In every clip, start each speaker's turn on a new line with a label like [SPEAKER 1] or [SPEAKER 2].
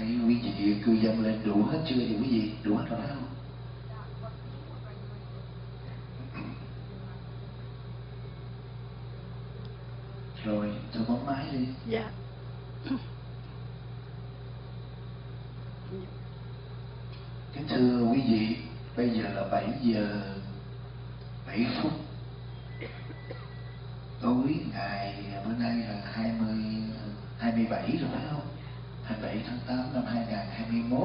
[SPEAKER 1] quý vị cư dân lên đủ hết chưa thì quý vị đủ hết rồi phải không? Rồi tôi bấm máy đi.
[SPEAKER 2] Dạ.
[SPEAKER 1] Kính thưa quý vị, bây giờ là 7 giờ 7 phút tối ngày bữa nay là 27 rồi phải không? 27 tháng 8 năm 2021.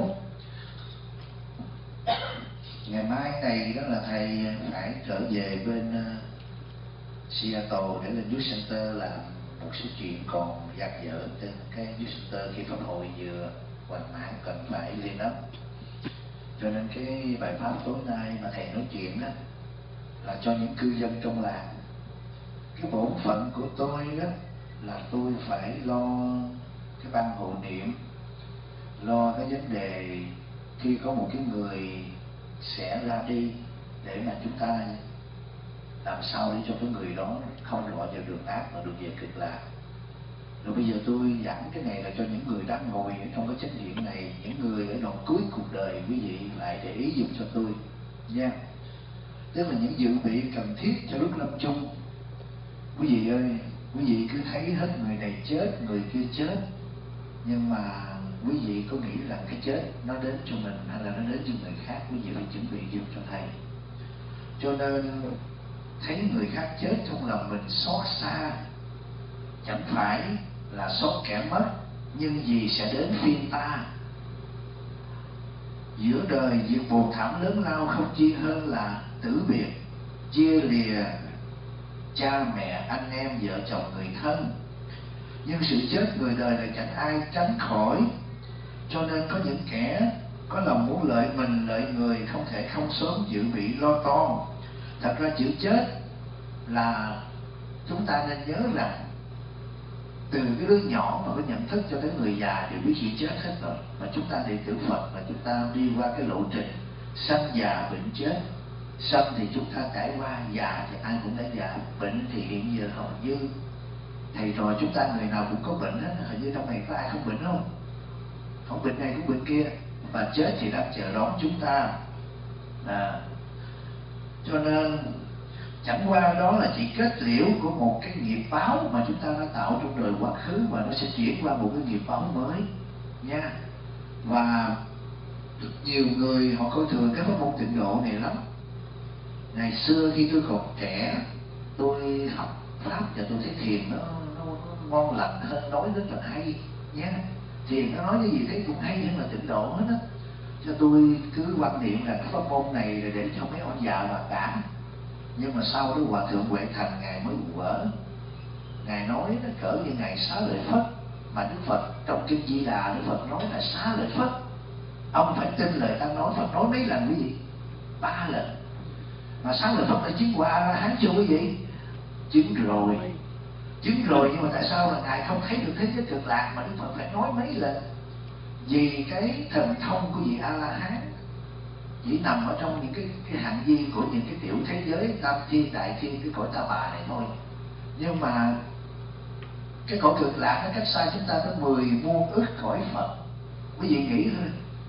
[SPEAKER 1] Ngày mai này đó là thầy phải trở về bên Seattle để lên Youth Center làm một số chuyện còn dang dở trên cái Youth Center khi Pháp hội vừa hoàn mãn cần phải lên đó. Cho nên cái bài pháp tối nay mà thầy nói chuyện đó là cho những cư dân trong làng. Cái bổn phận của tôi đó là tôi phải lo cái ban hộ niệm, lo cái vấn đề khi có một cái người sẽ ra đi để mà chúng ta làm sao để cho cái người đó không đọa vào đường ác mà được về cực lạc. Rồi bây giờ tôi giảng cái này là cho những người đang ngồi ở trong cái chánh điện này, những người ở đoạn cuối cuộc đời, quý vị lại để ý dùng cho tôi nha. Tức là những dự bị cần thiết cho lúc lâm chung. Quý vị ơi, quý vị cứ thấy hết người này chết, người kia chết, nhưng mà quý vị có nghĩ rằng cái chết nó đến cho mình hay là nó đến cho người khác, quý vị phải chuẩn bị dùng cho thầy. Cho nên thấy người khác chết trong lòng mình xót xa, chẳng phải là xót kẻ mất, nhưng vì sẽ đến phiên ta. Giữa đời việc buồn thảm lớn lao không chi hơn là tử biệt, chia lìa cha mẹ, anh em, vợ chồng, người thân. Nhưng sự chết người đời là chẳng ai tránh khỏi. Cho nên có những kẻ có lòng muốn lợi mình, lợi người, không thể không sớm dự bị lo toan. Thật ra chữ chết là chúng ta nên nhớ rằng từ cái đứa nhỏ mà có nhận thức cho tới người già đều biết chữ chết hết rồi. Mà chúng ta đệ tử Phật mà chúng ta đi qua cái lộ trình sanh già bệnh chết. Sanh thì chúng ta trải qua, già thì ai cũng đã già, bệnh thì hiện giờ hầu như thầy trò chúng ta người nào cũng có bệnh hết. Hình như trong này có ai không bệnh không? Không bệnh này cũng bệnh kia. Và chết thì đang chờ đón chúng ta. Cho nên chẳng qua đó là chỉ kết liễu của một cái nghiệp báo mà chúng ta đã tạo trong đời quá khứ, và nó sẽ chuyển qua một cái nghiệp báo mới nha. Và nhiều người họ coi thường cái pháp môn tịnh độ này lắm. Ngày xưa khi tôi còn trẻ, tôi học pháp và tôi thấy thiền nó ngon lành hơn, nói rất là hay nha. Thiền nó nói cái gì thấy cũng hay hơn là tịnh độ hết á. Cho tôi cứ quan niệm là cái pháp môn này là để cho mấy ông già mà cả. Nhưng mà sau đó Hòa Thượng Huệ Thành Ngài mới vỡ. Ngài nói nó cỡ như Ngài xá lợi Phất. Mà Đức Phật trong Kinh Di Đà, Đức Phật nói là xá lợi Phất. Ông phải tin lời ta nói. Phật nói mấy lần quý vị? 3 lần. Mà xá lợi Phất đã chứng qua A-la-hán chưa quý vị? Chứng rồi. Chứng rồi, nhưng mà tại sao là Ngài không thấy được thế giới cực lạc mà Đức Phật phải nói mấy lần? Vì cái thần thông của vị A-la-hán chỉ nằm ở trong những cái hạng vi của những cái tiểu thế giới tam thiên, đại thiên, cái cõi ta bà này thôi. Nhưng mà cái cõi cực lạc nó cách xa chúng ta tới 10 muôn ức cõi Phật. Quý vị nghĩ thôi,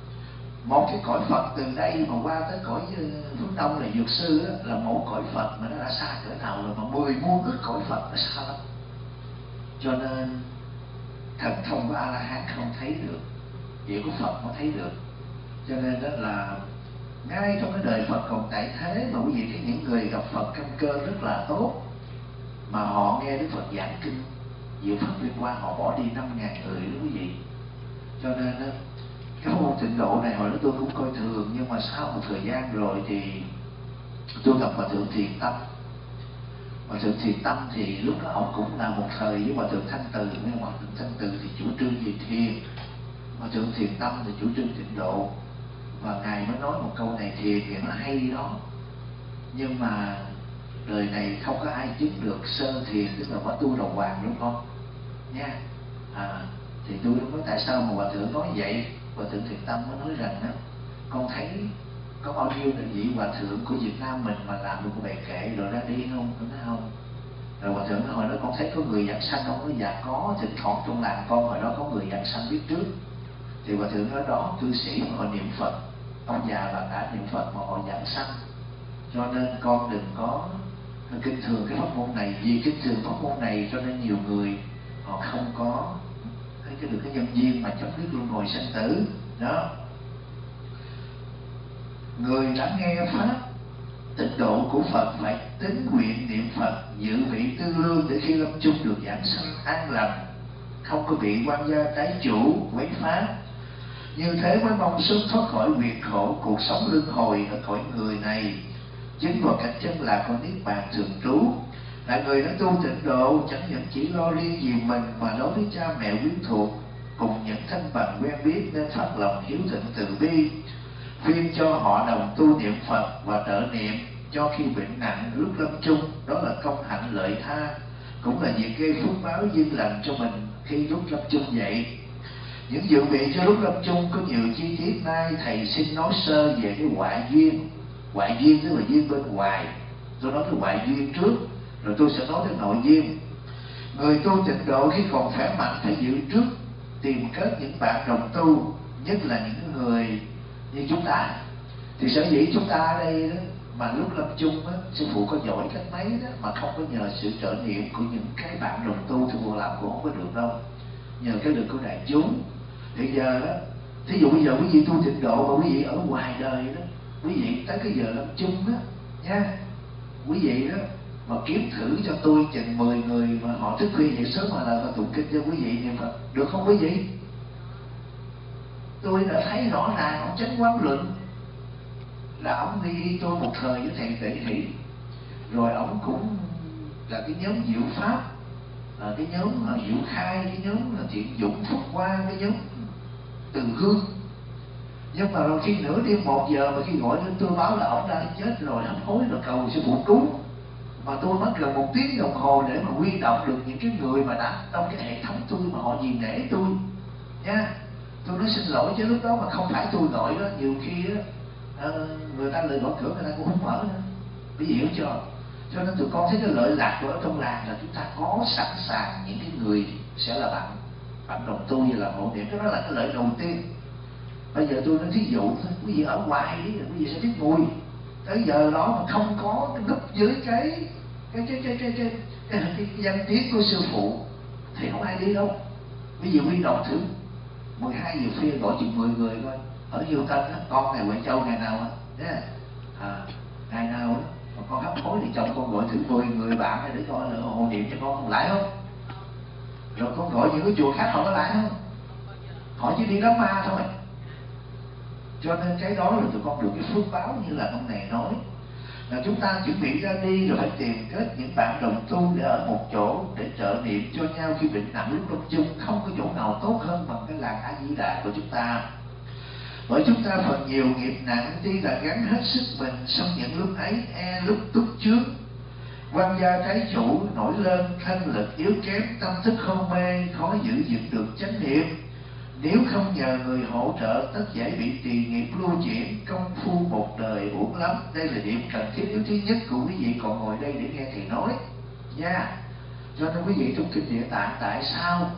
[SPEAKER 1] một cái cõi Phật từ đây mà qua tới cõi phương Đông là Dược Sư đó, là một cõi Phật mà nó đã xa cỡ nào rồi, mà 10 muôn ức cõi Phật nó xa lắm. Cho nên thần thông của A-la-hán không thấy được, chỉ của Phật mới thấy được. Cho nên đó là ngay trong cái đời Phật còn tại thế mà quý vị thấy những người gặp Phật căn cơ rất là tốt, mà họ nghe Đức Phật giảng kinh Diệu Pháp Liên Hoa, họ bỏ đi 5.000 người đó quý vị. Cho nên đó, cái pháp môn tịnh độ này hồi đó tôi cũng coi thường, nhưng mà sau một thời gian rồi thì tôi gặp Hòa Thượng Thiền Tâm. Hòa Thượng Thiền Tâm thì lúc đó ông cũng là một thời với Hòa Thượng Thanh Từ, nhưng Hòa Thượng Thanh Từ thì chủ trương về thiền, Hòa Thượng Thiền Tâm thì chủ trương tịnh độ. Và Ngài mới nói một câu này, thiền thì nó hay đó, nhưng mà đời này không có ai chứng được sơ thiền, tức là quả tu đầu hoàng, đúng không nha. Thì tôi nói tại sao mà Hòa Thượng nói vậy. Hòa Thượng Thiền Tâm mới nói rằng đó, con thấy có bao nhiêu là vị Hòa Thượng của Việt Nam mình mà làm được một bài kệ rồi ra đi không? Tôi nói không. Rồi Hòa Thượng hồi đó con thấy có người giảng sanh, không? Nói dạ có, thỉnh thoảng trong làng con hồi đó có người giảng sanh biết trước. Thì Hòa Thượng nói đó cư sĩ mà họ niệm Phật, ông già bà cả niệm Phật mà họ giảng sanh, cho nên con đừng có kinh thường cái pháp môn này. Vì kinh thường pháp môn này cho nên nhiều người họ không có được cái nhân duyên mà chấm dứt luân hồi sanh tử đó. Người đã nghe pháp tịnh độ của Phật phải tín nguyện niệm Phật, dự vị tư lương để khi lâm chung được giảng sanh an lành, không có bị quan gia trái chủ quấy phá. Như thế mới mong sớm thoát khỏi nguyệt khổ cuộc sống luân hồi ở cõi người này, chính vào cảnh chân lạc của niết bàn thường trú. Là người đã tu tịnh độ chẳng những chỉ lo riêng vì mình mà đối với cha mẹ quyến thuộc cùng những thân bằng quen biết, nên phát lòng hiếu thịnh từ bi, khuyên cho họ đồng tu niệm Phật và trợ niệm cho khi bệnh nặng lúc lâm chung. Đó là công hạnh lợi tha, cũng là việc gây phước báo duyên lành cho mình khi lúc lâm chung vậy. Những dự bị cho lúc lâm chung có nhiều chi tiết, nay thầy xin nói sơ về cái ngoại duyên. Ngoại duyên tức là duyên bên ngoài. Tôi nói cái ngoại duyên trước, rồi tôi sẽ nói cái nội duyên. Người tu tịnh độ khi còn khỏe mạnh phải giữ trước, tìm kết những bạn đồng tu, nhất là những người như chúng ta. Thì sở dĩ chúng ta ở đây đó, mà lúc lâm chung á, sư phụ có giỏi cách mấy đó mà không có nhờ sự trợ niệm của những cái bạn đồng tu thì phụ làm cũng không có được đâu. Nhờ cái lực của đại chúng. Thì giờ đó, thí dụ bây giờ quý vị tu tịnh độ mà quý vị ở ngoài đời đó, quý vị tới cái giờ lâm chung đó nha, quý vị đó mà kiếm thử cho tôi chừng 10 người mà họ thức khuya dậy sớm mà là tụng kinh cho quý vị niệm Phật, được không quý vị? Tôi đã thấy rõ ràng ông Chánh Quán Luận là ông đi tôi một thời với thầy Tệ Hỷ, rồi ông cũng là cái nhóm Diệu Pháp, cái nhóm Diệu Khai, cái nhóm Thiện Dũng Phúc Hoa, cái nhóm Từ Hương. Nhưng mà rồi khi nửa đêm 1 giờ mà khi gọi đến tôi báo là ông đã chết rồi, hấp hối rồi cầu sư phụ cứu, mà tôi mất gần 1 tiếng đồng hồ để mà huy động được những cái người mà đã trong cái hệ thống tôi mà họ vì nể tôi nha. Tôi nói xin lỗi chứ lúc đó mà không phải tôi gọi đó, nhiều khi đó, người ta lời gõ cửa người ta cũng không mở nữa, quý vị hiểu chưa? Cho nên tụi con thấy cái lợi lạc của ở trong làng là chúng ta có sẵn sàng những cái người sẽ là bạn đồng tu và làm hộ niệm. Cái đó là cái lợi đầu tiên. Bây giờ tôi nói thí dụ thôi, quý vị ở ngoài đi, quý vị sẽ biết mùi. Tới giờ đó mà không có cái núp dưới cái danh tiếng của sư phụ thì không ai đi đâu. Quý vị huy động thử 12 giờ khuya gọi chừng 10 người coi, ở Hiêu Tân á, con ngày Huệ Châu ngày nào á, ngày nào á mà con hấp hối thì chồng con gọi thử 10 người bạn để coi là hộ niệm cho con lại không? Rồi con gọi những cái chùa khác họ có lại không? Họ chỉ đi đám ma thôi. Cho nên cái đó là tụi con được cái phước báo như là ông này nói, là chúng ta chuẩn bị ra đi rồi phải tìm kết những bạn đồng tu để ở một chỗ để trợ niệm cho nhau khi bệnh nặng lúc lâm chung. Không có chỗ nào tốt hơn bằng cái làng A Di Đà của chúng ta. Bởi chúng ta phần nhiều nghiệp nặng, tuy là gắng hết sức mình, song những lúc ấy lúc túc trước, quan gia trái chủ nổi lên, thân lực yếu kém, tâm thức hôn mê, khó giữ gìn được chánh niệm. Nếu không nhờ người hỗ trợ, tất dễ bị tỳ nghiệp lưu chuyển, công phu một đời uổng lắm. Đây là điểm cần thiết yếu thứ nhất của quý vị còn ngồi đây để nghe thầy nói nha. Cho nên quý vị trong kinh Địa Tạng, tại sao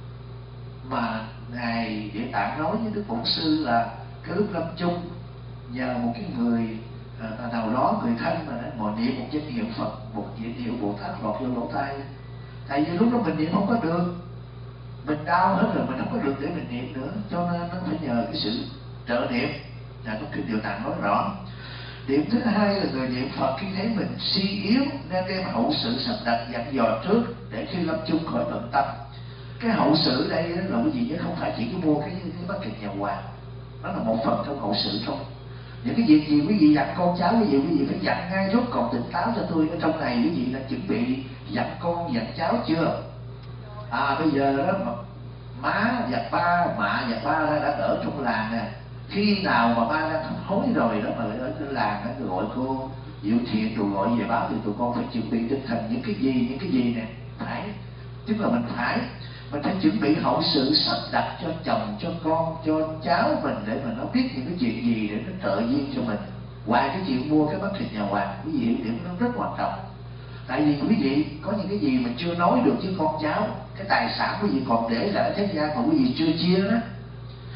[SPEAKER 1] mà ngài Địa Tạng nói với Đức Bổn Sư là cái lúc lâm chung nhờ một cái người nào đó, người thân mà đã ngồi niệm một danh hiệu Phật, một danh hiệu Bồ Tát lọt vô lỗ tai. Tại vì lúc đó mình niệm không có được, mình đau hết rồi, mình không có được để mình niệm nữa, cho nên nó phải nhờ cái sự trợ niệm. Trong kinh Địa Tạng nói rõ. Điểm thứ hai là người niệm Phật khi thấy mình suy yếu nên đem hậu sự sắp đặt dặn dò trước để khi lâm chung khỏi bận tâm. Cái hậu sự đây là cái gì chứ không phải chỉ cái mua cái bát kịch nhà hoàng, nó là một phần trong hậu sự thôi. Những cái việc gì quý vị dặn con cháu, quý vị phải dặn ngay rốt còn tỉnh táo cho tôi. Ở trong này quý vị đã chuẩn bị dặn con dặn cháu chưa? Bây giờ đó mà má và ba, mạ và ba đã ở trong làng nè, khi nào mà ba đang hối rồi đó mà ở trên làng đó, tôi gọi cô Diệu Thiện rồi gọi về báo thì tụi con phải chuẩn bị tinh thần những cái gì nè, phải, tức là mình phải chuẩn bị hậu sự sắp đặt cho chồng, cho con, cho cháu mình để mà nó biết những cái chuyện gì để nó trợ duyên cho mình. Ngoài cái chuyện mua cái bát thịt nhà hoàng, quý vị hiểu điểm nó rất quan trọng. Tại vì quý vị có những cái gì mình chưa nói được với con cháu, cái tài sản quý vị còn để lại ở thế gian mà quý vị chưa chia đó,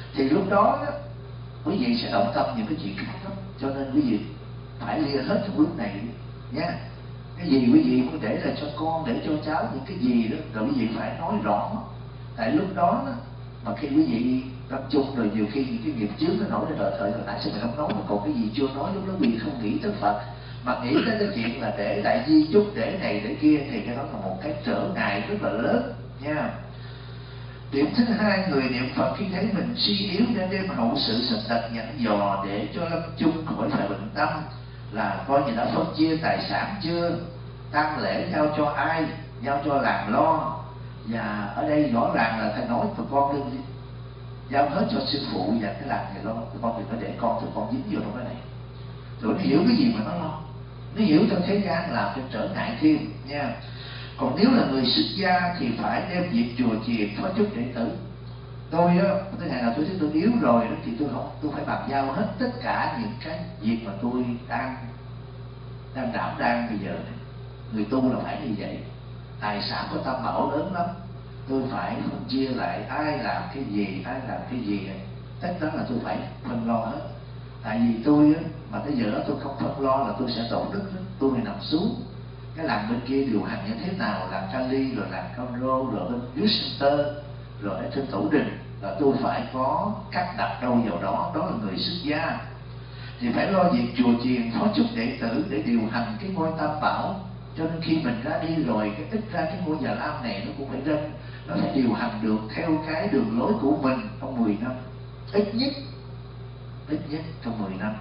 [SPEAKER 1] thì lúc đó quý vị sẽ động tâm những cái chuyện khác lắm. Cho nên quý vị phải lia hết trong lúc này đi nha. Cái gì quý vị cũng để là cho con, để cho cháu, những cái gì đó rồi quý vị phải nói rõ. Tại lúc đó mà khi quý vị tập trung rồi, nhiều khi những cái nghiệp chướng nó nổi lên thời hồi nãy sao mình không nói, mà còn cái gì chưa nói, lúc đó quý vị không nghĩ tới Phật mà nghĩ tới cái chuyện là để lại di chúc, để này để kia, thì cái đó là một cái trở ngại rất là lớn nha. Điểm thứ hai, người niệm Phật khi thấy mình suy yếu nên đem hậu sự sạch sạch nhẫn dò để cho lâm chung khỏi phải bệnh tâm, là coi như đã phân chia tài sản chưa, tang lễ giao cho ai, giao cho làng lo. Và ở đây rõ ràng là thầy nói tụi con đừng đi giao hết cho sư phụ và cái làng này lo, tụi con đừng có để tụi con dính vô trong cái này. Tụi nó hiểu cái gì mà nó lo, nó hiểu trong thế gian làm cho trở ngại thêm nha. Còn nếu là người xuất gia thì phải đem việc chùa chiền phó chúc đệ tử. Tôi á, cái ngày nào tôi thấy tôi yếu rồi đó thì tôi phải bàn giao hết tất cả những cái việc mà tôi đang đảm đang bây giờ này. Người tu là phải như vậy. Tài sản của Tam Bảo lớn lắm, tôi phải phân chia lại ai làm cái gì, ai làm cái gì này. Tất đó là tôi phải phân lo hết. Tại vì tôi á, mà tới giờ đó tôi không phân lo là tôi sẽ tổ đức đó. Tôi phải nằm xuống cái làng bên kia điều hành như thế nào, làng Cali rồi làng Conro rồi bên Youth Center rồi ở trên Tổ Đình, là tôi phải có cắt đặt đâu vào đó. Đó là người xuất gia thì phải lo việc chùa chiền phó chúc đệ tử để điều hành cái ngôi Tam Bảo. Cho nên khi mình ra đi rồi, cái ít ra cái ngôi Già Lam này nó cũng phải lên, nó phải điều hành được theo cái đường lối của mình trong 10 năm ít nhất trong 10 năm.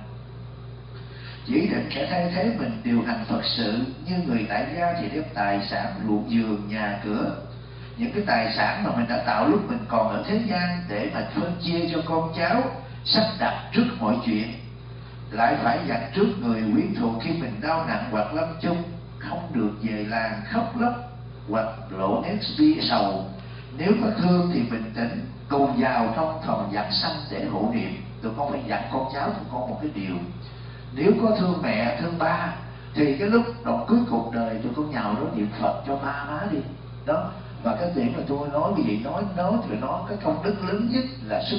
[SPEAKER 1] Chỉ định sẽ thay thế mình điều hành Phật sự. Như người tại gia thì đem tài sản, ruộng vườn, nhà cửa, những cái tài sản mà mình đã tạo lúc mình còn ở thế gian để mà phân chia cho con cháu, sắp đặt trước mọi chuyện. Lại phải dặn trước người quyến thuộc khi mình đau nặng hoặc lâm chung, không được về làng khóc lóc hoặc lộ nét bi sầu. Nếu có thương thì bình tĩnh, cùng vào trong phòng giảng sanh để hộ niệm. Tụi con phải dặn con cháu tụi con một cái điều: nếu có thương mẹ, thương ba thì cái lúc đoạn cuối cuộc đời tụi con nhào đó niệm Phật cho ba má đi. Đó, và cái chuyện mà tôi nói quý vị nói thì nó cái công đức lớn nhất là xuất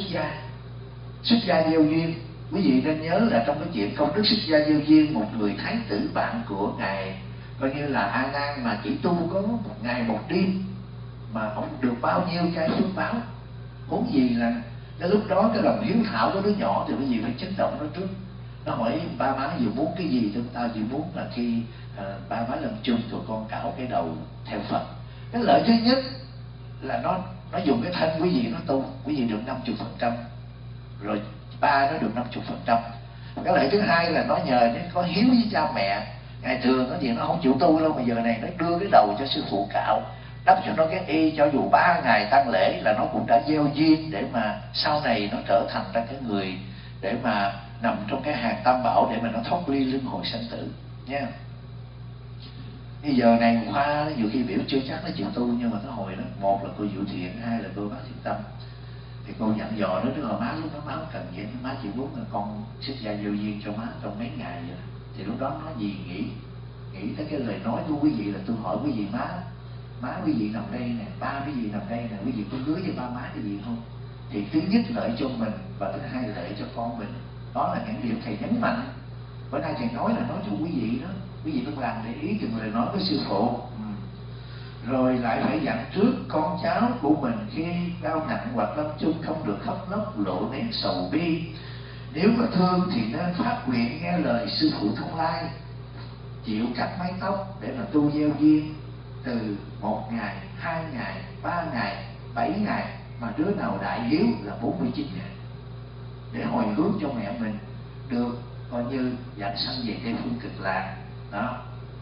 [SPEAKER 1] gia gieo duyên. Quý vị nên nhớ là trong cái chuyện công đức xuất gia gieo duyên, một người thái tử bạn của ngài coi như là A Nan mà chỉ tu có một ngày một đêm mà không được bao nhiêu cái phước báo, huống gì là cái lúc đó cái lòng hiếu thảo của đứa nhỏ thì quý vị phải chấn động nó trước. Nó hỏi ba má vừa muốn cái gì, chúng ta chỉ muốn là khi ba má lâm chung tụi con cạo cái đầu theo Phật. Cái lợi thứ nhất là nó dùng cái thân quý vị nó tu, quý vị được 50%, rồi ba nó được 50%. Cái lợi thứ hai là nó nhờ nó có hiếu với cha mẹ. Ngày thường nó gì nó không chịu tu đâu, mà giờ này nó đưa cái đầu cho sư phụ cạo, đắp cho nó cái y, cho dù 3 ngày tang lễ là nó cũng đã gieo duyên để mà sau này nó trở thành ra cái người để mà nằm trong cái hàng Tam Bảo để mà nó thoát ly luân hồi sanh tử nha. Bây giờ này Khoa nhiều khi biểu chưa chắc nó chịu tu, nhưng mà nó hồi đó, một là cô Diệu Thiện, hai là cô Bác Thiện Tâm, thì cô dặn dò nó, tức là má lúc đó má cần vậy, má chỉ muốn là con xuất gia gieo duyên cho má trong mấy ngày vậy. Thì lúc đó nó gì nghĩ tới cái lời nói của quý vị là tôi hỏi quý vị: má quý vị nằm đây nè, ba quý vị nằm đây nè, quý vị có hứa với ba má cái gì không? Thì thứ nhất lợi cho mình, và thứ hai lợi cho con mình. Đó là những điều thầy nhấn mạnh. Bữa nay thầy nói là nói cho quý vị đó, quý vịต้องlàm để ý từng lời nói của sư phụ. Rồi lại phải dặn trước con cháu của mình khi đau nặng hoặc lâm chung không được khóc lóc lộ nét sầu bi. Nếu có thương thì nên phát nguyện nghe lời sư phụ Thông Lai, chịu cắt mái tóc để mà tu gieo duyên từ 1 ngày, 2 ngày, 3 ngày, 7 ngày, mà đứa nào đại hiếu là 49 ngày, để hồi hướng cho mẹ mình được coi như dặn sanh về Tây Phương Cực Lạc. Đó,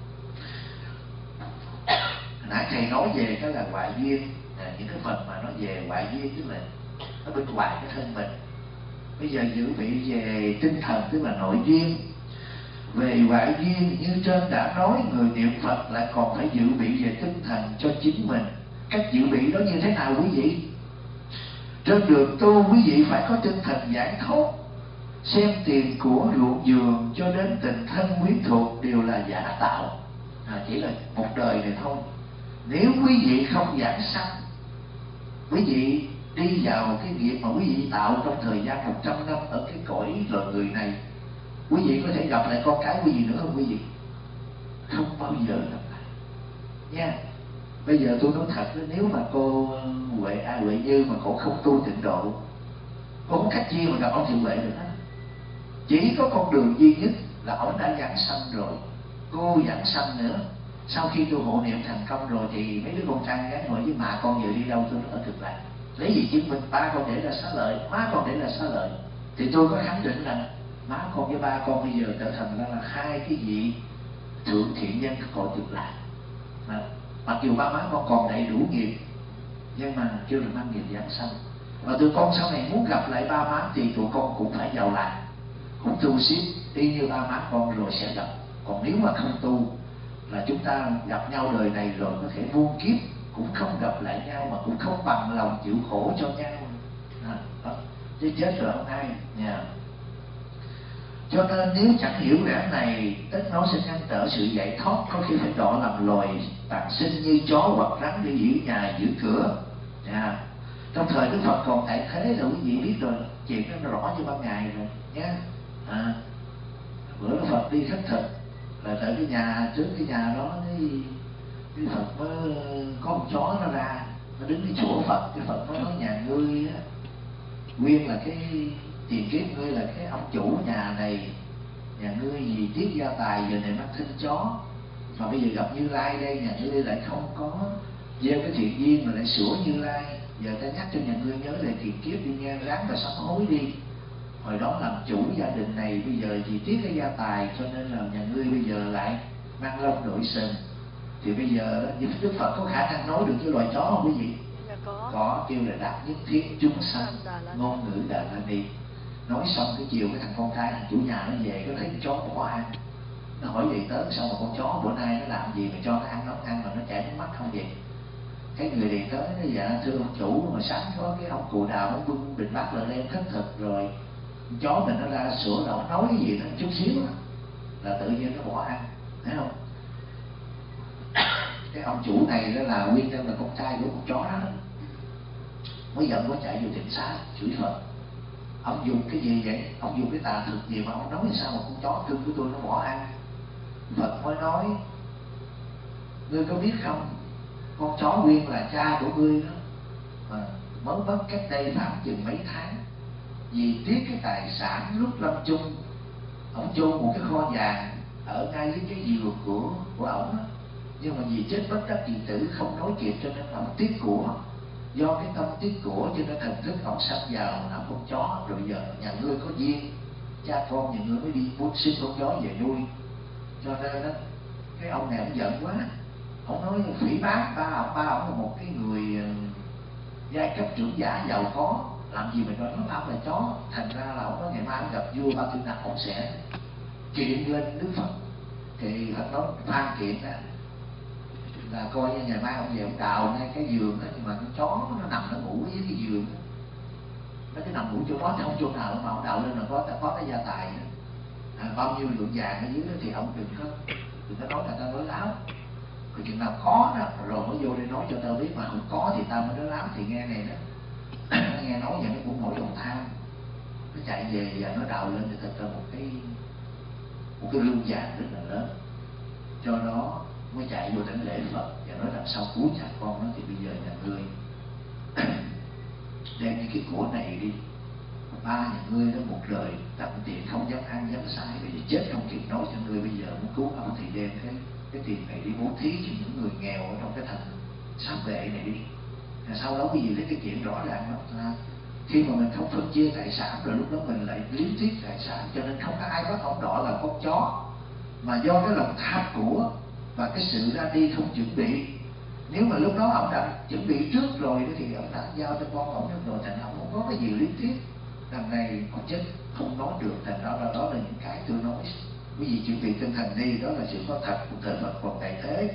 [SPEAKER 1] nãy thầy nói về cái là ngoại duyên, những cái phần mà nó về ngoại duyên tức là nó bên ngoài cái thân mình. Bây giờ dự bị về tinh thần tức là nội duyên. Về ngoại duyên như trên đã nói, người niệm Phật lại còn phải dự bị về tinh thần cho chính mình. Cách dự bị đó như thế nào quý vị? Trên đường tu quý vị phải có tinh thần giải thoát. Xem tiền của ruộng vườn cho đến tình thân quyến thuộc đều là giả tạo, chỉ là một đời này thôi. Nếu quý vị không giảng sanh, quý vị đi vào cái nghiệp mà quý vị tạo trong thời gian 100 năm ở cái cõi loài người này, quý vị có thể gặp lại con cái quý vị nữa không quý vị? Không bao giờ gặp lại nha. Bây giờ tôi nói thật, nếu mà cô Huệ Như mà cổ không tu tịnh độ, cô không cách chi mà gặp ông Thiệu Huệ được hết. Chỉ có con đường duy nhất là ông đã giảng sanh rồi, cô giảng sanh nữa. Sau khi tôi hộ niệm thành công rồi thì mấy đứa con trai gái hỏi với mẹ con giờ đi đâu, tôi nói ở Cực Lạc. Lấy gì chứng minh? Ba con để là xá lợi, má con để là xá lợi. Thì tôi có khẳng định rằng má con với ba con bây giờ trở thành là hai cái vị thượng thiện nhân của cõi Cực Lạc. Mặc dù ba má con còn đầy đủ nghiệp, nhưng mà kêu là mang nghiệp giảng sanh. Và tụi con sau này muốn gặp lại ba má thì tụi con cũng phải vào lạc, cũng tu xíu y như ba má con rồi sẽ gặp. Còn nếu mà không tu là chúng ta gặp nhau đời này rồi có thể muôn kiếp cũng không gặp lại nhau, mà cũng không bằng lòng chịu khổ cho nhau. Chứ chết rồi không ai nha. Cho nên nếu chẳng hiểu lẽ này, tất nó sẽ ngăn trở sự giải thoát, có khi phải đọa làm loài tàn sinh như chó hoặc rắn để giữ nhà giữ cửa. Trong thời Đức Phật còn tại thế là quý vị biết rồi, chuyện đó nó rõ như ban ngày rồi nhé. Bữa Đức Phật đi khất thực là tại cái nhà, trước cái nhà đó Đức Phật mới có một chó nó ra, nó đứng đi chỗ Phật. Cái Phật mới nói nhà ngươi á, nguyên là cái tiền kiếp ngươi là cái ông chủ nhà này, nhà ngươi gì tiếc gia tài giờ này mang sinh chó, mà bây giờ gặp Như Lai đây, nhà ngươi lại không có gieo cái thiện duyên mà lại sửa Như Lai. Giờ ta nhắc cho nhà ngươi nhớ lại tiền kiếp đi nghe, ráng và sám hối đi. Hồi đó làm chủ gia đình này, bây giờ vì tiếc cái gia tài cho nên là nhà ngươi bây giờ lại mang lông đội sừng. Thì bây giờ Đức Phật có khả năng nói được với loài chó không quý vị? Có, kêu là đắc nhất thiết chúng sanh ngôn ngữ Đà La Ni. Nói xong cái chiều cái thằng con trai, thằng chủ nhà nó về, nó thấy con chó bỏ ăn. Nó hỏi vậy tới sao mà con chó bữa nay nó làm gì mà cho nó ăn mà nó chảy nước mắt không vậy? Cái người điện tới nó dạ thưa ông chủ, mà sáng có cái ông cụ Đào nó bưng bình bát lại lên khất thực rồi chó mình nó ra sửa là ông nói cái gì nó chút xíu là tự nhiên nó bỏ ăn, thấy không? Cái ông chủ này đó là nguyên nhân là con trai của con chó đó, mới giận có chạy vô tỉnh xá chửi Phật. Ông dùng cái gì vậy? Ông dùng cái tà thực gì mà ông nói sao mà con chó cưng của tôi nó bỏ ăn? Phật mới nói, ngươi có biết không, con chó Nguyên là cha của ngươi đó, mà mới mất cách đây khoảng chừng mấy tháng. Vì tiếc cái tài sản lúc lâm chung, ông chôn một cái kho vàng ở ngay dưới cái giường của ổng đó. Nhưng mà vì chết bất đắc kỳ tử không nói kịp cho nên ông tiếc của. Do cái tâm tiếc của cho nên thần thức ông sanh vào làm con chó. Rồi giờ nhà ngươi có duyên, cha con nhà ngươi mới đi muốn xin con chó về nuôi. Cho nên đó, cái ông này ông giận quá, ông nói phỉ báng ba ông là một cái người giai cấp trưởng giả giàu có, làm gì mà nói ông là chó. Thành ra là ông nói ngày mai ông gặp vua Ba Tư Nặc ông sẽ kiện lên Đức Phật. Thì Phật nói phan kiện là coi như ngày mai ông về ông đào ngay cái giường đó, nhưng mà con chó nó nằm nó ngủ dưới cái giường đó. Nó cứ nằm ngủ chỗ đó, không chỗ nào mà ông đào lên là có cái gia tài đó. Bao nhiêu lượng vàng ở dưới đó thì ông đừng có nói là ta nói láo. Rồi chừng nào có đó rồi mới vô đây nói cho tao biết, mà không có thì tao mới nói láo. Thì nghe này đó nghe nói vậy nó cũng mỗi đồng tham, nó chạy về và nó đào lên thì thật ra một cái lương vàng rất là lớn. Do đó mới chạy vô đảnh lễ Phật và nói rằng sau cứu cha con nó thì bây giờ nhà ngươi đem những cái của này đi, ba nhà ngươi đó một đời tận tiện không dám ăn dám xài, bây giờ chết không kịp nói cho ngươi, bây giờ muốn cứu ông thì đem cái tiền này đi bố thí cho những người nghèo ở trong cái thành Xá Vệ này đi. Sau đó cái gì lấy cái chuyện rõ ràng lắm. Khi mà mình không phân chia tài sản rồi lúc đó mình lại liếm tiếc tài sản, cho nên không có ai bắt ông đỏ là con chó, mà do cái lòng tham của và cái sự ra đi không chuẩn bị. Nếu mà lúc đó ông đã chuẩn bị trước rồi thì ông đã giao cho con ông rồi, thành ông không có cái gì liếm tiếc. Đằng này ông chết không nói được, thành đó là những cái tôi nói. Quý vị chuẩn bị tinh thần đi, đó là sự có thật của thời Phật còn tại thế.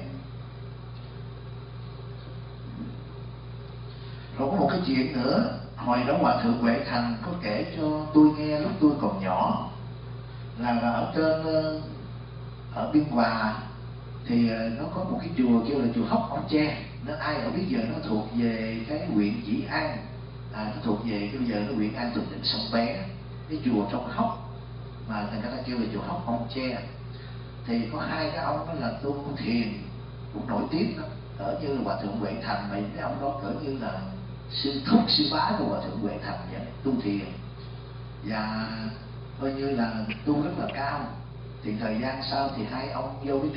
[SPEAKER 1] Rồi có một cái chuyện nữa, hồi đó Hòa Thượng Huệ Thành có kể cho tôi nghe lúc tôi còn nhỏ, là ở trên ở Biên Hòa thì nó có một cái chùa kêu là chùa Hóc Ông Tre. Nó ai ở biết giờ nó thuộc về cái huyện Dĩ An. nó thuộc về cái bây giờ cái huyện An Thuận tỉnh Sông Bé, cái chùa trong Hốc mà người ta kêu là chùa Hốc Ông Tre. Thì có hai cái ông đó là tu thiền cũng nổi tiếng lắm, cỡ như là Hòa Thượng Huệ Thành, mấy ông đó cỡ như là sư thúc sư bá của Hòa Thượng Huệ Thành vậy, tu thiền và coi như là tu rất là cao. Thì thời gian sau thì hai ông vô cái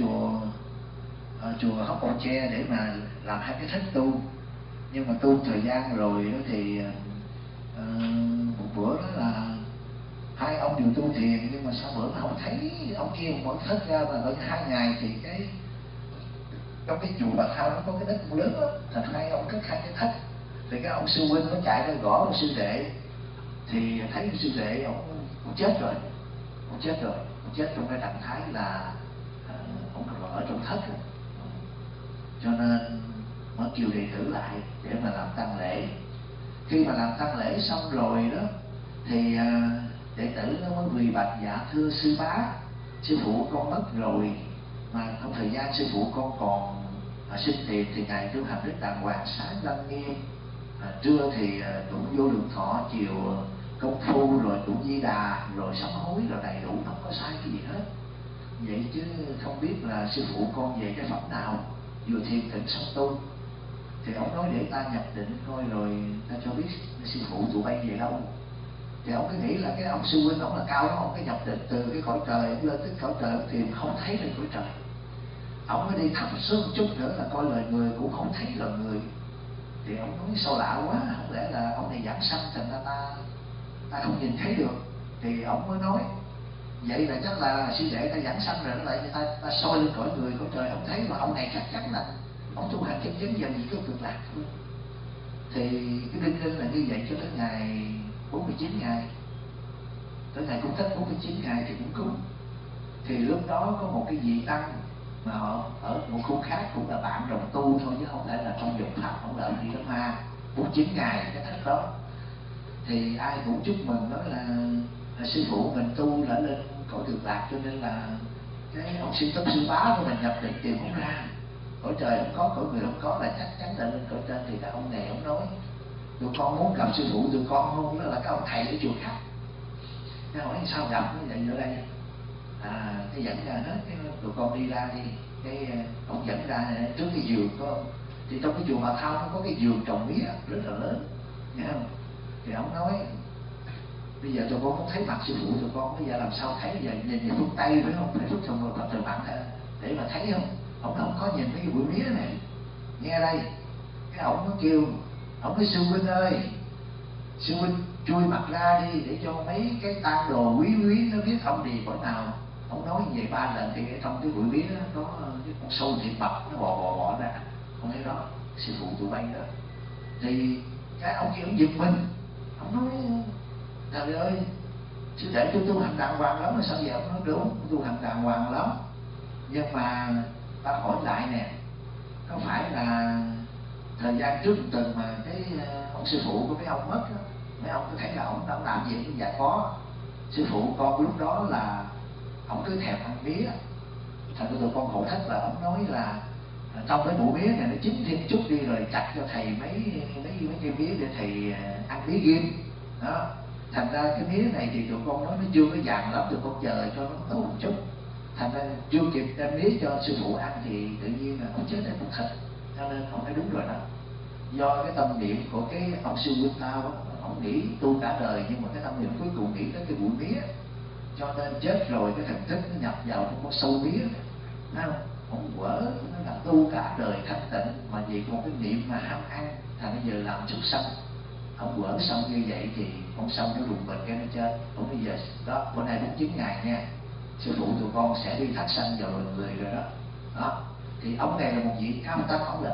[SPEAKER 1] chùa Hốc Ông Tre để mà làm hai cái thích tu. Nhưng mà tu thời gian rồi đó thì một bữa đó là hai ông đều tu thiền, nhưng mà sao bữa nó không thấy ông kia mở thất ra, và ở 2 ngày thì cái trong cái chùa Bà Thao nó có cái đất lớn lắm, là hai ông cất hai cái thất. Thì cái ông sư huynh nó chạy ra gõ ông sư đệ, thì thấy ông sư đệ ông chết rồi, ông chết trong cái trạng thái là ông ở trong thất rồi. Cho nên mới kêu đệ tử lại để mà làm tang lễ. Khi mà làm tang lễ xong rồi đó thì đệ tử nó mới quỳ bạch: dạ thưa sư bá, sư phụ con mất rồi, mà trong thời gian sư phụ con còn sinh tiền thì ngài tu hành rất đàng hoàng, sáng lăng nghiêm, trưa thì tụng vô lượng thọ, chiều công phu, rồi tụng di đà, rồi sám hối, rồi đầy đủ, không có sai cái gì hết. Vậy chứ không biết là sư phụ con về cái phẩm nào, vừa thiền tịnh song tu. Thì ông nói để ta nhập định coi rồi ta cho biết sư phụ tụi bay về đâu. Thì ông cứ nghĩ là cái ông sư huynh ông là cao đó, ông cái nhập định từ cái cõi trời ông lên tới cõi trời thì không thấy lên cõi trời. Ông mới đi thấp xuống một chút nữa là coi lời người cũng không thấy lời người. Thì ông nói sao lạ quá, không lẽ là ông này giảng sanh thành ra ta không nhìn thấy được. Thì ông mới nói vậy là chắc là sư đệ ta giảng sanh rồi, nó lại ta soi lên cõi người cõi trời không thấy, mà ông này chắc chắn là ông tu hành chân chánh dần gì có cực lạc thôi. Thì cái đinh ninh là như vậy cho đến ngày 49 ngày, tới ngày cúng Tết 49 ngày thì cũng cúng. Thì lúc đó có một cái vị tăng mà họ ở một khu khác cũng là bạn đồng tu thôi, chứ không phải là trong dòng pháp, không là đi Đám Ma. 49 ngày cái thất đó thì ai cũng chúc mừng, nói là sư phụ mình tu đã lên cõi cực lạc, cho nên là cái ông sư túc sư bá của mình nhập định tìm không ra, cõi trời không có, cõi người không có, là chắc chắn là lên cõi trên. Thì các ông này ông nói tụi con muốn gặp sư phụ tụi con không, đó là các ông thầy ở chùa khác. Cái hỏi sao gặp như vậy ở đây, cái dẫn ra hết, cái tụi con đi ra đi. Cái ông dẫn ra trước cái giường có, thì trong cái chùa Bà Thao nó có cái giường trồng mía rất là lớn, nghe không? Thì ông nói bây giờ tụi con muốn thấy mặt sư phụ tụi con, bây giờ làm sao thấy, giờ nhìn về phương Tây phải không, phải rút xong rồi Phật từ mặt để mà thấy không. Ông không có nhìn mấy cái bụi mía này, nghe đây. Cái ông nó kêu, ông nói sư huynh ơi, sư huynh chui mặt ra đi để cho mấy cái tang đồ quý nó biết ông đi cõi nào. Ông nói như vậy 3 lần thì trong cái bụi mía đó có cái con sâu thiệt mập nó bò ra. Ông thấy đó, sư phụ tụi bay đó. Thì cái ông kia ông giật mình, ông nói trời ơi, sư đệ tôi tu hành đàng hoàng lắm, mà sao vậy? Ông nói đúng, tu hành đàng hoàng lắm, nhưng mà ta hỏi lại nè, có phải là thời gian trước tuần mà cái ông sư phụ của mấy ông mất đó, mấy ông có thấy là ông đã làm gì không? Dạ có, sư phụ con lúc đó là ông cứ thèm ăn mía. Thành ra tụi con khổ thất là ông nói là trong cái bụi mía này nó chín thêm chút đi, rồi chặt cho thầy mấy cái mía để thầy ăn mía ghim đó. Thành ra cái mía này thì tụi con nói nó chưa có vàng lắm, tụi con chờ cho nó tốt một chút. Thành ra chưa kịp đem mía cho sư phụ ăn thì tự nhiên là ông chết ở một thịt. Cho nên ông nói đúng rồi đó, do cái tâm niệm của cái ông sư huynh tao đó, ông nghĩ tu cả đời nhưng mà cái tâm niệm cuối cùng nghĩ tới cái bụi mía, cho nên chết rồi cái thần thức nó nhập vào trong con sâu mía, thấy không? Ông quở nó là tu cả đời thanh tịnh mà vì một cái niệm mà ham ăn, thành bây giờ làm súc sanh. Ông quở xong như vậy thì con sâu nó rùng mình cái nó chết. Ông bây giờ đó, bữa nay 49 ngày nha, sư phụ tụi con sẽ đi thác sanh vào loài người rồi đó. Đó thì ông này là một vị cao tăng, ông là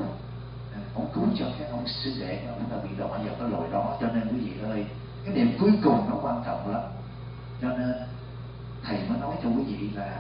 [SPEAKER 1] ông cứu cho các ông sư đệ, ông đã bị đọa vào cái lỗi đó. Cho nên quý vị ơi, cái điểm cuối cùng nó quan trọng lắm. Cho nên thầy mới nói cho quý vị là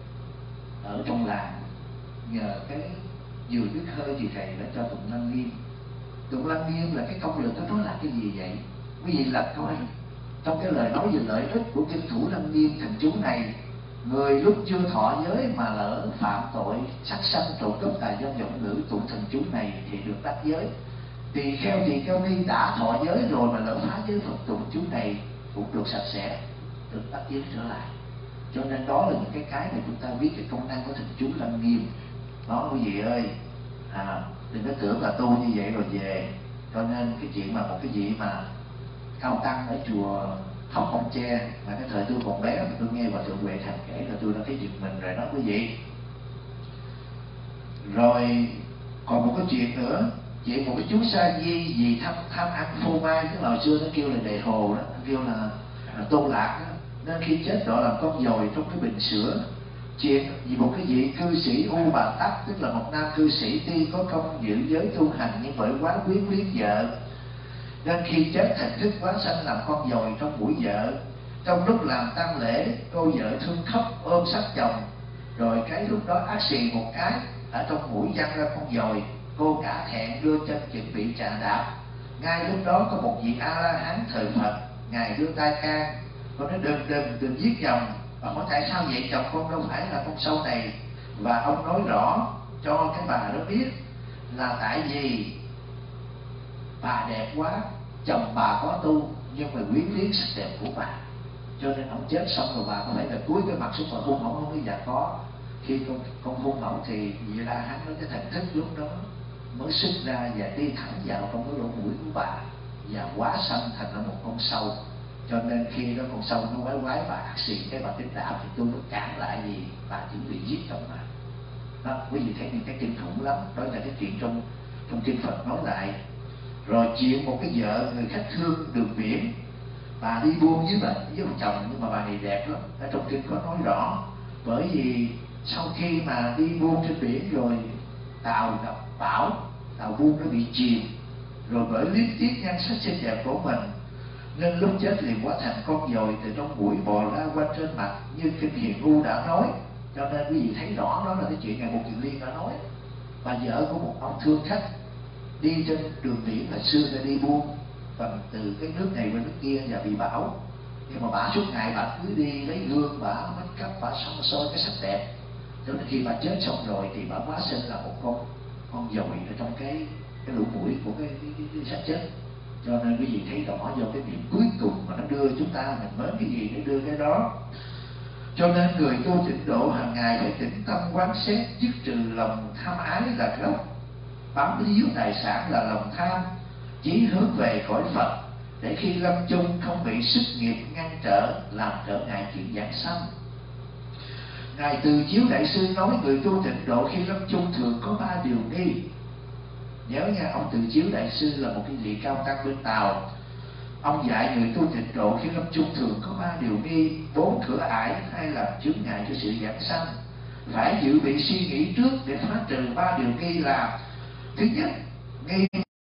[SPEAKER 1] ở trong làng nhờ cái vừa biết hơi thì thầy đã cho tụng Lăng Nghiêm. Tụng Lăng Nghiêm là cái công lực đó là cái gì vậy? Quý vị lật coi trong cái lời nói về lợi ích của kinh thủ Lăng Nghiêm thần chú này: người lúc chưa thọ giới mà lỡ phạm tội sát sanh, trộm cắp, tà dâm, vọng ngữ, tụng thần chú này thì được đắc giới. Tỳ kheo tỳ kheo ni đã thọ giới rồi mà lỡ phá giới Phật tụng chú này cũng được sạch sẽ, được bắt giới trở lại. Cho nên đó là những cái mà chúng ta biết cái công năng của thần chú Lăng Nghiêm. Đó quý vị ơi, đừng có tưởng là tu như vậy rồi về. Cho nên cái chuyện mà một cái vị mà cao tăng ở chùa Hóc Môn Tre, mà cái thời tôi còn bé mà tôi nghe Hòa Thượng Huệ Thành kể là tôi đã thấy giật mình rồi đó quý vị. Rồi còn một cái chuyện nữa, chuyện một cái chú Sa Di vì tham ăn phô mai, tức là hồi xưa nó kêu là đề hồ đó, nó kêu là Tôn Lạc đó, nên khi chết đó làm con dồi trong cái bình sữa. Chuyện vì một cái vị cư sĩ U Bà Tắc, tức là một nam cư sĩ tuy có công giữ giới tu hành nhưng bởi quá quyến luyến vợ, nên khi chết thành thức quá sanh làm con dồi trong mũi vợ. Trong lúc làm tang lễ, cô vợ thương khóc ôm sát chồng, rồi cái lúc đó ác xì một cái ở trong mũi văng ra con dồi. Cô cả thẹn đưa chân chuẩn bị trà đạp. Ngay lúc đó có một vị A La Hán thờ Phật, ngài đưa tay can, con nói đừng giết chồng. Và hỏi tại sao vậy, chồng con đâu phải là con sâu này. Và ông nói rõ cho cái bà đó biết là tại vì bà đẹp quá, chồng bà có tu nhưng mà quyến luyến sắc đẹp của bà, cho nên ông chết xong rồi bà có thể là cúi cái mặt xuống mà hôn ổng. Không có dạ có. Khi con hôn ổng thì vị La Hán nói cái thần thức lúc đó mới xuất ra và đi thẳng vào trong cái lỗ mũi của bà và hóa sanh thành là một con sâu. Cho nên khi đó con sâu nó quái bà ác xì cái bà tính đạo thì tôi mới cản lại vì bà chỉ bị giết chồng bà. Đó, quý vị thấy những cái kinh khủng lắm. Đó là cái chuyện trong kinh Phật nói lại. Rồi chuyện một cái vợ người khách thương đường biển, bà đi buôn với ông chồng, nhưng mà bà này đẹp lắm. Ở trong kinh có nói rõ, bởi vì sau khi mà đi buôn trên biển rồi tàu gặp bão, tàu buôn nó bị chìm, rồi bởi luyến tiếc nhan sắc xinh đẹp của mình nên lúc chết liền hóa thành con dồi từ trong mũi bò ra quanh trên mặt như kinh Hiền U đã nói. Cho nên quý vị thấy rõ đó là cái chuyện ngày một Kiền Liên đã nói. Bà vợ của một ông thương khách đi trên đường biển là xưa ra đi buôn bằng từ cái nước này qua nước kia và bị bão, nhưng mà bà suốt ngày bà cứ đi lấy gương, bà make up, bà xăm soi cái sắc đẹp. Cho nên khi bà chết xong rồi thì bà hóa sinh là một con dồi ở trong cái lỗ mũi của cái xác chết. Cho nên quý vị thấy rõ do cái niệm cuối cùng mà nó đưa chúng ta, mình mến cái gì nó đưa cái đó. Cho nên người tu tịnh độ hàng ngày phải tĩnh tâm quán xét, dứt trừ lòng tham ái là gốc, bám víu tài sản là lòng tham, chí hướng về cõi Phật, để khi lâm chung không bị sức nghiệp ngăn trở làm trở ngại chuyện giảng sanh. Ngài Từ Chiếu Đại Sư nói người tu tịnh độ khi lâm chung thường có 3 điều nghi. Nhớ nha, ông Từ Chiếu Đại Sư là một cái vị cao tăng bên Tàu. Ông dạy người tu tịnh độ khi lâm chung thường có 3 điều nghi, 4 cửa ải hay làm chướng ngại cho sự giảng sanh. Phải dự bị suy nghĩ trước để phá trừ 3 điều nghi là: thứ nhất, nghi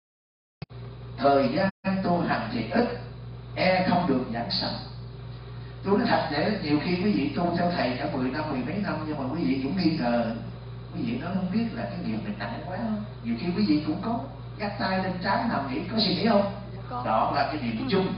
[SPEAKER 1] thời gian tu hành thì ít, không được giảng sanh. Tôi nói thật, để nhiều khi quý vị tu theo thầy cả 10 năm, 10 mấy năm, nhưng mà quý vị cũng nghi ngờ. Quý vị nói không biết là cái nghiệp mình nặng quá không? Nhiều khi quý vị cũng có gác tay lên trán nằm nghĩ, có suy nghĩ không? Đó là cái niệm chung.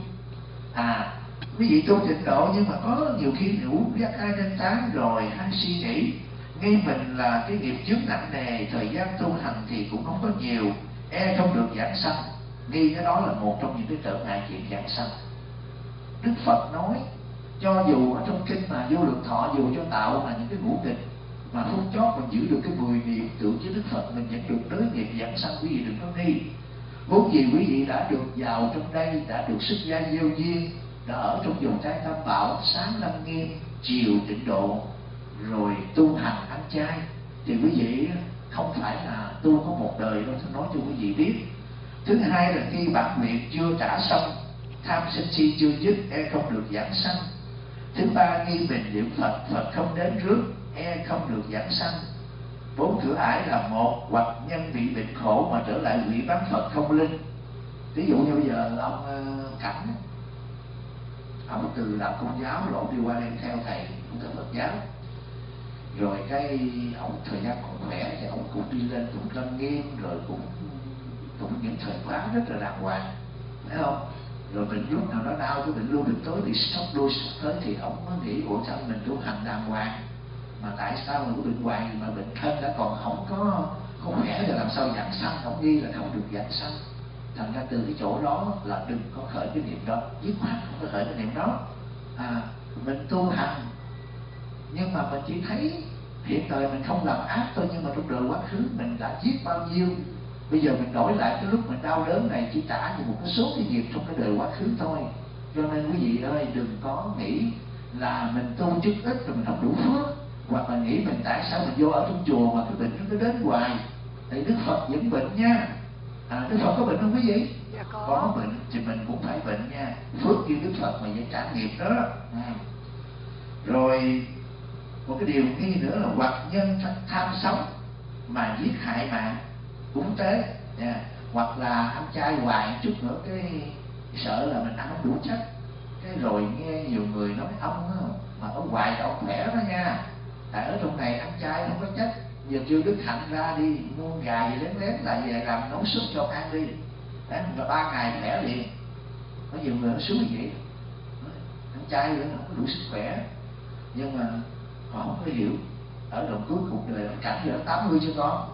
[SPEAKER 1] Quý vị tu tịnh độ nhưng mà có nhiều khi đủ gác tay lên trán rồi hay suy nghĩ, nghi mình là cái nghiệp chướng nặng nề, thời gian tu hành thì cũng không có nhiều, không được giảng sanh. Nghi cái đó là một trong những cái trở ngại chuyện giảng sanh. Đức Phật nói cho dù ở trong kinh mà vô lượng thọ, dù cho tạo mà những cái ngũ tịch mà phút chót mình giữ được cái 10 niệm tưởng với Đức Phật, mình vẫn được tới nghiệp giảng sanh. Quý vị đừng có nghi. Vốn gì quý vị đã được vào trong đây, đã được xuất gia gieo duyên, đã ở trong vòng trái tam bảo, sáng Lăng Nghiêm, chiều tịnh độ, rồi tu hành ăn chay, thì quý vị không phải là tu có một đời đâu. Tôi nói cho quý vị biết. Thứ hai là khi bản nguyện chưa trả xong, tham sân si chưa dứt, không được giảng sanh. Thứ ba, nghi mình niệm Phật, Phật không đến rước, không được giảng sanh. 4 cửa ải là: một, hoặc nhân bị bệnh khổ mà trở lại quỷ bán Phật không linh. Ví dụ như bây giờ ông Cảnh, ông từ làm Công giáo rồi ông đi qua đây theo thầy cũng theo Phật giáo, rồi cái ông thời gian còn khỏe thì ông cũng đi lên tụng Lăng Nghiêm, rồi cũng những thời khóa rất là đàng hoàng, thấy không? Rồi bệnh lúc nào nó đau, cái bệnh lưu bệnh tối thì sốc đôi sốc tới, thì ông mới nghĩ ủa sao mình tu hành đàng hoàng mà tại sao mình có bệnh hoạn, mà bệnh thân đã còn không có khỏe rồi làm sao giảng sanh. Ông nghi là không được giảng sanh. Thành ra từ cái chỗ đó là đừng có khởi cái niệm đó, dứt khoát không có khởi cái niệm đó. Mình tu hành nhưng mà mình chỉ thấy hiện thời mình không làm ác thôi, nhưng mà trong đời quá khứ mình đã giết bao nhiêu. Bây giờ mình đổi lại cái lúc mình đau đớn này chỉ trả như một cái số cái nghiệp trong cái đời quá khứ thôi. Cho nên quý vị ơi, đừng có nghĩ là mình tu chút ít rồi mình không đủ phước, hoặc là nghĩ mình tại sao mình vô ở trong chùa mà cái bệnh nó cứ đến hoài. Thì Đức Phật vẫn bệnh nha. Đức Phật có bệnh không quý vị?
[SPEAKER 2] Dạ
[SPEAKER 1] có bệnh thì mình cũng phải bệnh nha. Phước như Đức Phật mà phải trả nghiệp đó. Rồi một cái điều nghi nữa là hoặc nhân tham sống mà giết hại mạng cúng tế, hoặc là ăn chay hoài chút nữa cái sợ là mình ăn không đủ chất. Cái rồi nghe nhiều người nói ông mà ở ngoài là ông khỏe đó nha, tại ở trong này ăn chay không có chất. Giờ chưa Đức Hạnh ra đi mua gà gì lén lén lại về làm nấu súp cho ăn đi, và 3 ngày khỏe liền. Có nhiều người nó xuống như vậy, ăn chay nữa không có đủ sức khỏe. Nhưng mà họ không có hiểu ở đoạn cuối cuộc đời cảnh giờ 80 chưa con,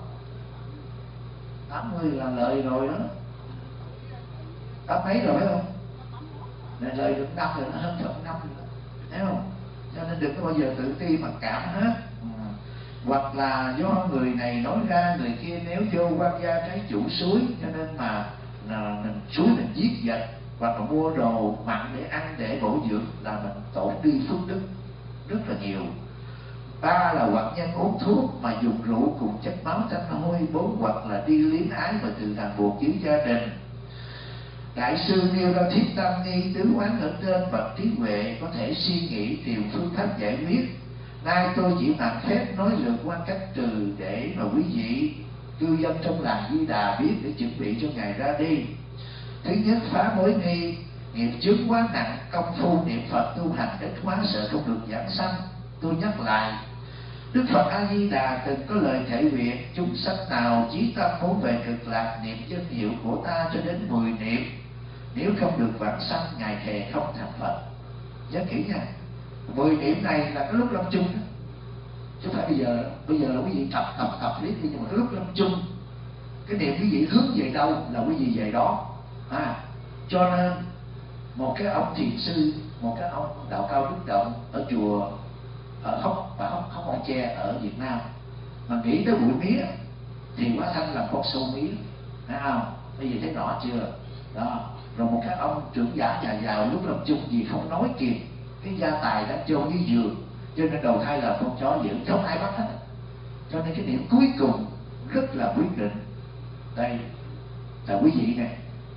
[SPEAKER 1] 80 là lợi rồi đó, 80 mấy rồi phải không? Là lợi được năm rồi, nó hơn chục năm rồi, thấy không? Cho nên đừng có bao giờ tự ti mặc cảm hết. Hoặc là do người này nói ra người kia nếu vô quan gia trái chủ suối, cho nên mà mình suối mình giết vật, hoặc là mua đồ mặn để ăn để bổ dưỡng là mình tổn đi phước đức rất là nhiều. 3 là hoặc nhân uống thuốc mà dùng rượu cùng chất máu tanh hôi. 4 hoặc là đi luyến ái và tự ràng buộc với gia đình. Đại sư nêu ra thiết tâm nghi tứ quán ở trên, bậc trí huệ có thể suy nghĩ tìm phương pháp giải quyết. Nay tôi chỉ mạn phép nói lược qua cách trừ để mà quý vị cư dân trong làng Di Đà biết để chuẩn bị cho ngày ra đi. Thứ nhất, phá mối nghi, nghiệp chướng quá nặng, công phu niệm Phật tu hành ít quá sợ không được giảng sanh. Tôi nhắc lại, Đức Phật A Di Đà từng có lời thể nguyện: chúng sanh nào chí tâm muốn về cực lạc, niệm danh hiệu của ta cho đến 10 niệm, nếu không được vãng sanh, ngài thề không thành Phật. Nhớ kỹ nha, 10 niệm này là cái lúc lâm chung đó, chứ không phải bây giờ. Bây giờ là quý vị tập lý đi, nhưng mà cái lúc lâm chung, cái niệm quý vị hướng về đâu là quý vị về đó. Cho nên một cái ông thiền sư, một cái ông đạo cao đức động ở chùa ở Hóc Môn Tre ở Việt Nam mà nghĩ tới bụi mía thì hóa thân làm con sâu mía, thấy không? Bây giờ thấy rõ chưa đó? Rồi một cái ông trưởng giả nhà giàu lúc lâm chung gì không nói kịp, cái gia tài đã chôn dưới giường, cho nên đầu thai là con chó dữ, không ai bắt hết. Cho nên cái điểm cuối cùng rất là quyết định. Đây là quý vị này,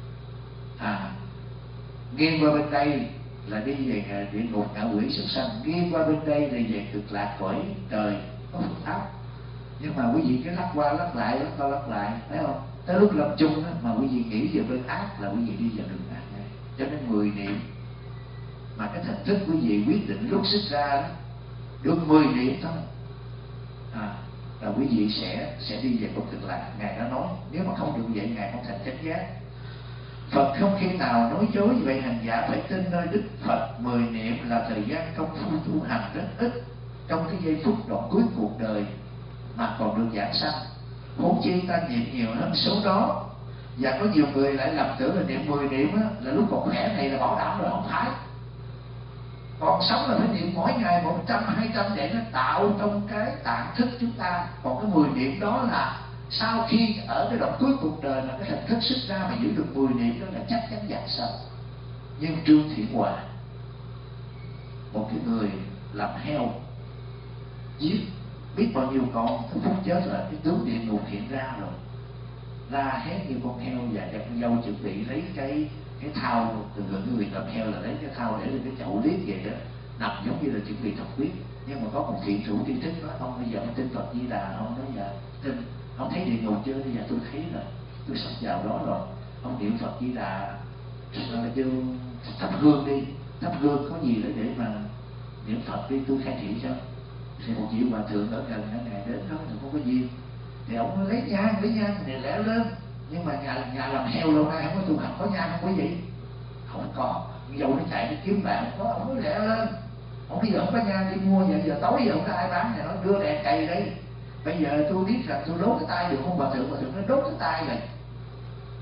[SPEAKER 1] nghiêng qua bên đây là đi về địa ngục ngạ quỷ súc sanh, nghiêng qua bên đây là về cực lạc cõi trời có Phật pháp. Nhưng mà quý vị cứ lắc qua lắc lại, thấy không? Tới lúc lâm chung mà quý vị nghĩ về bên ác là quý vị đi vào đường ác này. Cho nên 10 niệm mà cái thành thức quý vị quyết định rút sức ra đó, được 10 niệm thôi là quý vị sẽ đi về con cực lạc. Ngài đã nói nếu mà không được vậy ngài không thành chánh giác. Phật không khi nào nói dối, vậy hành giả phải tin nơi Đức Phật. 10 niệm là thời gian công phu tu hành rất ít trong cái giây phút đoạn cuối cuộc đời mà còn được giảng sanh, huống chi ta niệm nhiều hơn số đó. Và có nhiều người lại lầm tưởng là niệm 10 niệm là lúc còn khỏe này là bảo đảm rồi, không phải. Còn sống là phải niệm mỗi ngày 100, 200 để nó tạo trong cái tạng thức chúng ta. Còn cái 10 niệm đó là sau khi ở cái đoạn cuối cuộc đời mà cái thành thức xuất ra mà giữ được 10 niệm đó là chắc chắn giảng sanh. Nhưng Trương Thiện Hòa, một cái người làm heo giết biết bao nhiêu con, cái phút chết là cái tướng địa ngục hiện ra rồi, la hét như con heo, và con dâu chuẩn bị lấy cái thau từ gần người làm heo là lấy cái thau để lên cái chậu liếc vậy đó, nằm giống như là chuẩn bị thọc huyết. Nhưng mà có một thiện thủ tri thức nói: ông bây giờ ông tin Phật Di Đà không? Nói dạ tin. Ông thấy địa ngục chưa? Bây giờ tôi thấy rồi, tôi sắp vào đó rồi. Ông niệm Phật Di Đà rồi kêu thắp hương đi, thắp hương có gì để mà niệm Phật đi, tôi khai thị cho. Thì một vị hòa thượng ở gần ngày đến đó thì không có duyên, thì ông lấy nhang thì lẽ lên. Nhưng mà nhà làm heo lâu nay không có tu hành, có nhang không quý vị? Không có. Dâu nó chạy nó kiếm bạn không có, ông mới lẹ lên. Ông bây giờ không có nhang đi mua, giờ tối giờ không có ai bán, thì nó đưa đèn cày đây. Bây giờ tôi biết rằng tôi đốt cái tay được không? Hòa thượng nó đốt cái tay này.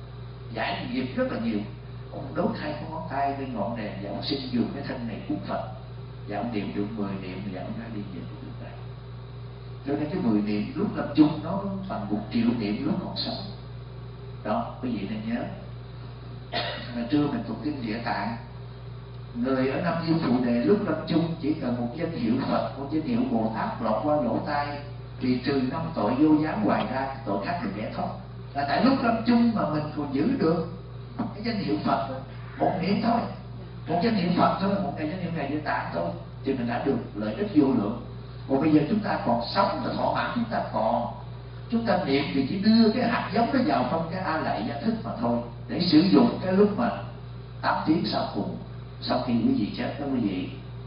[SPEAKER 1] giải nghiệp rất là nhiều. Ông đốt 2 con ngón tay lên ngọn đèn và ông xin dùng cái thân này cúng Phật, và ông niệm được 10 niệm và ông ra đi về của Đức này. Cho nên cái 10 niệm lúc lâm chung nó bằng 1 triệu niệm lúc còn sống. Đó, quý vị nên nhớ. Ngày trưa mình tụng kinh Địa Tạng, người ở Nam Dương Phụ Đề lúc lâm chung chỉ cần một danh hiệu Phật, một danh hiệu Bồ Tát lọt qua lỗ tai thì trừ 5 tội vô gián, ngoài ra tội khác được giải thoát. Là tại lúc lâm chung mà mình còn giữ được cái danh hiệu Phật, một niệm thôi, một danh hiệu Phật thôi, một cái danh hiệu Ngài Địa Tạng thôi, thì mình đã được lợi ích vô lượng. Còn bây giờ chúng ta còn sống và thỏa mãn, chúng ta niệm thì chỉ đưa cái hạt giống đó vào trong cái A Lại Gia Thức mà thôi, để sử dụng cái lúc mà 8 tiếng sau cùng, sau khi quý vị chết đó quý vị.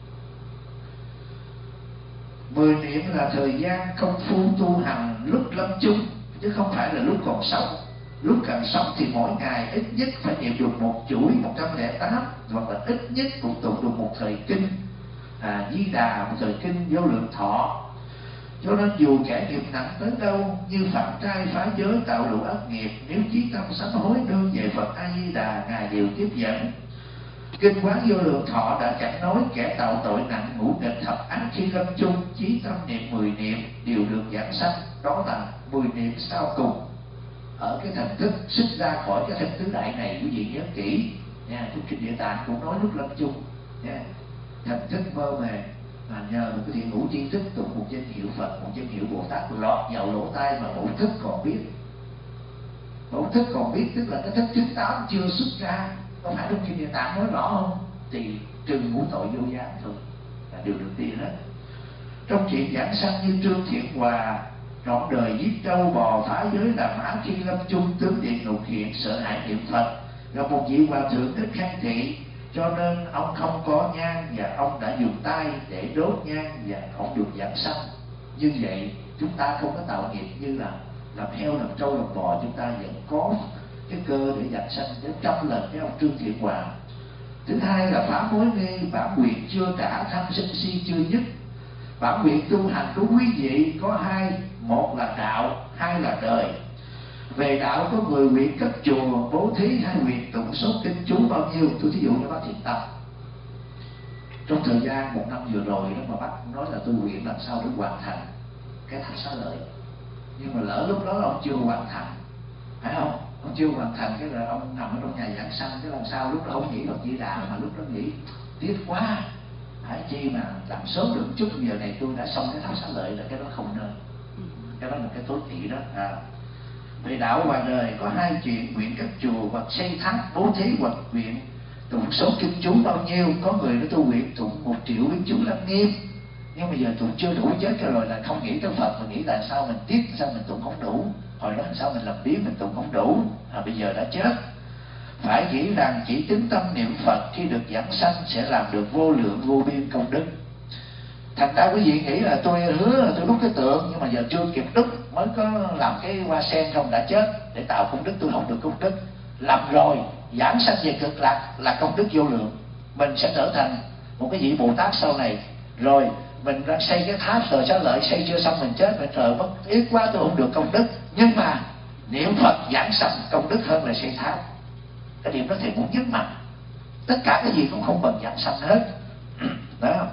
[SPEAKER 1] 10 niệm là thời gian công phu tu hành lúc lâm chung, chứ không phải là lúc còn sống. Lúc còn sống thì mỗi ngày ít nhất phải niệm được 1 chuỗi 108, hoặc là ít nhất cũng tụng được 1 thời kinh Di Đà, 1 thời kinh Vô Lượng Thọ. Cho nên dù kẻ nghiệp nặng tới đâu, như phạm trai phá giới tạo đủ ác nghiệp, nếu chí tâm sám hối nương về Phật A Di Đà, Ngài đều tiếp dẫn. Kinh Quán Vô Lượng Thọ đã chẳng nói kẻ tạo tội nặng ngũ nghịch thập ác khi lâm chung chí tâm niệm 10 niệm đều được giảng sanh. Đó là 10 niệm sau cùng ở cái thần thức xuất ra khỏi cái thân tứ đại này. Quý vị nhớ kỹ nha. Trong kinh Địa Tạng cũng nói lúc lâm chung nha, thần thức mơ màng mà nhờ một cái thiện ngũ tri thức tụng một danh hiệu Phật, một danh hiệu Bồ Tát lọt vào lỗ tai mà bổn thức còn biết. Bổn thức còn biết tức là cái thức thứ 8 chưa xuất ra. Không phải trong kinh Địa Tạng nói rõ không? Thì trừ ngũ tội vô gián thôi là đều được tiền hết. Trong chuyện giảng sanh như Trương Thiện Hòa trọn đời giết trâu bò phá giới làm ác, khi lâm chung tướng địa ngục hiện sợ hãi niệm Phật, gặp một vị hòa thượng thích kháng thị, cho nên ông không có nhang và ông đã dùng tay để đốt nhang và ông được giảng sanh. Như vậy chúng ta không có tạo nghiệp như là làm heo, làm trâu, làm bò, chúng ta vẫn có cái cơ để giảng sanh đến 100 lần với ông Trương Thiện Hòa. Thứ hai là phá mối mê, bản nguyện chưa trả, tham sân si chưa dứt. Bản nguyện tu hành của quý vị có 2, 1 là đạo, 2 là đời. Về đạo có 10 nguyện cấp chùa, bố thí 2 nguyện tụng số kinh chú bao nhiêu. Tôi thí dụ cho bác thiện tâm. Trong thời gian 1 năm vừa rồi đó mà bác nói là tôi nguyện làm sao để hoàn thành cái tháp xá lợi, nhưng mà lỡ lúc đó ông chưa hoàn thành, phải không? Ông chưa hoàn thành cái là ông nằm ở trong nhà giảng sanh, cái làm sao lúc đó không nghĩ Phật Di Đà mà lúc đó nghĩ tiếc quá, phải chi mà làm sớm được chút, giờ này tôi đã xong cái tháp xá lợi, là cái đó không nên. Cái đó là cái tối kỵ đó. Về đạo và đời có 2 chuyện, nguyện cấp chùa hoặc xây tháp, bố thí hoặc nguyện tụng số kinh chú bao nhiêu. Có người nó tu nguyện tụng 1 triệu kinh chú Lăng Nghiêm, nhưng mà giờ tụng chưa đủ, chết rồi là không nghĩ tới Phật, mà nghĩ là sao mình tiếc, sao mình tụng không đủ, hồi đó sao mình làm biếng mình tụng không đủ, bây giờ đã chết. Phải nghĩ rằng chỉ tính tâm niệm Phật khi được giảng sanh sẽ làm được vô lượng vô biên công đức. Thành ra quý vị nghĩ là tôi hứa là tôi đúc cái tượng, nhưng mà giờ chưa kịp đúc, mới có làm cái hoa sen không đã chết, để tạo công đức tôi không được công đức. Làm rồi giảng sanh về cực lạc là công đức vô lượng, mình sẽ trở thành một cái vị Bồ Tát sau này. Rồi mình đang xây cái tháp rồi xá lợi xây chưa xong mình chết, mình trời mất ít quá tôi không được công đức, nhưng mà niệm Phật giảng sanh công đức hơn là xây tháp. Cái điểm đó thầy muốn nhấn mạnh, tất cả cái gì cũng không bằng giảng sanh hết. Đó.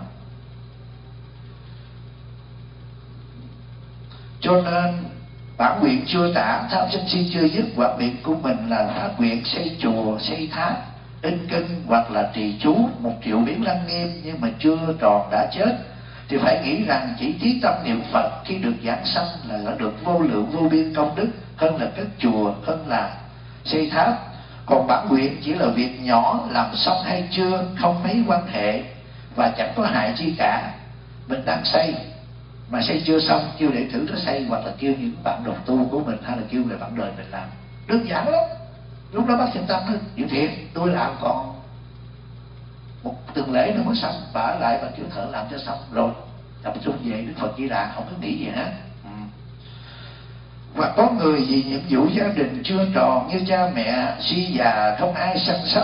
[SPEAKER 1] Cho nên bản nguyện chưa trả, tham sân si chưa dứt, quả nguyện của mình là phát nguyện xây chùa, xây tháp, in kinh hoặc là trì chú 1 triệu biến Lăng Nghiêm, nhưng mà chưa tròn đã chết, thì phải nghĩ rằng chỉ trí tâm niệm Phật khi được giảng sanh là đã được vô lượng vô biên công đức, hơn là cất chùa, hơn là xây tháp. Còn bản nguyện chỉ là việc nhỏ, làm xong hay chưa không mấy quan hệ và chẳng có hại chi cả. Mình đang xây mà xây chưa xong, kêu đệ tử nó xây, hoặc là kêu những bạn đồng tu của mình, hay là kêu về bạn đời mình làm, đơn giản lắm. Lúc đó bác Thiện Tâm nói Diệu Thiện, tôi làm còn một tuần lễ nữa mới xong, bà ở lại bà kêu thợ làm cho xong rồi tập trung về Đức Phật Di Đà, không có nghĩ gì hết. Và có người vì nhiệm vụ gia đình chưa tròn, như cha mẹ suy già không ai săn sóc,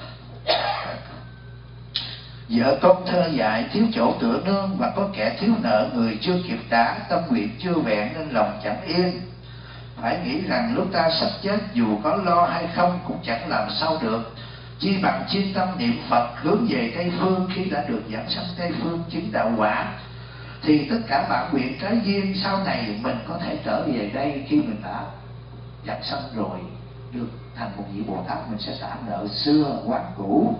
[SPEAKER 1] vợ con thơ dại thiếu chỗ tựa nương, và có kẻ thiếu nợ người chưa kịp trả, tâm nguyện chưa vẹn nên lòng chẳng yên. phải nghĩ rằng lúc ta sắp chết dù có lo hay không cũng chẳng làm sao được, chi bằng chuyên tâm niệm Phật hướng về Tây Phương. Khi đã được giảng sanh Tây Phương chứng đạo quả thì tất cả bản nguyện trái duyên sau này mình có thể trở về đây. Khi mình đã giảng sanh rồi, được thành một vị Bồ Tát, mình sẽ trả nợ xưa quán cũ.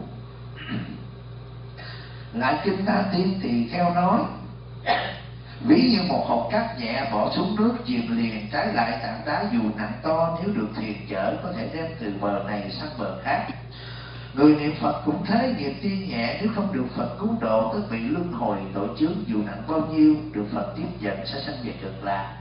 [SPEAKER 1] Lại kinh A Tiên thì theo nói, ví như một hột cát nhẹ bỏ xuống nước chìm liền, trái lại tảng đá dù nặng to nếu được thuyền chở có thể đem từ bờ này sang bờ khác. Người niệm Phật cũng thế, nghiệp tiên nhẹ nếu không được Phật cứu độ, tức bị luân hồi tội chướng dù nặng bao nhiêu, được Phật tiếp dẫn sẽ sanh về Cực Lạc.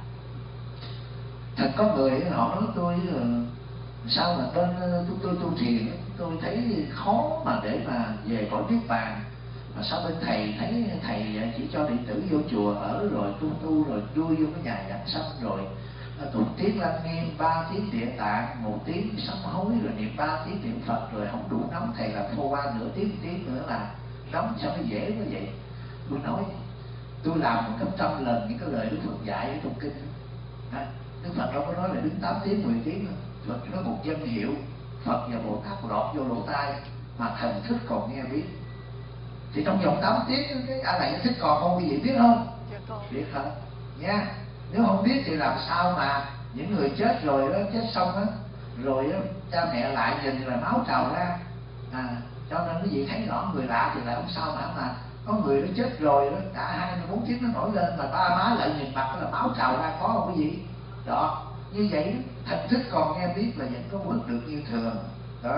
[SPEAKER 1] Thật có người họ nói tôi sao mà bên tôi tu thiền tôi thấy khó mà để mà về cõi niết bàn, mà sao bên thầy thấy thầy chỉ cho đệ tử vô chùa ở rồi tu rồi vui vô cái nhà giảng sanh rồi tụng tiếng Lăng Nghiêm, 3 tiếng Địa Tạng, 1 tiếng sám hối, rồi niệm 3 tiếng niệm Phật, rồi không đủ nóng thầy làm phô qua nửa tiếng nữa là nóng, sao nó dễ quá vậy. Tôi nói tôi làm 100 lần những cái lời Đức Phật dạy ở trong kinh. Đức Phật đâu có nói là đứng 8 tiếng 10 tiếng nữa. Phật nói một danh hiệu Phật và Bồ Tát lọt vô lỗ tai mà thần thức còn nghe biết. Thì trong vòng 8 tiếng cái A Lại Giải Thích còn không quý vị biết không? Biết không? Nha. Nếu không biết thì làm sao mà những người chết rồi đó, chết xong á, rồi đó, cha mẹ lại nhìn là máu trào ra. Cho nên quý vị thấy rõ người lạ thì lại không sao mà có người nó chết rồi đó, cả 24 tiếng nó nổi lên mà ba má lại nhìn mặt là máu trào ra, có không quý vị? Đó, như vậy thần thức còn nghe biết là vẫn có bước được như thường. Đó.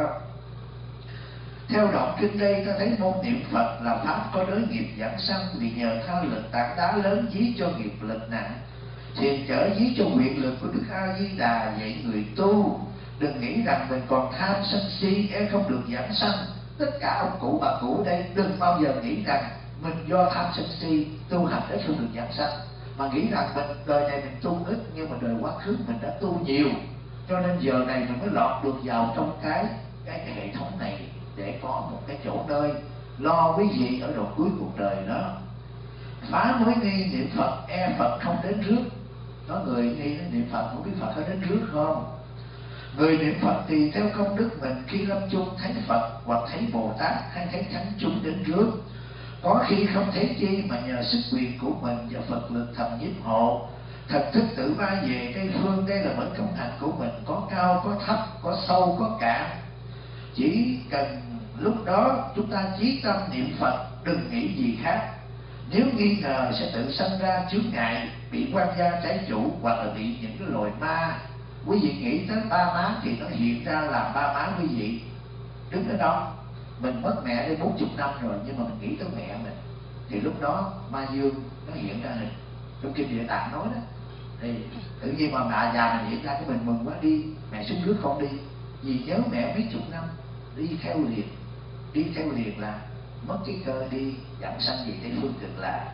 [SPEAKER 1] Theo đoạn kinh đây ta thấy môn niệm Phật là pháp có đới nghiệp giảng sanh, vì nhờ tha lực tảng đá lớn dí cho nghiệp lực nặng, thiền trở dí cho nguyện lực của Đức A Di Đà. Vậy người tu đừng nghĩ rằng mình còn tham sân si e không được giảng sanh. Tất cả ông cụ bà cụ đây đừng bao giờ nghĩ rằng mình do tham sân si tu hành để không được giảng sanh, mà nghĩ rằng mình đời này mình tu ít nhưng mà đời quá khứ mình đã tu nhiều, cho nên giờ này mình mới lọt được vào trong cái hệ thống này để có một cái chỗ nơi lo quý vị ở độ cuối cuộc đời đó. Phá mối nghi niệm Phật e Phật không đến rước. Có người nghi niệm Phật không biết Phật có đến rước không? Người niệm Phật tùy theo công đức mình, khi lâm chung thấy Phật hoặc thấy Bồ Tát hay thấy thánh chúng đến rước. Có khi không thấy chi mà nhờ sức quyền của mình và Phật lực thầm nhiếp hộ, thần thức tự bay về Tây Phương. Đây là bởi công hạnh của mình, có cao có thấp, có sâu có cạn. Chỉ cần lúc đó chúng ta chí tâm niệm Phật, đừng nghĩ gì khác. Nếu nghi ngờ sẽ tự sanh ra chướng ngại, bị quan gia trái chủ hoặc là bị những cái loài ma. Quý vị nghĩ tới ba má thì nó hiện ra là ba má quý vị đứng ở đó. Mình mất mẹ đây 40 năm rồi nhưng mà mình nghĩ tới mẹ mình, thì lúc đó ma dương nó hiện ra hình. Trong kinh Địa Tạng nói đó, thì tự nhiên mà mẹ già mình hiện ra cái mình mừng quá, đi mẹ xuống rước con đi, vì nhớ mẹ mấy chục năm, đi theo liền là mất cái cơ đi dẫn sanh về Tây Phương Cực Lạc.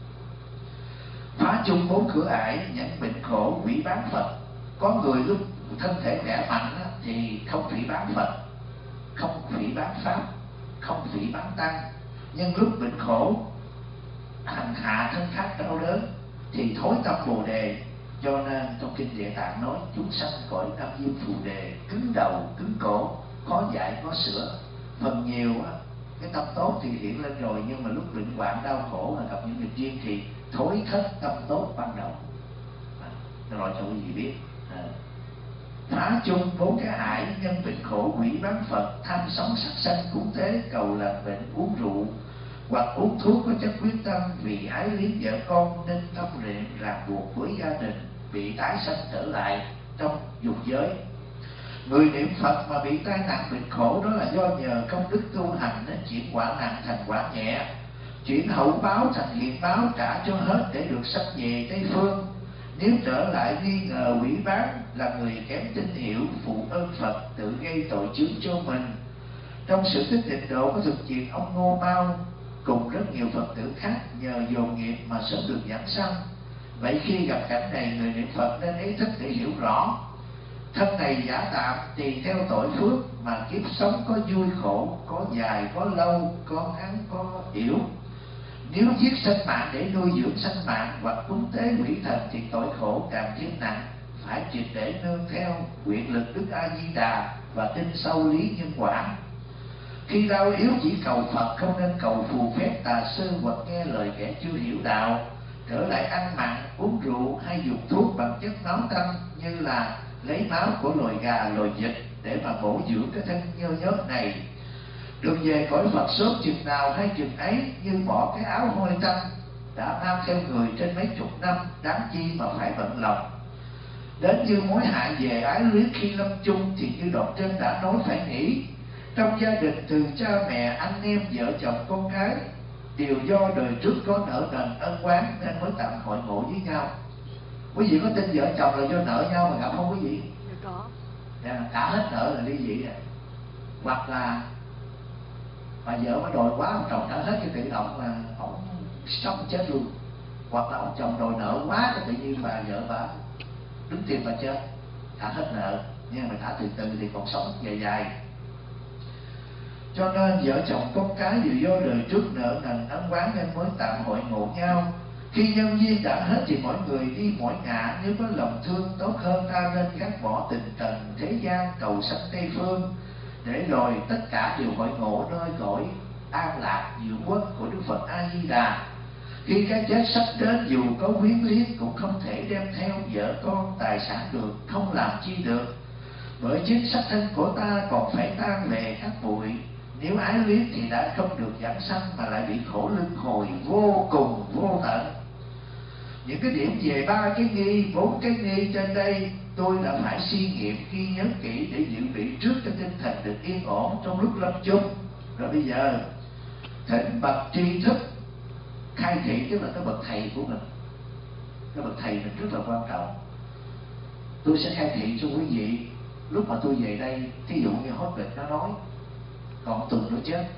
[SPEAKER 1] Phá chung 4 cửa ải, nhận bệnh khổ, quỷ bán Phật. Có người lúc thân thể khỏe mạnh thì không phỉ bán Phật, không phỉ bán Pháp, không phỉ bán Tăng, nhưng lúc bệnh khổ hành hạ thân khác đau đớn thì thối tâm Bồ Đề. Cho nên trong kinh Địa Tạng nói chúng sanh cõi Nam Diêm Phù Đề, cứng đầu cứng cổ, khó dạy khó sửa. Phần nhiều cái tâm tốt thì hiện lên rồi, nhưng mà lúc bệnh hoạn đau khổ mà gặp những nghịch duyên thì thối thất tâm tốt ban đầu. Rồi cho quý vị biết. Phá chung 4 cái ải, nhân bệnh khổ, quỷ bán Phật, tham sống sát sanh cũng thế, cầu làm bệnh uống rượu hoặc uống thuốc có chất quyết tâm, vì ái liếm vợ con nên tâm riện ràng buộc với gia đình, bị tái sanh trở lại trong dục giới. Người niệm Phật mà bị tai nạn bệnh khổ đó là do nhờ công đức tu hành nên chuyển quả nặng thành quả nhẹ, chuyển hậu báo thành hiện báo, trả cho hết để được sanh về Tây Phương. Nếu trở lại nghi ngờ quỷ bán là người kém tín hiểu, phụ ơn Phật, tự gây tội chướng cho mình. Trong sự tích Tịnh Độ có thực chuyện ông Ngô Mao cùng rất nhiều Phật tử khác nhờ dồn nghiệp mà sớm được giảng sanh. Vậy khi gặp cảnh này, người niệm Phật nên ý thức để hiểu rõ thân này giả tạm, tùy theo tội phước mà kiếp sống có vui khổ, có dài có lâu, có ngắn có yếu. Nếu giết sinh mạng để nuôi dưỡng sinh mạng hoặc cúng tế quỷ thần thì tội khổ càng thêm nặng, phải triệt để nương theo quyền lực Đức A Di Đà và tin sâu lý nhân quả. Khi đau yếu chỉ cầu Phật, không nên cầu phù phép tà sư hoặc nghe lời kẻ chưa hiểu đạo, trở lại ăn mặn, uống rượu hay dùng thuốc bằng chất máu tanh như là lấy máu của loài gà, loài vịt để mà bổ dưỡng cái thân nhơ nhớt này. Đường về cõi Phật sớm chừng nào hay chừng ấy, như bỏ cái áo hôi tanh đã mang theo người trên mấy chục năm, đáng chi mà phải bận lòng. Đến như mối hại về ái luyến khi lâm chung, thì như đoạn trên đã nói phải nghĩ. Trong gia đình từ cha mẹ, anh em, vợ chồng, con cái đều do đời trước có nợ nần ân oán nên mới tạm hội ngộ với nhau. Quý vị có tin vợ chồng là do nợ nhau mà gặp không quý vị?
[SPEAKER 2] Có.
[SPEAKER 1] Cả hết nợ là ly dị rồi. Hoặc là bà vợ mới đòi quá, ông chồng trả hết cái tự động là ông sống chết luôn. Hoặc là ông chồng đòi nợ quá, cái tự nhiên bà vợ bà đứng tiền bà chết, trả hết nợ, nhưng mà trả từ từ thì còn sống dài dài. Cho nên vợ chồng con cái đều do đời trước nợ nần ân oán nên mới tạm hội ngộ nhau. Khi nhân duyên đã hết thì mỗi người đi mỗi ngả, nếu có lòng thương tốt hơn ta nên gác bỏ tình trần thế gian, cầu sanh Tây Phương, để rồi tất cả đều hội ngộ nơi cõi an lạc diệu quốc của Đức Phật A Di Đà. Khi cái chết sắp đến, dù có quyến luyến cũng không thể đem theo vợ con tài sản được, không làm chi được, bởi chính xác thân của ta còn phải tan lệ khắc bụi. Nếu ái luyến thì đã không được giảng sanh mà lại bị khổ luân hồi vô cùng vô tận. Những cái điểm về 3 cái nghi, 4 cái nghi trên đây tôi đã phải suy nghiệm, ghi nhớ kỹ để dự bị trước cho tinh thần được yên ổn trong lúc lâm chung. Rồi bây giờ thỉnh bậc tri thức khai thị, tức là cái bậc thầy của mình. Cái bậc thầy mình rất là quan trọng. Tôi sẽ khai thị cho quý vị. Lúc mà tôi về đây, thí dụ như Hốt Bệnh nó nói còn tuần nữa chết,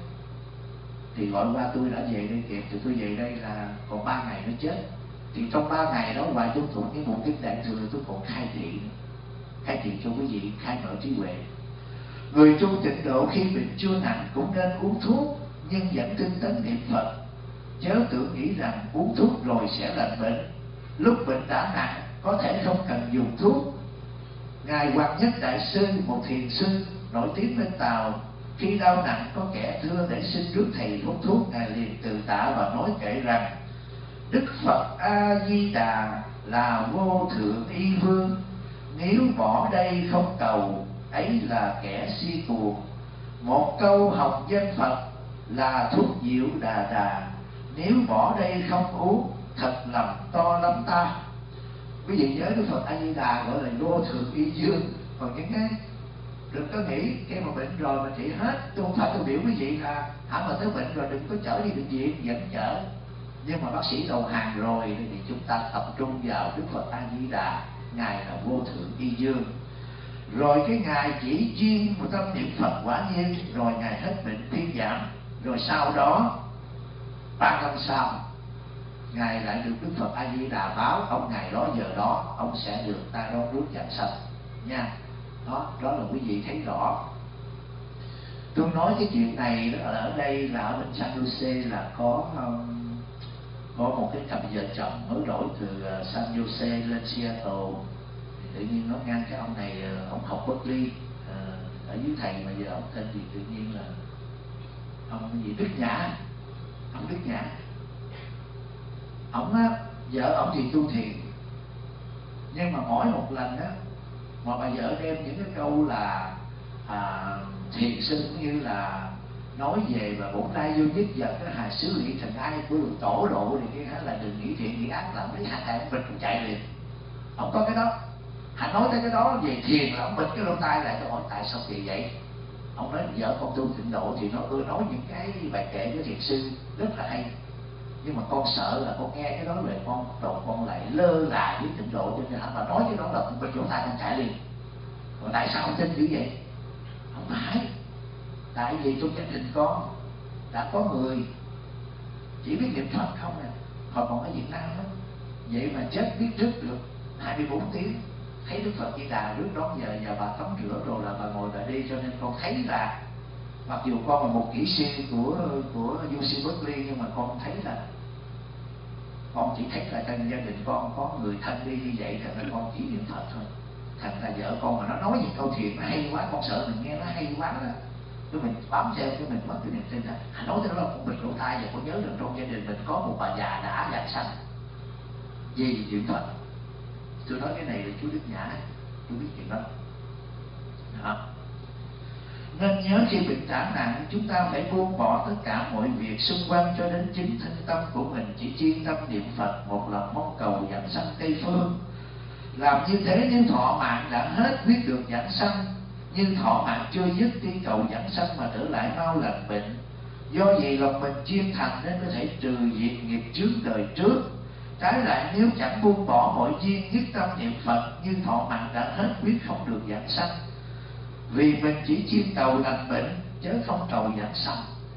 [SPEAKER 1] thì gọi qua tôi đã về đây kịp, thì tôi về đây là còn 3 ngày nữa chết. Thì trong 3 ngày đó, ngoài tuân thủ cái bộ kinh đại thừa, tôi còn khai thị cho quý vị, khai mở trí huệ. Người tu tịnh độ khi bệnh chưa nặng cũng nên uống thuốc, nhưng vẫn tinh tấn niệm Phật, chớ tưởng nghĩ rằng uống thuốc rồi sẽ lành bệnh. Lúc bệnh đã nặng có thể không cần dùng thuốc. Ngài Hoàng Nhất Đại Sư, một thiền sư nổi tiếng bên Tàu, khi đau nặng có kẻ thưa để xin rước thầy hút thuốc, ngài liền từ tạ và nói kể rằng: Đức Phật A Di Đà là vô thượng y vương, nếu bỏ đây không cầu, ấy là kẻ si cuồng. Một câu học danh Phật là thuốc diệu đà đà, nếu bỏ đây không uống, thật lầm to lắm ta. Quý vị nhớ Đức Phật A Di Đà gọi là vô thượng y dương. Còn những cái đừng có nghĩ khi mà bệnh rồi mà trị hết. Tôi không phải tôi biểu quý vị là hẳn mà tới bệnh rồi đừng có chở đi bệnh viện, vẫn chở. Nhưng mà bác sĩ đầu hàng rồi thì chúng ta tập trung vào Đức Phật A Di Đà, ngài là vô thượng y dương. Rồi cái ngài chỉ chuyên một tâm niệm Phật quả nhiên, rồi ngài hết bệnh thuyên giảm. Rồi sau đó 3 năm sau, ngài lại được Đức Phật A Di Đà báo ông ngày đó giờ đó ông sẽ được ta đón rước giảng sanh nha. Đó là quý vị thấy rõ. Tôi nói cái chuyện này đó, ở đây là ở bên San Jose là có một cái cặp vợ chồng mới đổi từ San Jose lên Seattle. Tự nhiên nó ngang cái ông này, ông học Berkeley ở dưới thầy, mà giờ ông tên gì tự nhiên là ông gì Đức Nhã. Ông Đức Nhã, ông á, vợ ông thì tu thiền, nhưng mà mỗi một lần á mà bà vợ đem những cái câu là thiền sinh cũng như là nói về và bổn lai vô nhất vật cái hài xứ lị thành ai của đường tổ độ thì cái là đừng nghĩ thiện nghĩ ác, là mấy hai thằng bịch cũng chạy liền. Ông có cái đó, hắn nói tới cái đó về thiền là ông bịch cái lỗ tai lại. Tôi hỏi tại sao kỳ vậy? Ông nói vợ con tu tịnh độ thì nó ưa nói những cái bài kệ của thiền sư rất là hay, nhưng mà con sợ là con nghe cái đó rồi con lại lơ là với tịnh độ, cho nên mà nói cái đó là con bịch lỗ tai con chạy liền. Còn tại sao ông tin dữ vậy? Không phải, tại vì trong gia đình con đã có người chỉ biết niệm Phật không nè, hồi còn ở Việt Nam đó, vậy mà chết biết trước được 24 tiếng, thấy Đức Phật Di Đà rước đón giờ bà tắm rửa rồi là bà ngồi bà đi. Cho nên con thấy là mặc dù con là một kỹ sư của UC Berkeley, nhưng mà con thấy là con chỉ thấy là trong gia đình con có người thân đi như vậy, cho nên con chỉ niệm Phật thôi. Thành ra vợ con mà nó nói những câu chuyện nó hay quá, con sợ mình nghe nó hay quá đó, cái mình bám theo cái mình mất cái niềm tin. Nói tới đó là con bịt lỗ tai, và con nhớ được trong gia đình mình có một bà già đã giảng sanh về niệm Phật. Tôi nói cái này là chú Đức Nhã, tôi biết chuyện đó. Nên nhớ khi bệnh trở nặng, chúng ta phải buông bỏ tất cả mọi việc xung quanh cho đến chính thân tâm của mình chỉ chuyên tâm niệm Phật, một lòng mong cầu giảng sanh Tây phương. Làm như thế nếu thọ mạng đã hết quyết được giảng sanh, nhưng thọ mạng chưa dứt đi cầu giảng sanh mà trở lại mau lành bệnh. Do vì lòng mình chuyên thành nên có thể trừ diệt nghiệp chướng đời trước. Trái lại nếu chẳng buông bỏ mọi duyên nhất tâm niệm Phật, nhưng thọ mạng đã hết quyết không được giảng sanh, vì mình chỉ chuyên cầu lành bệnh chứ không cầu giảng sanh.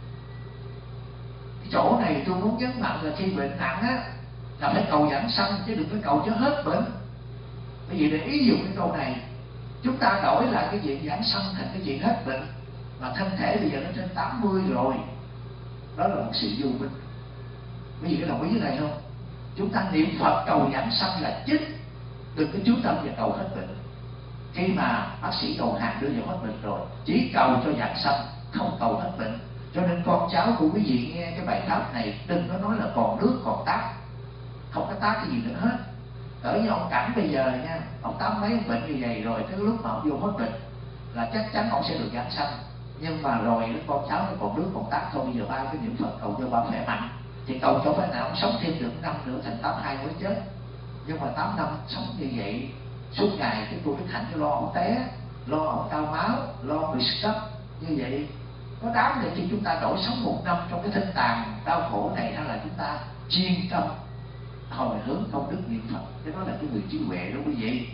[SPEAKER 1] Cái chỗ này tôi muốn nhấn mạnh là khi bệnh nặng á là phải cầu giảng sanh, chứ đừng phải cầu cho hết bệnh. Bởi vì để ý dùng cái câu này, chúng ta đổi lại cái chuyện giảng sanh thành cái chuyện hết bệnh, mà thân thể bây giờ nó trên 80 rồi, đó là một sự vô minh. Bởi vì cái đồng ý với này không? Chúng ta niệm Phật cầu giảng sanh là chính, đừng có chú tâm vào cầu hết bệnh. Khi mà bác sĩ đầu hàng đưa vào hết bệnh rồi, chỉ cầu cho giảng sanh, không cầu hết bệnh. Cho nên con cháu của quý vị nghe cái bài pháp này, đừng có nói là còn nước còn tát, không có tát cái gì nữa hết. Cỡ như ông Cảnh bây giờ nha, ông tám mấy ông bệnh như vậy rồi, tới lúc mà ông vô hết bệnh là chắc chắn ông sẽ được giảng sanh. Nhưng mà rồi con cháu nó còn nước còn tát thôi, bây giờ ba cái niệm Phật cầu cho ba khỏe mạnh, thì cầu cho phải nào ông sống thêm được năm nữa thành 82 mới chết. Nhưng mà 8 năm sống như vậy suốt ngày, cái cô Đức Hạnh lo ông té, lo ông cao máu, lo bị stress như vậy, có đáng để cho chúng ta đổi sống một năm trong cái thân tàn đau khổ này, hay là chúng ta chuyên tâm hồi hướng công đức niệm Phật? Cái đó là cái người trí huệ đó quý vị.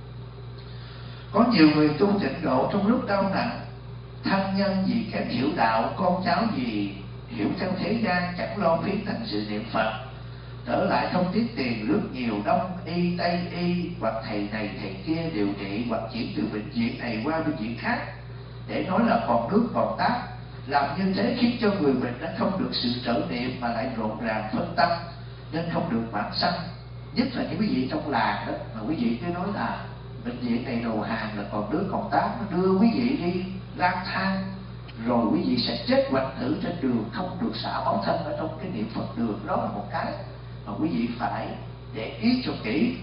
[SPEAKER 1] Có nhiều người tu tịnh độ trong lúc đau nặng, thân nhân vì kém hiểu đạo, con cháu vì hiểu theo thế gian chẳng lo phiến thành sự niệm Phật, trở lại không tiếc tiền rất nhiều, đông y tây y hoặc thầy này thầy kia điều trị, hoặc chuyển từ bệnh viện này qua bệnh viện khác để nói là còn nước còn tát. Làm như thế khiến cho người bệnh đã không được sự trở niệm mà lại rộn ràng phân tâm, nên không được vãng sanh. Nhất là những quý vị trong làng đó, mà quý vị cứ nói là bệnh viện này đầu hàng là còn nước còn tát, nó đưa quý vị đi lang thang, rồi quý vị sẽ chết hoạch tử trên đường, không được xả máu thân ở trong cái niệm Phật đường. Đó là một cái mà quý vị phải để ý cho kỹ.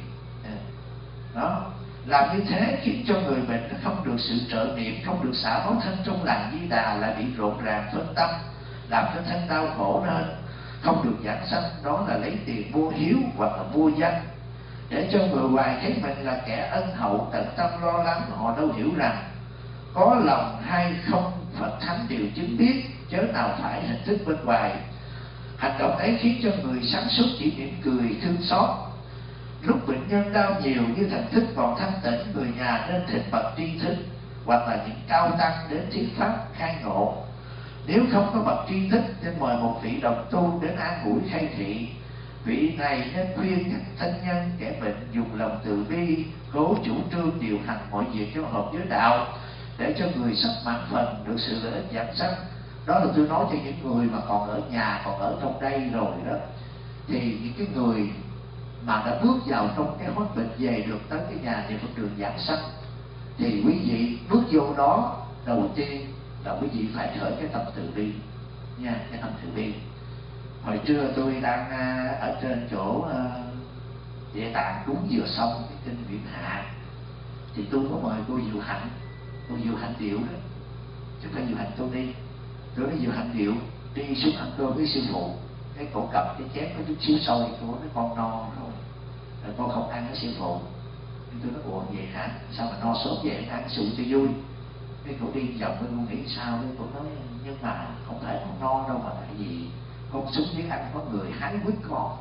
[SPEAKER 1] Đó, làm như thế khiến cho người bệnh nó không được sự trợ niệm, không được xả máu thân trong làng Di Đà, lại bị rộn ràng phân tâm, làm cho thân đau khổ, nên không được giảng sanh. Đó là lấy tiền mua hiếu hoặc là mua danh, để cho người ngoài thấy mình là kẻ ân hậu tận tâm lo lắng. Họ đâu hiểu rằng có lòng hay không Phật thánh đều chứng biết, chớ nào phải hình thức bên ngoài. Hành động ấy khiến cho người sáng suốt chỉ mỉm cười thương xót. Lúc bệnh nhân đau nhiều như thần thức còn thanh tịnh, người nhà nên thỉnh bậc tri thức hoặc là những cao tăng đến thuyết pháp khai ngộ. Nếu không có bậc tri thức nên mời một vị đồng tu đến an ủi khai thị. Vị này nên khuyên các thân nhân kẻ bệnh dùng lòng từ bi, cố chủ trương điều hành mọi việc cho hợp với đạo, để cho người sắp mãn phần được sự lợi ích giảng sanh. Đó là tôi nói cho những người mà còn ở nhà, còn ở trong đây rồi đó. Thì những cái người mà đã bước vào trong cái hót bệnh về được tới cái nhà niệm Phật đường giảng sanh, thì quý vị bước vô đó đầu tiên là quý vị phải khởi cái tâm từ bi nha, cái tâm từ bi. Hồi trưa tôi đang ở trên chỗ Địa Tạng cúng vừa xong cái kinh Viễn Hạ, thì tôi có mời cô Diệu Hạnh, cô Diệu Hạnh Điệu đó, chứ không phải Diệu Hạnh tôi đi. Tôi nói Diệu Hạnh Điệu đi xuống ăn cơm với sư phụ, cái cổ cầm cái chén có chút xíu xôi, cô nói con no rồi, con không ăn với sư phụ. Tôi nói ủa vậy hả, sao mà no sớm vậy, ăn sự cho vui. Cái cổ đi vòng với con nghĩ sao đấy, cổ nói nhưng mà không phải con no đâu, mà tại vì con xuống dưới ăn có người hái quýt con.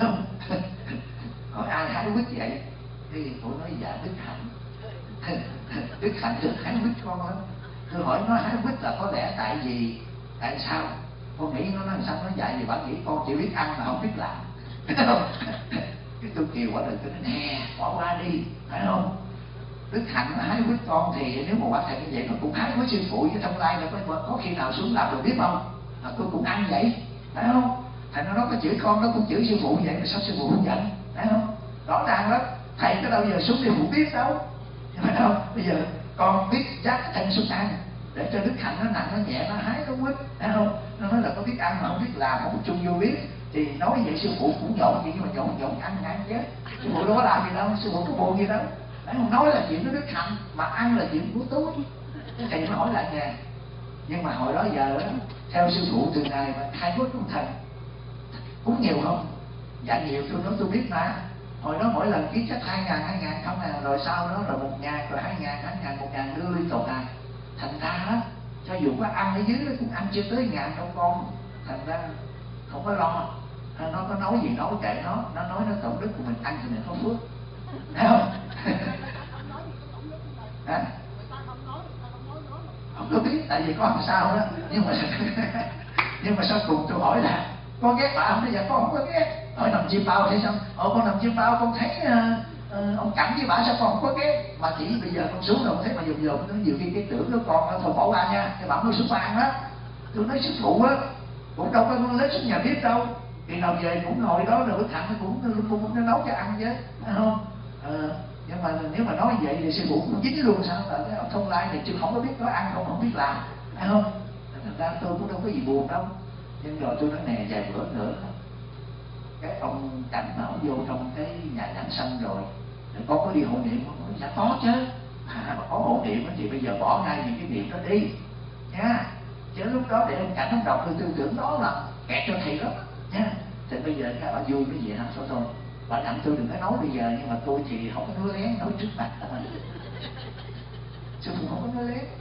[SPEAKER 1] Hỏi ai hái quýt vậy? Thì cổ nói dạ Đức Hạnh. Đức Hạnh được hái quýt con lắm. Tôi hỏi nó hái quýt là có lẽ tại vì tại sao? Con nghĩ nó nói sao, nó dạy gì bạn nghĩ con chỉ biết ăn mà không biết làm. Cái tôi kêu quả đời tôi nói nè bỏ qua đi, phải không? Đức Hạnh nó hái quýt con thì nếu mà quả thầy như vậy nó cũng hái với sư phụ, chứ trong lai là có khi nào xuống làm được biết không? Mà tôi cũng ăn vậy, phải không? Thầy nó có chửi con, nó cũng chửi sư phụ vậy, mà sao sư phụ không giận, phải không? Rõ ràng lắm, thầy có đâu giờ xuống đi phụ biết đâu. phải không? Bây giờ con biết dắt thân xuống ăn để cho đức hạnh nó nặng, nó nhẹ, nó hái, nó quýt, phải không? Nó nói là có biết ăn mà không biết làm, không chung vô biết. Thì nói vậy sư phụ cũng nhộn vậy, nhưng mà nhộn ăn chứ. Sư phụ đâu có làm gì đâu, sư phụ có buồn gì đâu. Đấy, không nói là chuyện của đức hạnh, mà ăn là chuyện của túi. Thầy nó hỏi lại nè, nhưng mà hồi đó giờ đó, theo sư phụ từ ngày mà khai quốc của thầy cúng nhiều không? Dạ nhiều, tôi nói tôi biết mà. Hồi đó mỗi lần ký chắc 2.000 không à, rồi sau đó rồi 1.000, rồi 2.000, 1.000 đưa liên tục à. Thành ra á, cho dù có ăn ở dưới nó cũng ăn chưa tới 1.000 đâu con. Thành ra không có lo. Nó có nói gì nói kệ nó nói nó cộng đức của mình ăn thì mình có phước. Thấy không? À? Không có biết, tại vì có làm sao đó. Nhưng mà sau cùng tôi hỏi là con ghét bà không? Bây giờ con không có ghét. Hỏi nằm chim bao thấy sao? Con nằm chim bao con thấy ông Cảnh với bà sao con không có ghét. Mà chỉ bây giờ con xuống rồi con thấy mà dùm nó nhiều khi cái tưởng nó con thôi bỏ ra nha. Cái bà mới xuống ăn đó. Tôi nói sư phụ á, cũng đâu có lấy xuống nhà bếp đâu. Thì nào về cũng ngồi đó rồi Thạnh nó cũng nó nấu cho ăn chứ, phải không? Nhưng mà nếu mà nói vậy thì sư phụ cũng dính luôn sao? Là cái ông Thông Lai này chứ không có biết nói ăn, không biết làm, phải không? Thành ra tôi cũng đâu có gì buồn đâu. Nhưng rồi tôi nói nè, vài bữa nữa cái ông Cảnh mà ông vô trong cái nhà giảng sanh rồi, con có đi hộ niệm không? Dạ có chứ. Có hộ niệm thì bây giờ bỏ ngay những cái niệm đó đi nha. Chứ lúc đó để ông Cảnh ông đọc cái tư tưởng đó là kẹt cho thầy lắm nha. Thì bây giờ các bạn vui cái gì hả? Thôi bạn đặng tôi đừng có nói bây giờ, nhưng mà tôi thì không có nói lén nói trước mặt đó mà. Sư phụ không có nói lén.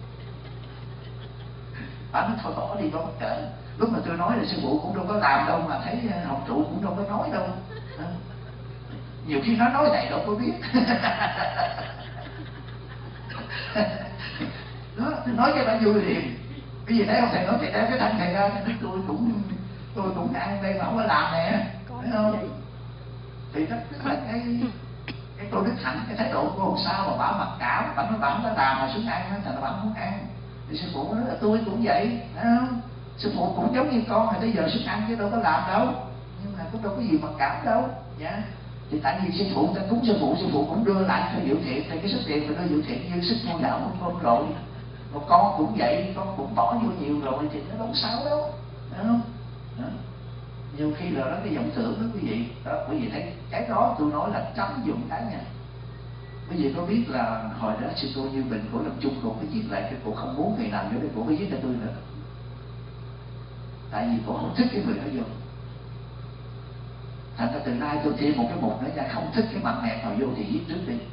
[SPEAKER 1] Bạn nói thôi bỏ đi, có kệ. Lúc mà tôi nói là sư phụ cũng đâu có làm đâu, mà thấy học trụ cũng đâu có nói đâu. Nhiều khi nó nói thầy đâu có biết. Đó, nói cho bạn vui liền. Cái gì thấy không thầy nói thầy đem cái thân thầy ra, tôi cũng ăn đây mà không có làm nè, thấy không? Thì nó tức là cái tôi đức hạnh, cái thái độ của ông sao mà bảo mặc cảm, bạn nói bạn nó làm mà xuống ăn, thành là bạn không ăn. Thì sư phụ nói là tôi cũng vậy, thấy không? Sư phụ cũng giống như con hồi tới giờ xuống ăn chứ đâu có làm đâu, nhưng mà cũng đâu có gì mặc cảm đâu, dạ. Thì tại vì sư phụ ta cúng sư phụ cũng đưa lại cho Diệu Thiện, thì cái số tiền mà đưa Diệu Thiện như sức mua đạo của con rồi. Mà con cũng vậy, con cũng bỏ vô nhiều rồi thì nó đâu sao đâu, phải không? Đó. Nhiều khi là đó cái vọng tưởng đó quý vị. Đó, quý vị thấy cái đó tôi nói là cấm dụng cái nha. Quý vị có biết là hồi đó sư cô Như Bình cổ làm chung cổ cái viết lại cái cổ không muốn ngày nào nữa để cổ mới viết cho tôi nữa. Tại vì cổ không thích cái người đó vô. Thành ra từ nay tôi thêm một cái mục nữa nha, không thích cái mặt nẹp nào vô thì viết trước đi.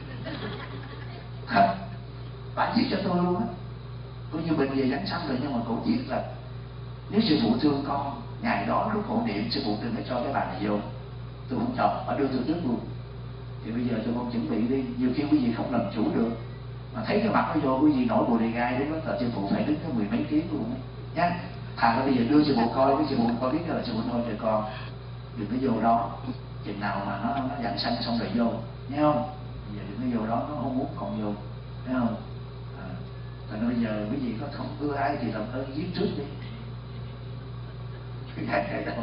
[SPEAKER 1] Bạn viết cho tôi luôn á. Cô Như Bình về giảng sanh rồi, nhưng mà cổ viết là nếu sư phụ thương con, ngày đó lúc hộ niệm sư phụ đừng có cho cái bàn này vô, tôi không cho, phải đưa tôi trước luôn. Thì bây giờ tôi con chuẩn bị đi, nhiều khi quý vị không làm chủ được mà thấy cái mặt nó vô, quý vị nổi bồ đề gai đến đó là sư phụ phải đứng có 10 mấy tiếng luôn nhá. Thà là bây giờ đưa sư phụ coi, cái sư phụ coi biết là sư phụ thôi trời con đừng có vô đó, chừng nào mà nó giảng sanh xong rồi vô, nghe không? Bây giờ đừng có vô đó, nó không muốn còn vô, thấy không? Thành bây giờ quý vị có không ưa ai thì làm ơn viết trước đi. Cái đầu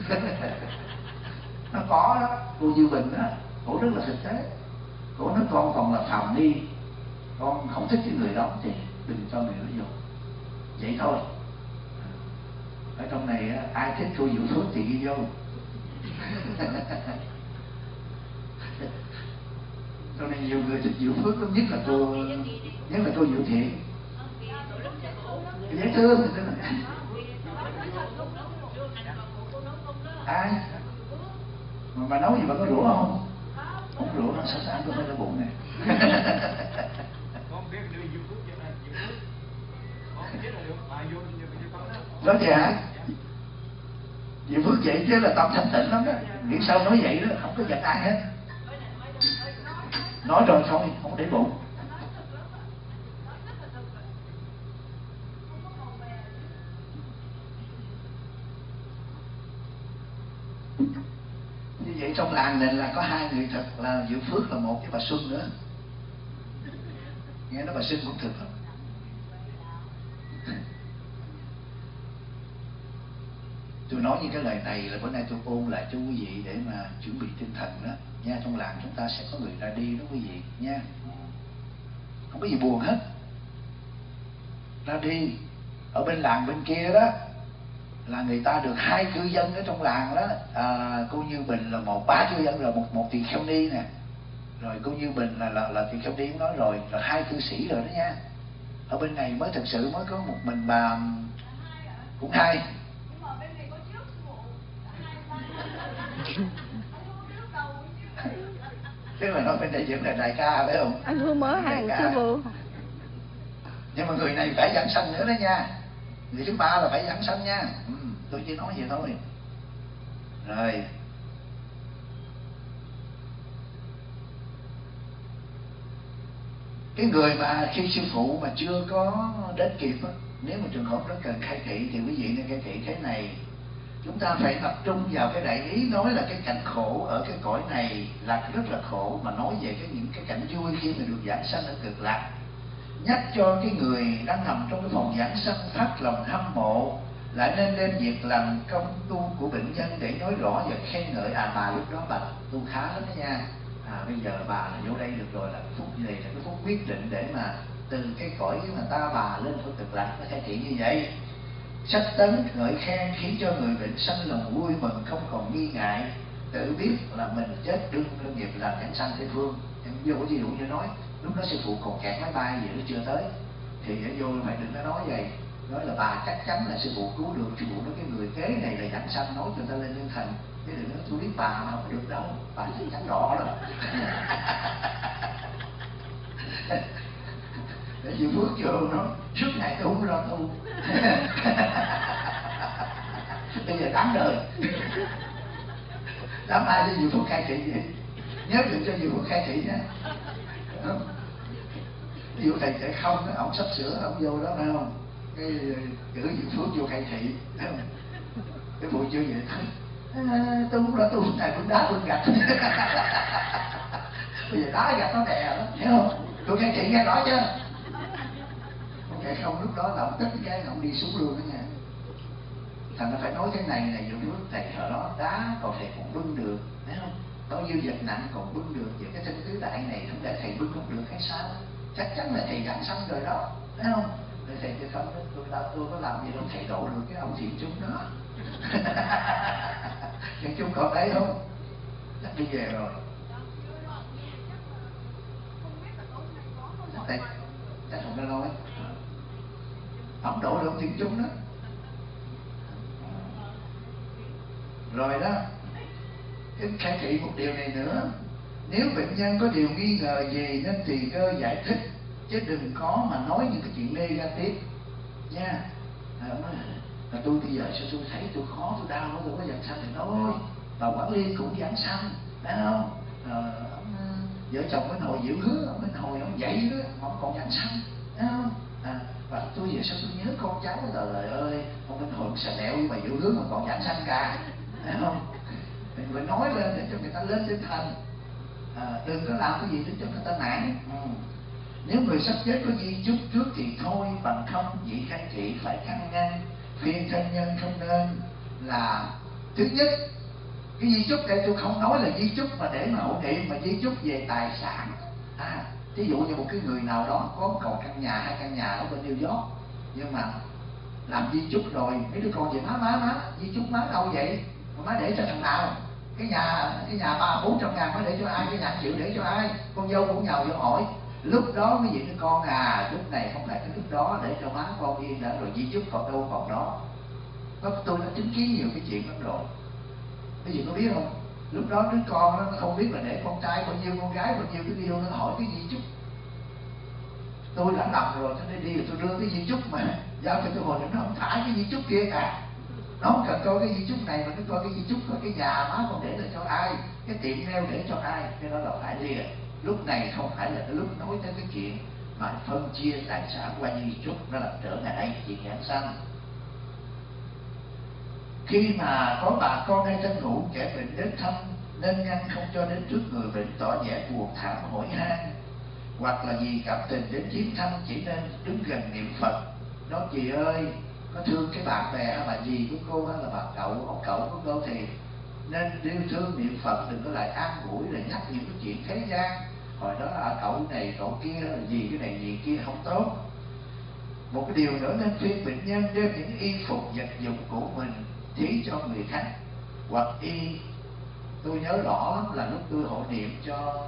[SPEAKER 1] nó có đó. Cô Như Bình đó, cổ rất là thực tế. Cổ nói con còn là phàm ni, con không thích cái người đó thì đừng cho người đó vô, vậy thôi. Ở trong này ai thích cô Diệu Phước thì ghi vô. Trong này nhiều người thích Diệu Phước lắm, nhất là cô Diệu Thiện, dễ thương. Ai mà nấu gì mà có rủa không? Không rủa nó sao ăn có hơi đau bụng này. Nói vậy hả? Diệu Phước vậy chứ là tâm thanh tịnh lắm đó. Nghĩ sao nói vậy đó, không có giận ai hết. Nói rồi thôi, không để bụng. Như vậy trong làng này là có hai người thật là Diệu Phước là một, với bà Xuân nữa. Nghe nói bà Xuân cũng thực lắm. Tôi nói những cái lời này là bữa nay tôi ôn lại cho quý vị để mà chuẩn bị tinh thần đó nha. Trong làng chúng ta sẽ có người ra đi đó quý vị nha. không có gì buồn hết. Ra đi ở bên làng bên kia đó là người ta được 2 cư dân ở trong làng đó. Cô Như Bình là 3 cư dân, rồi một tỳ kheo ni nè, rồi cô Như Bình là tỳ kheo ni cũng nói rồi 2 cư sĩ rồi đó nha. Ở bên này mới thực sự mới có một mình bà cũng 2. Tức là nói bên đây vẫn là đại ca phải không?
[SPEAKER 2] Anh Phương mới hàng sư phụ.
[SPEAKER 1] Nhưng mà người này phải giảng sanh nữa đó nha. Người thứ 3 là phải giảng sanh nha. Tôi chỉ nói vậy thôi. Rồi cái người mà khi sư phụ mà chưa có đến kịp á, nếu mà trường hợp đó cần khai thị thì quý vị nên khai thị thế này. Chúng ta phải tập trung vào cái đại ý, nói là cái cảnh khổ ở cái cõi này là rất là khổ, mà nói về những cái cảnh vui khi mà được giảng sanh ở cực lạc. Nhắc cho cái người đang nằm trong cái phòng giảng sanh phát lòng hâm mộ, lại nên đem việc làm công tu của bệnh nhân để nói rõ và khen ngợi. Bà lúc đó bà tu khá lắm đó nha. Bây giờ bà là vô đây được rồi, là phút này là cái phút quyết định để mà từ cái cõi mà ta bà lên khỏi cực lạc. Nó khai thị như vậy: sách tấn ngợi khen khiến cho người bệnh sanh lòng vui mừng, không còn nghi ngại, tự biết là mình chết đương đơn nghiệp làm giảng sanh Tây phương. Em vô ví dụ như nói lúc đó sư phụ còn kẹt máy bay gì nó chưa tới, thì vô phải đừng có nói vậy, nói là bà chắc chắn là sư phụ cứu được. Sư phụ nói cái người kế này là giảng sanh, nói cho ta lên nhân thành, chứ đừng nói tôi biết bà mà không được đâu, bà chắc chắn rõ rồi. Để chịu phước vô nó suốt ngày tôi không lo tu. Bây giờ đáng đời. Đám ai cho Diệu Phước khai thị vậy? Nhớ đừng cho Diệu Phước khai thị nhé. Ví dụ thầy chạy không, ông sắp sửa ông vô đó phải không? Cái gửi Diệu Phước vô khai thị, thấy không? Cái phụ chưa vậy thôi. Tôi cũng đã tu này cũng đá bên gạch. Bây giờ đá gạch nó đè đó, hiểu không? Tôi khai thị nghe rõ chưa? Cái không lúc đó là ông tích cái ông đi xuống luôn đó nha. Thành nó phải nói cái này là Diệu Phước thầy hồi đó đá còn thầy còn bưng được, thấy không? Bao nhiêu vật nặng còn bưng được, những cái tinh tứ đại này không để thầy bưng không được hay sao? Chắc chắn là thầy giảng sanh rồi đó, thấy không? Rồi thầy kêu không, tôi có làm gì đâu thầy độ được cái ông thiện chúng đó. Thiện chúng còn đấy không? Chắc đi về rồi. Thầy chắc không có nói. Ông độ được thiện chúng đó. Rồi đó, cái khai thị một điều này nữa: nếu bệnh nhân có điều nghi ngờ gì nên tùy cơ giải thích, chứ đừng có mà nói những cái chuyện negative nha. Là tôi bây giờ sao tôi thấy tôi khó, tôi đau, tôi có giảng sanh thì nói bà quản lý cũng giảng sanh, phải không? Vợ chồng bên hồi Diệu Hứa, bên hồi ông vậy đó, ông còn giảng sanh, phải không? Và tôi giờ sao tôi nhớ con cháu trời ơi, ông bên hồi xà nẹo mà Diệu Hứa mà còn giảng sanh cả, phải không? Mình phải nói lên để cho người ta lên tinh thần, đừng có làm cái gì để cho người ta nản. Nếu người sắp chết có di chúc trước thì thôi, bằng không vị khai thị phải căn ngăn phiên thân nhân không nên là: thứ nhất, cái di chúc đây tôi không nói là di chúc mà để mà hộ niệm, mà di chúc về tài sản. Ví dụ như một cái người nào đó có một căn nhà, 2 căn nhà ở bên New York, nhưng mà làm di chúc rồi mấy đứa con về má di chúc má đâu vậy, mà má để cho thằng nào? Cái nhà 300-400 ngàn má để cho ai? Cái nhà 1 triệu để cho ai? Con dâu cũng nhào vô hỏi. Lúc đó mới vậy, đứa con lúc này không phải cái lúc đó, để cho má con yên đã rồi, di chúc còn đâu còn đó. Tôi đã chứng kiến nhiều cái chuyện lắm rồi. Cái gì có biết không? Lúc đó đứa con nó không biết là để con trai bao nhiêu, con gái bao nhiêu, cái yêu nó hỏi cái di chúc. Tôi đã làm rồi, cho nên đi tôi đưa cái di chúc mà giao cho cái hồi nó không phải cái di chúc kia cả. Nó không cần coi cái di chúc này mà nó coi cái di chúc coi cái nhà má con để là cho ai, cái tiệm nail để cho ai. Cái đó là phải lìa. Lúc này không phải là cái lúc nói tới cái chuyện mà phân chia tài sản qua di chúc, nó làm trở ngại chuyện giảng sanh. Khi mà có bà con hay thân hữu kẻ bệnh đến thăm, nên ngăn không cho đến trước người bệnh tỏ vẻ buồn thảm hỏi han, hoặc là vì cảm tình đến viếng thăm, chỉ nên đứng gần niệm Phật. Nói: chị ơi, có thương cái bạn bè hay bà dì của cô hay là bà cậu, ông cậu của cô thì nên yêu thương niệm Phật, đừng có lại an ủi là nhắc những cái chuyện thế gian. hồi đó cậu này cậu kia gì cái này gì kia không tốt. Một cái điều nữa nên khuyên bệnh nhân đem những y phục vật dụng của mình thí cho người khác, hoặc tôi nhớ rõ lắm là lúc tôi hộ niệm cho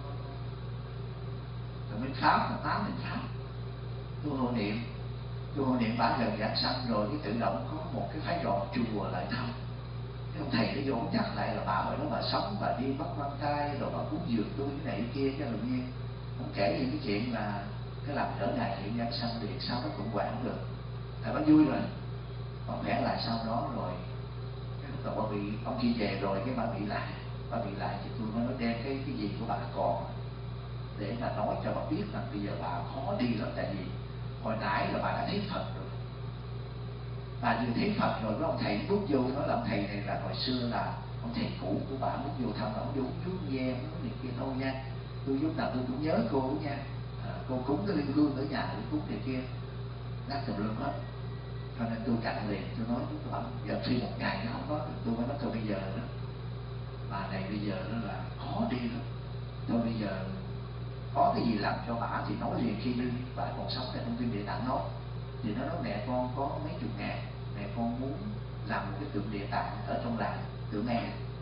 [SPEAKER 1] Minh Pháp, là 8 Minh Pháp, tôi hộ niệm bả gần giảng sanh rồi, cái tự động có một cái phái đoàn chùa lại thăm. Cái ông thầy nó vô ông nhắc lại là bà ở đó bà sống, bà đi bắt quan trai rồi bà cúng dường tôi cái này cái kia, cái tự nhiên ông kể những cái chuyện là cái làm trở ngại hiện giảng sanh thì sao nó cũng quản được, tại bà vui rồi, còn khỏe lại sau đó rồi cái lúc đầu bà bị ông kia về rồi cái bà bị lại thì tôi nói đem cái gì của bà còn để mà nói cho bà biết rằng bây giờ bà khó đi lắm, tại vì hồi nãy là bà đã thấy Phật rồi, bà vừa thấy Phật rồi cái ông thầy bước vô nói là ông thầy này là hồi xưa là ông thầy cũ của bà, bước vô thăm là ông vô chút nghe nói này kia thôi nha, tôi lúc nào tôi cũng nhớ cô nha, cô cúng cái liên hương ở nhà tôi cúng này kia đắt tùm lum hết, cho nên tôi cạnh liền tôi nói với các bạn giờ khi một ngày nó không có tôi mới nói thôi bây giờ đó bà này bây giờ nó là khó đi lắm, thôi bây giờ có cái gì làm cho bà thì nói liền khi đi, bà còn sống tại thông tin địa tạng nói thì nó nói mẹ con có mấy chục ngàn, mẹ con muốn làm một cái tượng địa tạng ở trong làng, tượng này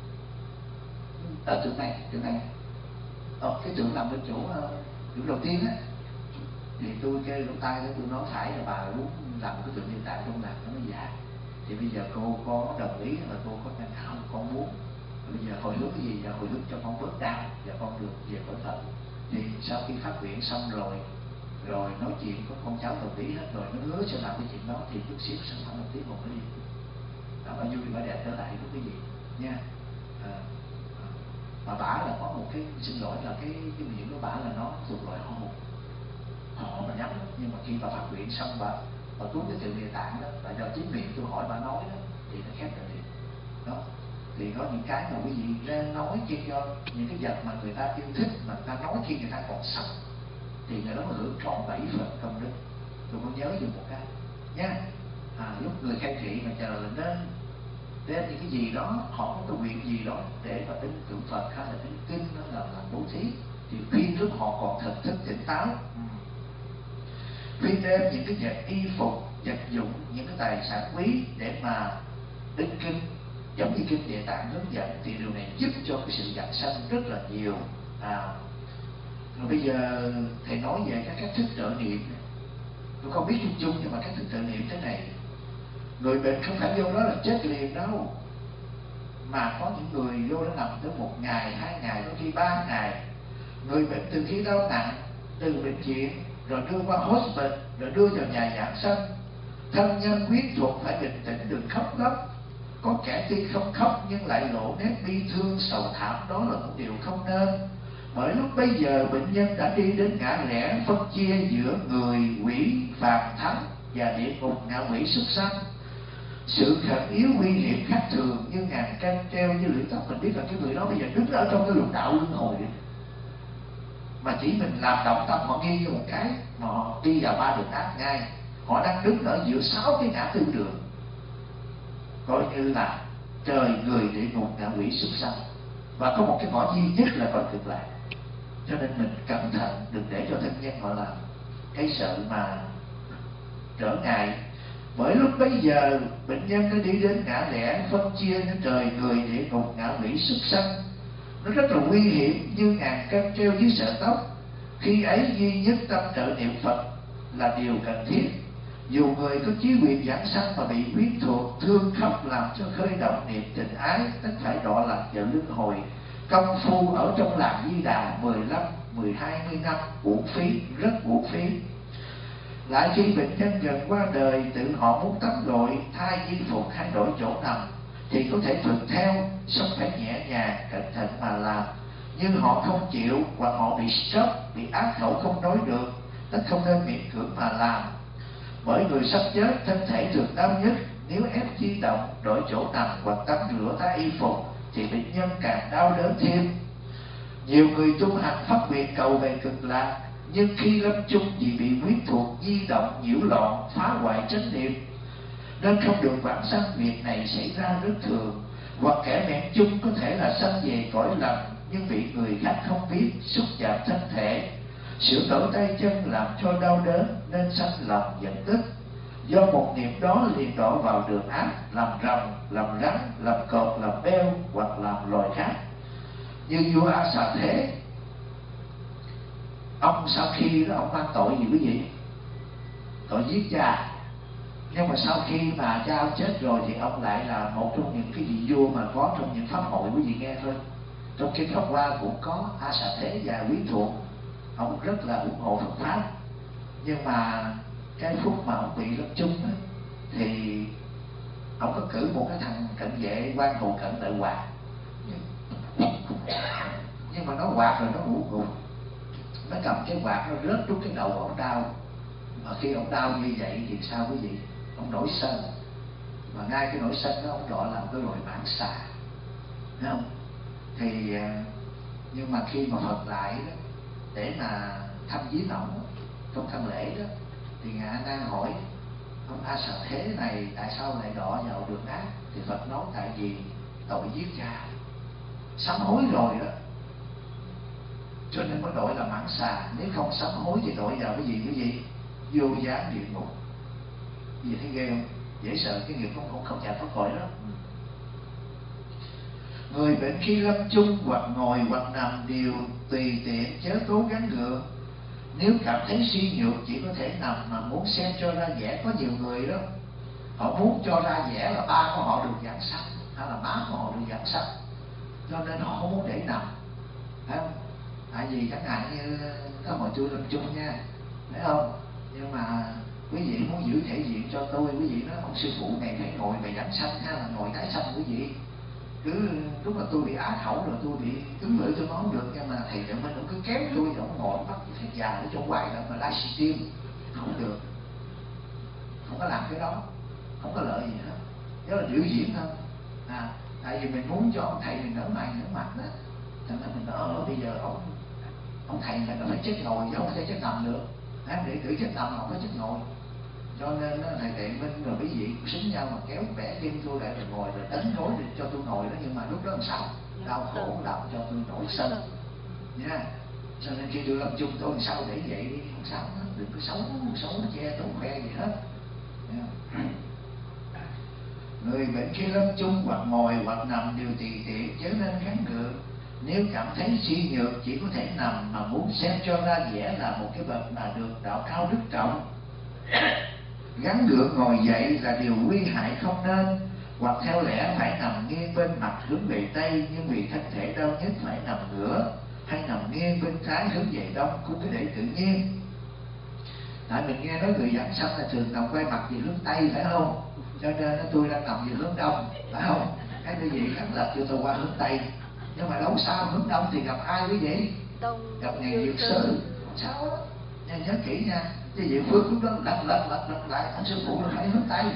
[SPEAKER 1] ở tượng này cái tượng nằm bên chỗ tượng đầu tiên á, thì tôi kêu lỗ tai đó tôi nói phải là bà muốn làm một cái tượng địa tạng trong làng, nó nói dạ, thì bây giờ cô có đồng ý là cô có năng khảo con muốn bây giờ hồi hướng cái gì, giờ hồi hướng cho con bớt đau và con được về cõi Phật. Thì sau khi phát nguyện xong rồi nói chuyện có con cháu đồng ý hết rồi, nó hứa sẽ làm cái chuyện đó thì chút xíu sẽ khoảng 1 tiếng một cái đi, đó bà vui bà đẹp trở lại với cái gì nha. Mà bả là có một cái xin lỗi là cái miệng của bả là nó thuộc loại họ mà nhắm đó. Nhưng mà khi bà phát nguyện xong bà cúng cái tượng địa tạng đó, và do chính miệng tôi hỏi bà nói đó thì nó khép lại liền đó. Thì có những cái mà quý vị ra nói khi do những cái vật mà người ta yêu thích mà người ta nói khi người ta còn sống thì người đó mà hưởng trọn 7 phần công đức. Tôi có nhớ dùng một cái nha, lúc người khai thị mà chờ là nên đem những cái gì đó, họ có cái nguyện gì đó để mà đến tượng Phật hay là đến kinh nó là làm bố thí, thì khuyên lúc họ còn thần thức tỉnh táo, khuyên đem những cái vật y phục vật dụng, những cái tài sản quý để mà đến kinh giống như kinh Địa Tạng hướng dẫn, thì điều này giúp cho cái sự giảng sanh rất là nhiều. Rồi bây giờ thầy nói về các cách thức trợ niệm, tôi không biết chung nhưng mà cách thức trợ niệm thế này, người bệnh không phải vô đó là chết liền đâu, mà có những người vô đó nằm tới 1 ngày, 2 ngày, đôi khi 3 ngày. Người bệnh từ khi đau nặng từ bệnh viện rồi đưa qua hospital rồi đưa vào nhà giảng sanh, thân nhân quyến thuộc phải bình tĩnh, đừng khóc lắm. Có kẻ tuy không khóc nhưng lại lộ nét bi thương sầu thảm, đó là một điều không nên. Bởi lúc bây giờ bệnh nhân đã đi đến ngã rẽ phân chia giữa người, quỷ, phàm thánh và địa ngục, ngạ quỷ, súc sanh. Sự khẩn yếu nguy hiểm khác thường như ngàn cân treo như lưỡi tóc. Mình biết là cái người đó bây giờ đứng ở trong cái lục đạo luân hồi, mà chỉ mình làm động tâm họ nghi như một cái mà họ đi vào 3 đường ác ngay. Họ đang đứng ở giữa 6 cái ngã tư đường, coi như là trời, người, địa ngục, ngạ quỷ, súc sanh, và có một cái ngõ duy nhất là cõi Cực Lạc. Cho nên mình cẩn thận, đừng để cho thân nhân họ làm cái sợ mà trở ngại. Bởi lúc bấy giờ bệnh nhân đã đi đến ngã rẽ phân chia những trời, người, địa ngục, ngạ quỷ, súc sanh, nó rất là nguy hiểm như ngàn cân treo dưới sợi tóc. Khi ấy duy nhất tâm trợ niệm Phật là điều cần thiết. Dù người có chí nguyện giảng sanh mà bị quyến thuộc, thương khóc làm cho khơi động niệm tình ái, tất phải đọa lạc vào luân hồi. Công phu ở trong làng Di Đà 15, 20 năm uổng phí, rất uổng phí. Lại khi bệnh nhân gần qua đời, tự họ muốn tắm gội, thay y phục hay đổi chỗ nằm thì có thể thuận theo, sống phải nhẹ nhàng, cẩn thận mà làm. Nhưng họ không chịu hoặc họ bị stroke, bị ác khẩu không nói được, tất không nên miễn cưỡng mà làm. Bởi người sắp chết thân thể thường đau nhất, nếu ép di động, đổi chỗ nằm hoặc tắm rửa thay y phục thì bệnh nhân càng đau đớn thêm. Nhiều người tu hành phát nguyện cầu về Cực Lạc, nhưng khi lâm chung vì bị quyến thuộc, di động, nhiễu loạn, phá hoại chánh niệm, nên không được vãng sanh. Việc này xảy ra rất thường. Hoặc kẻ mẹn chung có thể là sanh về cõi lầm nhưng bị người khác không biết xúc chạm thân thể, sửa đổi tay chân làm cho đau đớn nên sanh lòng giận tức. Do một niệm đó liền đổ vào đường ác, làm rồng, làm rắn, làm cọp, làm beo hoặc làm loài khác. Như vua A Xà Thế, ông sau khi đó ông mang tội gì quý vị? Tội giết cha. Nhưng mà sau khi mà cha ông chết rồi thì ông lại là một trong những cái vị vua mà có trong những pháp hội, quý vị nghe thôi. Trong kinh Pháp Hoa cũng có A Xà Thế và Quý Thuận, ông rất là ủng hộ Phật pháp. Nhưng mà cái phút mà ông bị lâm chung đó, thì ông có cử một cái thằng cận vệ quan hầu cận đại quạt, nhưng mà nó quạt rồi nó ngủ gục, nó cầm cái quạt nó rớt trúng cái đầu của ông đau. Mà khi ông đau như vậy thì sao quý vị? Ông nổi sân, mà ngay cái nổi sân đó ông gọi là cái loài mãng xà, thấy không? Thì nhưng mà khi mà Phật lại đó, để mà thăm viếng ông trong thăm lễ đó, thì ngài A Nan hỏi ông A Xà Thế này tại sao lại đọa vào đường ác? Thì Phật nói tại vì tội giết cha, sám hối rồi đó, cho nên mới đổi là mãng xà. Nếu không sám hối thì đổi vào cái gì quý vị? Vô gián địa ngục. Gì thấy ghê không? Dễ sợ, cái nghiệp không chạy thoát khỏi đó. Người bệnh khi lâm chung hoặc ngồi hoặc nằm đều tùy tiện chớ cố gắng gượng. Nếu cảm thấy suy nhược chỉ có thể nằm mà muốn xem cho ra vẻ. Có nhiều người đó, họ muốn cho ra vẻ là ba của họ được giảng sanh hay là má của họ được giảng sanh, cho nên họ không muốn để nằm, phải không? Tại vì chẳng hạn như có hồi tôi lâm chung nha, thấy không? Nhưng mà quý vị muốn giữ thể diện cho tôi, quý vị nói ông sư phụ này phải ngồi về giảng sanh hay là ngồi tái sanh quý vị? Cứ lúc mà tôi bị á khẩu rồi tôi bị cứng lưỡi tôi nói không được, nhưng mà thầy Trợ Minh ông cứ kéo tôi, ông ngồi bắt thầy già ở trong quay đó mà livestream không được, không có làm cái đó, không có lợi gì hết, đó là biểu diễn thôi. Tại vì mình muốn cho ông thầy mình nở mày nở mặt đó, cho nên mình nói bây giờ ông thầy này nó phải chết ngồi chứ không thể chết nằm được, để cử chết nằm không có chết ngồi. Cho nên thầy Tuệ Minh rồi quý vị xúm nhau mà kéo bẻ chân tôi lại rồi ngồi rồi đánh rối để cho tôi ngồi đó, nhưng mà lúc đó làm sao? Đau khổ làm cho tôi nổi sân nha. Cho nên khi tôi lâm chung tôi làm sao để vậy đi, không sao hết, đừng có xấu che tối khoe gì hết. Người bệnh khi lâm chung hoặc ngồi hoặc nằm đều tùy tiện chớ nên gắng gượng. Nếu cảm thấy suy nhược chỉ có thể nằm mà muốn xem cho ra vẻ là một cái bậc mà được đạo cao đức trọng. Gắng gượng ngồi dậy là điều nguy hại không nên, hoặc theo lẽ phải nằm nghiêng bên mặt hướng về tây, nhưng vì thân thể đau nhất phải nằm ngửa, hay nằm nghiêng bên trái hướng về đông, cũng cứ để tự nhiên. Tại mình nghe nói người giảng sanh là thường nằm quay mặt về hướng tây, phải không? Cho nên tôi đang nằm về hướng đông, phải không? Cái quý vị khắc lập cho tôi qua hướng tây, nhưng mà đâu sao hướng đông thì gặp ai quý vị? Gặp ngày Dược Sư, không sao đó. Nên nhớ kỹ nha, cái Diệu Phước lúc đó lật lại, ông sư phụ là phải hướng tây.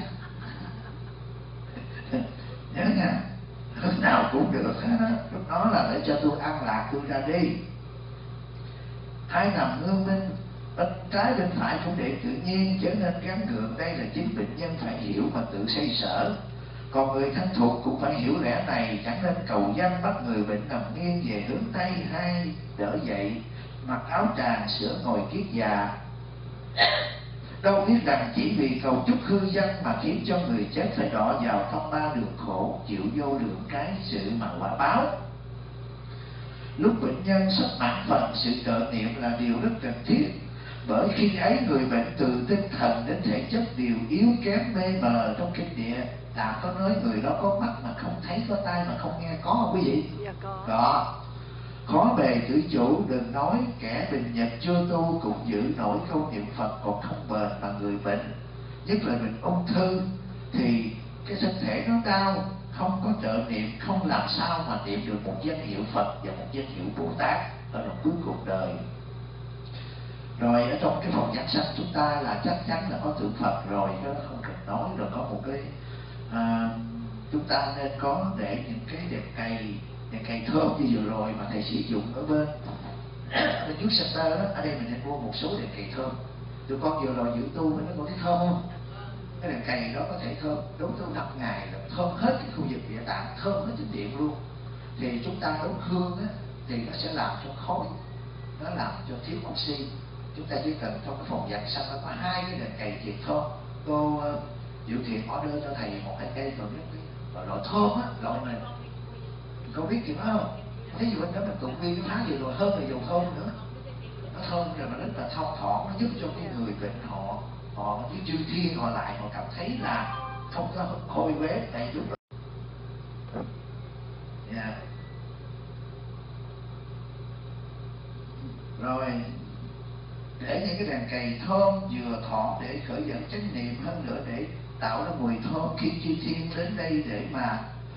[SPEAKER 1] Nhớ nha, hướng nào cũng được hết, lúc đó là để cho tôi an lạc tôi ra đi. Hai nằm ngương bên bên trái bên phải cũng để tự nhiên, chớ nên gắng gượng. Đây là chính bệnh nhân phải hiểu mà tự xoay sở. Còn người thân thuộc cũng phải hiểu lẽ này, chẳng nên cầu danh bắt người bệnh nằm nghiêng về hướng tây hay đỡ dậy, mặc áo tràng sửa ngồi kiết già. Đâu biết rằng chỉ vì cầu chúc hư danh mà khiến cho người chết phải đọa vào phong ba đường khổ, chịu vô lượng cái sự mà quả báo. Lúc bệnh nhân sắp mãn phần, sự trợ niệm là điều rất cần thiết, bởi khi ấy người bệnh từ tinh thần đến thể chất đều yếu kém mê mờ. Trong kinh địa Tạng có nói người đó có mắt mà không thấy, có tai mà không nghe, có không quý vị?
[SPEAKER 2] Dạ có.
[SPEAKER 1] Có. Khó bề tự chủ, đừng nói kẻ bình nhật chưa tu cũng giữ nổi câu niệm Phật còn không bền. Mà người bệnh, nhất là bệnh ung thư, thì cái thân thể nó đau, không có trợ niệm, không làm sao mà niệm được một danh hiệu Phật và một danh hiệu Bồ Tát ở trong cuối cuộc đời. Rồi ở trong cái phòng giảng sanh chúng ta là chắc chắn là có tượng Phật rồi, cái đó không cần nói. Rồi có một cái chúng ta nên có để những cái đèn cày thơm như vừa rồi mà thầy sử dụng ở bên trước center đó. Ở đây mình nên mua một số đèn cày thơm. Tụi con vừa rồi giữ tu mình nó có thấy thơm không? Cái đèn cày đó có thể thơm đúng tới 5 ngày là thơm hết cái khu vực Địa Tạng, thơm hết trên điện luôn. Thì chúng ta đốt hương á, thì nó sẽ làm cho khói, nó làm cho thiếu oxy. Chúng ta chỉ cần trong cái phòng giặt sạch nó có 2 cái đèn cầy diệt thơm. Cô Diệu Thiện order cho thầy một cái cây rồi loại thơm á, loại này cô biết gì phải không? Ví dụ anh đó mình tụng viên cái phá gì rồi hơn là dầu thơm nữa, nó thơm rồi mà rất là thong thỏm, nó giúp cho cái người bệnh họ với chư thiên họ lại họ cảm thấy là không có hôi uế tại lúc đó. Yeah. Rồi để những cái đèn cầy thơm vừa thọ để khởi dẫn chánh niệm, hơn nữa để tạo ra mùi thơm khi chư thiên đến đây để mà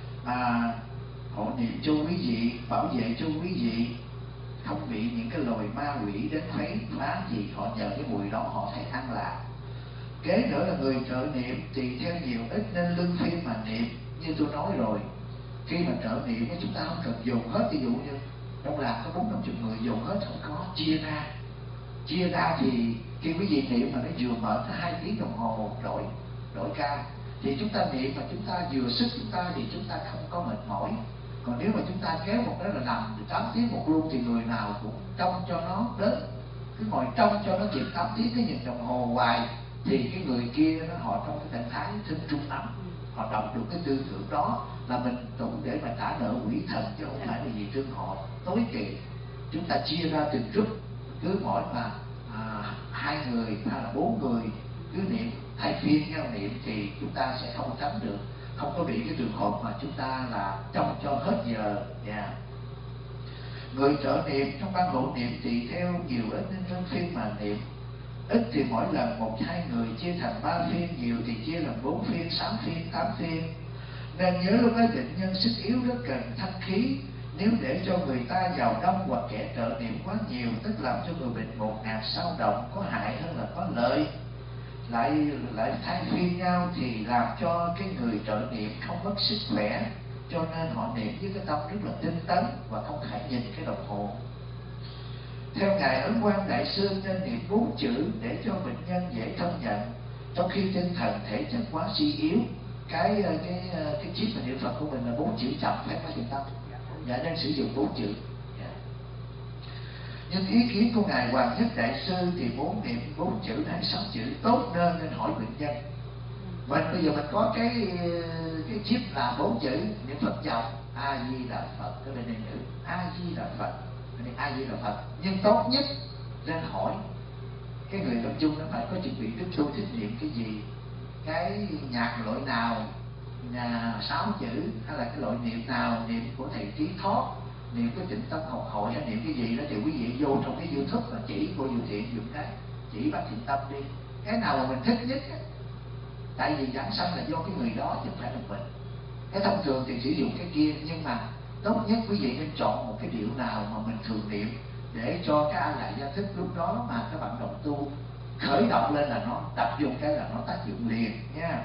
[SPEAKER 1] hộ niệm cho quý vị, bảo vệ cho quý vị không bị những cái loài ma quỷ đến khuấy phá gì, họ nhờ cái mùi đó họ thấy an lạc. Kế nữa là người trợ niệm tùy theo nhiều ít nên luân phiên mà niệm. Như tôi nói rồi, khi mà trợ niệm chúng ta không cần dùng hết, ví dụ như trong làng có 40-50 người dùng hết không có, chia ra thì khi quý vị niệm mà nó vừa mở tới 2 tiếng đồng hồ đổi ca thì chúng ta niệm mà chúng ta vừa sức chúng ta thì chúng ta không có mệt mỏi. Còn nếu mà chúng ta kéo một cái là nằm 8 tiếng một luôn thì người nào cũng trông cho nó đến, cứ ngồi trông cho nó chìm 8 tiếng cái nhìn đồng hồ hoài thì cái người kia họ trong cái trạng thái thinh trung ấm, họ đọc được cái tư tưởng đó là mình tụng để mà trả nợ quỷ thần chứ không phải là gì trương họ tối kỵ. Chúng ta chia ra từng group, cứ mỗi mà 2 người hay là 4 người cứ niệm thay phiên nhau niệm thì chúng ta sẽ không tránh được, không có bị cái trường hợp mà chúng ta là trông cho hết giờ. Người trợ niệm trong ban hộ niệm tùy theo nhiều ít nên luân phiên mà niệm. Ít thì mỗi lần 1-2 người chia thành 3 phiên, nhiều thì chia làm 4 phiên, 6 phiên, 8 phiên. Nên nhớ lúc ấy bệnh nhân sức yếu rất cần thanh khí. Nếu để cho người ta vào đông hoặc kẻ trợ niệm quá nhiều, tức làm cho người bệnh ngột ngạt sao động, có hại hơn là có lợi. Lại thay phiên nhau thì làm cho cái người trợ niệm không mất sức khỏe, cho nên họ niệm với cái tâm rất là tinh tấn và không phải nhìn cái đồng hồ. Theo ngài Ấn Quang Đại Sư nên niệm 4 chữ để cho bệnh nhân dễ thông nhận, trong khi tinh thần thể chất quá suy yếu. Cái chip mà niệm Phật của mình là 4 chữ chậm phải có thiện tâm, nên sử dụng 4 chữ. Nhưng ý kiến của ngài Hoàng Nhất Đại Sư thì muốn niệm 4 chữ hay 6 chữ tốt nên hỏi bệnh nhân. Mình bây giờ mình có cái chip là 4 chữ niệm Phật dòng A Di Đà Phật, cái bên này nữ A Di Đà Phật, bên này A Di Đà Phật. Nhưng tốt nhất nên hỏi cái người lâm chung nó phải có chuẩn bị đức tu thích niệm cái gì, cái nhạc loại nào, 6 chữ hay là cái loại niệm nào, niệm của thầy Trí Thoát, niệm cái Tịnh Tâm Học Hội hay niệm cái gì đó thì quý vị vô trong cái YouTube và chỉ cô Diệu Thiện dùng cái chỉ bác Thiện Tâm đi, cái nào mà mình thích nhất á. Tại vì giảng sanh là do cái người đó chứ không phải là mình. Cái thông thường thì sử dụng cái kia, nhưng mà tốt nhất quý vị nên chọn một cái điệu nào mà mình thường niệm để cho cái A Lại Gia Thức lúc đó mà các bạn đồng tu khởi động lên là nó tập trung cái là nó tác dụng liền nha.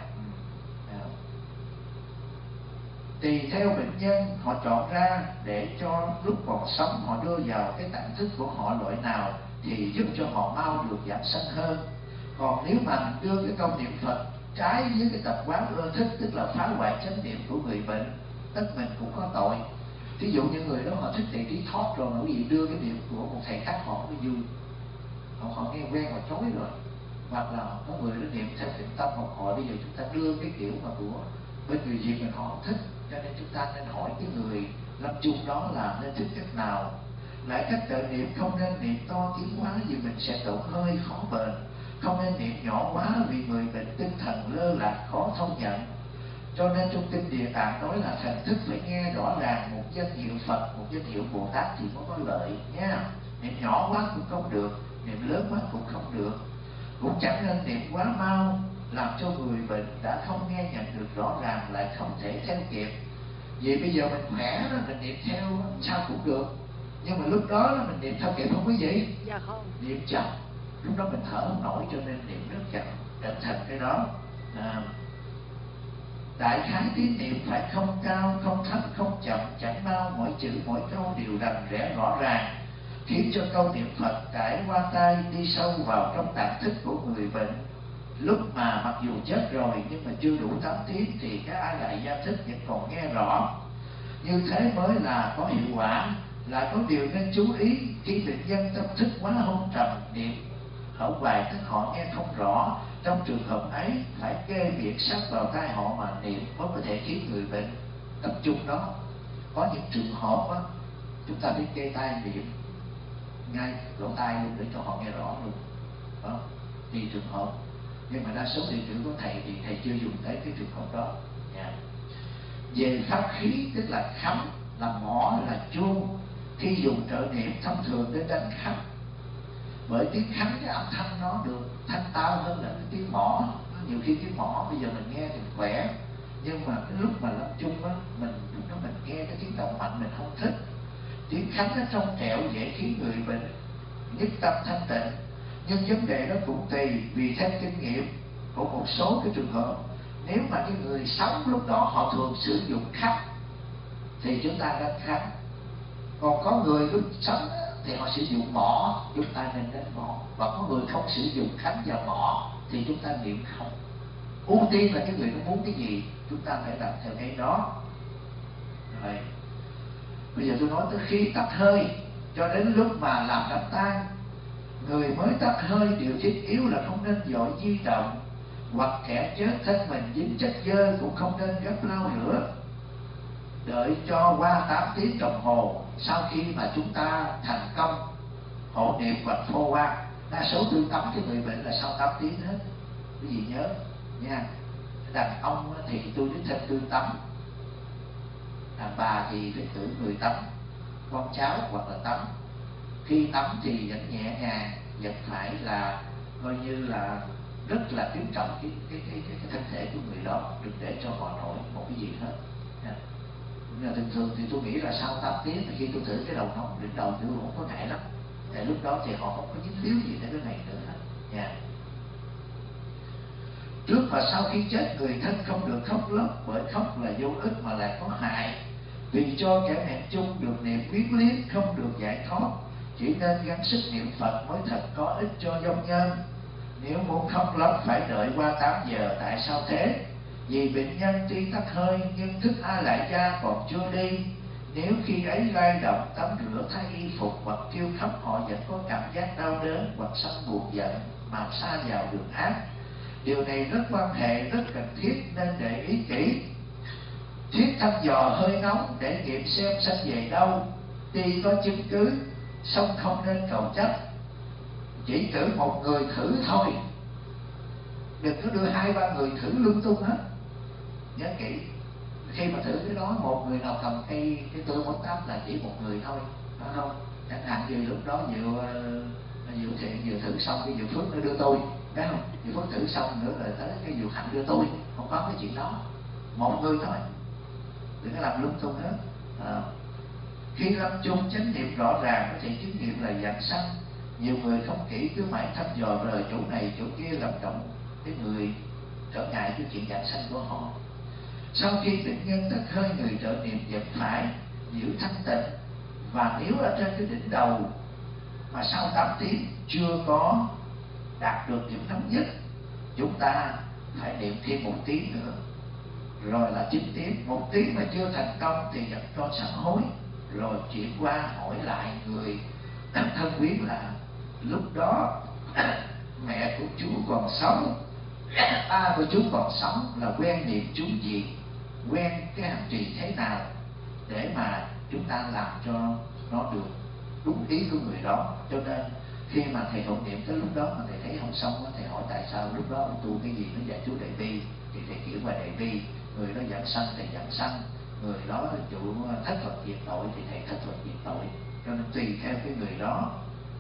[SPEAKER 1] Tùy theo bệnh nhân họ chọn ra để cho lúc còn sống họ đưa vào cái tạng thức của họ loại nào thì giúp cho họ mau được giảm sanh hơn. Còn nếu mà mình đưa cái câu niệm Phật trái với cái tập quán ưa thích, tức là phá hoại chánh niệm của người bệnh, tất mình cũng có tội. Ví dụ như người đó họ thích thầy Trí Thoát rồi mà quý vị đưa cái niệm của một thầy khác họ mới vui, họ nghe quen họ chối rồi. Hoặc là có người đó niệm theo Tịnh Tâm Học Hội, bây giờ chúng ta đưa cái kiểu mà của bên người Việt mình họ thích, cho nên chúng ta nên hỏi cái người lâm chung đó là nên thích cách nào. Lại cách trợ niệm không nên niệm to tiếng quá vì mình sẽ đổ hơi khó bền, không nên niệm nhỏ quá vì người bệnh tinh thần lơ là khó thông nhận. Cho nên trong kinh Địa Tạng nói là thần thức phải nghe rõ ràng một danh hiệu Phật, một danh hiệu Bồ Tát thì mới có lợi nha. Niệm nhỏ quá cũng không được, niệm lớn quá cũng không được. Cũng chẳng nên niệm quá mau làm cho người bệnh đã không nghe nhận được rõ ràng lại không thể theo kịp. Vì bây giờ mình khỏe đó, mình niệm theo sao cũng được, nhưng mà lúc đó mình niệm theo kịp không quý vị?
[SPEAKER 2] Dạ không.
[SPEAKER 1] Niệm chậm, lúc đó mình thở không nổi cho nên niệm rất chậm, cẩn thận cái đó. Đại khái tiếng niệm phải không cao, không thấp, không chậm, chẳng mau, mỗi chữ mỗi câu đều rành rẽ rõ ràng, khiến cho câu niệm Phật trải qua tai đi sâu vào trong tạng thức của người bệnh. Lúc mà mặc dù chết rồi nhưng mà chưa đủ 8 tiếng thì cái A Lại Gia Thức vẫn còn nghe rõ. Như thế mới là có hiệu quả, Lại có điều nên chú ý, khi bệnh nhân tâm thức quá hôn trầm niệm ở ngoài tức họ nghe không rõ. Trong trường hợp ấy phải kê miệng sát vào tai họ mà niệm mới có thể khiến người bệnh tập trung đó. Có những trường hợp á, chúng ta phải kê tai niệm ngay lỗ tai luôn để cho họ nghe rõ luôn đó, tùy trường hợp. Nhưng mà đa số đệ tử của thầy thì thầy chưa dùng tới cái trường hợp đó. Về pháp khí tức là khắm, là mõ, là chuông, khi dùng trợ niệm thông thường đến đánh khắm. Bởi tiếng khắm cái âm thanh nó được thanh tao hơn là cái tiếng mõ. Nhiều khi tiếng mõ bây giờ mình nghe thì khỏe, nhưng mà cái lúc mà lâm chung á, lúc đó mình nghe cái tiếng động mạnh mình không thích. Tiếng khắm nó trong trẻo dễ khiến người bệnh nhất tâm thanh tịnh. Nhưng vấn đề đó cũng tùy, vì theo kinh nghiệm của một số cái trường hợp, nếu mà cái người sống lúc đó họ thường sử dụng khắm thì chúng ta đánh khắm. Còn có người lúc sống thì họ sử dụng mõ, chúng ta nên đánh mõ. Và có người không sử dụng khắm và mõ thì chúng ta niệm không. Ưu tiên là cái người nó muốn cái gì chúng ta phải làm theo cái đó. Rồi bây giờ tôi nói tới khi tắt hơi cho đến lúc mà làm đám tang. Người mới tắt hơi điều thiết yếu là không nên vội di động, hoặc kẻ chết thân mình dính chất dơ cũng không nên gấp lau rửa. Đợi cho qua 8 tiếng đồng hồ sau khi mà chúng ta thành công hộ niệm hoặc phô qua. Đa số tư tắm cái người bệnh là sau 8 tiếng hết, cái gì nhớ nha. Đàn ông thì tôi đích thân tư tắm, đàn bà thì phải cử người tắm, con cháu hoặc là tắm. Khi tắm thì vẫn nhẹ nhàng, vẫn phải là coi như là rất là kính trọng cái thân thể của người đó, đừng để cho họ nổi một cái gì hết. Nhưng mà thường thường thì tôi nghĩ là sau 8 tiếng thì khi tôi thử cái đầu nóng đỉnh đầu tôi không có ngại lắm. Tại lúc đó thì họ không có dính líu gì đến cái này nữa hết nha. Trước và sau khi chết, người thân không được khóc lóc, bởi khóc là vô ích mà lại có hại. Vì cho kẻ hẹn chung được niệm quyến liếc không được giải thoát, chỉ nên gắng sức niệm Phật mới thật có ích cho vong nhân. Nếu muốn khóc lóc phải đợi qua 8 giờ. Tại sao thế? Vì bệnh nhân tuy tắt hơi nhưng thức A Lại Gia còn chưa đi. Nếu khi ấy lay động, tắm rửa, thay y phục hoặc kêu khóc, họ vẫn có cảm giác đau đớn hoặc sân buồn giận mà sa vào đường ác. Điều này rất quan hệ, rất cần thiết nên để ý kỹ. Thiết thăm dò hơi nóng để nghiệm xem sanh về đâu. Tuy có chứng cứ, song không nên cầu chấp. Chỉ cử một người thử thôi, đừng có đưa 2-3 người thử lung tung hết. Nhớ kỹ, khi mà thử cái đó, một người nào cầm cây tương bóng táp là chỉ một người thôi, phải không? Chẳng hạn như lúc đó vừa thử xong cái Diệu Phước nó đưa tôi, phải không? Diệu Phước thử xong nữa là tới cái Diệu Hạnh đưa tôi, không có cái chuyện đó. Một người thôi, đừng có làm lung tung hết. Khi lâm chung chánh niệm rõ ràng có thể chứng nghiệm là dạng sanh. Nhiều người không kỹ cứ mãi thăm dò rời chỗ này chỗ kia, làm động cái người trở ngại cái chuyện dạng sanh của họ. Sau khi bệnh nhân tắt hơi, người trợ niệm vẫn phải giữ thanh tịnh. Và nếu ở trên cái đỉnh đầu mà sau 8 tiếng chưa có đạt được điểm nóng nhất, chúng ta phải niệm thêm 1 tiếng nữa, rồi là 9 tiếng. 1 tiếng mà chưa thành công thì vẫn cho sám hối, rồi chuyển qua hỏi lại người thân quyến là lúc đó mẹ của chú còn sống, ba của chú còn sống, là quen niệm chú gì, quen cái hành trì thế nào, để mà chúng ta làm cho nó được đúng ý của người đó. Cho nên khi mà thầy hộ niệm tới lúc đó mà thầy thấy không xong, thầy hỏi tại sao lúc đó ông tu cái gì, nó dạy chú đại bi, thì thầy chuyển qua đại bi. Người đó giảng sanh thầy giảng sanh, người đó chủ thất thuật diệt tội thì thầy thất thuật diệt tội. Cho nên tùy theo cái người đó.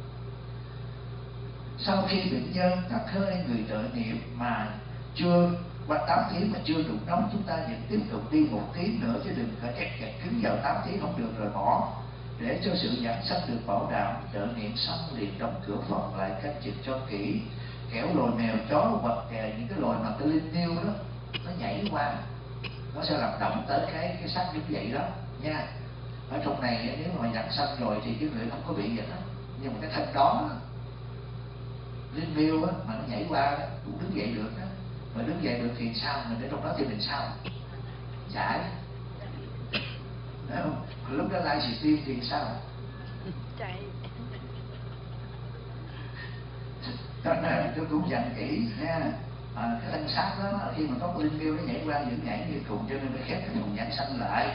[SPEAKER 1] Sau khi bệnh nhân tắt hơi, người trợ niệm mà chưa qua 8 tiếng mà chưa đủ nóng, chúng ta vẫn tiếp tục đi 1 tiếng nữa, chứ đừng phải kẹt cứng vào 8 tiếng không được rồi bỏ. Để cho sự giảng sanh được bảo đảm, trợ niệm xong liền đóng cửa phòng lại, canh chừng cho kỹ, kẻo lồi mèo chó hoặc những cái loài mà cái linh niêu đó nó nhảy qua, nó sẽ làm động tới cái xác như vậy đó nha. Ở trong này nếu mà giảng sanh rồi thì cái người không có bị gì hết, nhưng mà cái thân đó linh miêu á mà nó nhảy qua cũng đứng dậy được đó. Mà đứng dậy được thì sao, mình để trong đó thì mình sao giải, phải không? Lúc đó live stream thì sao, Cho nên tôi cũng dặn kỹ nha. Cái thân xác đó khi mà có linh miêu nó nhảy qua vẫn nhảy như cùng, cho nên phải khép cái vùng nhãn xanh lại.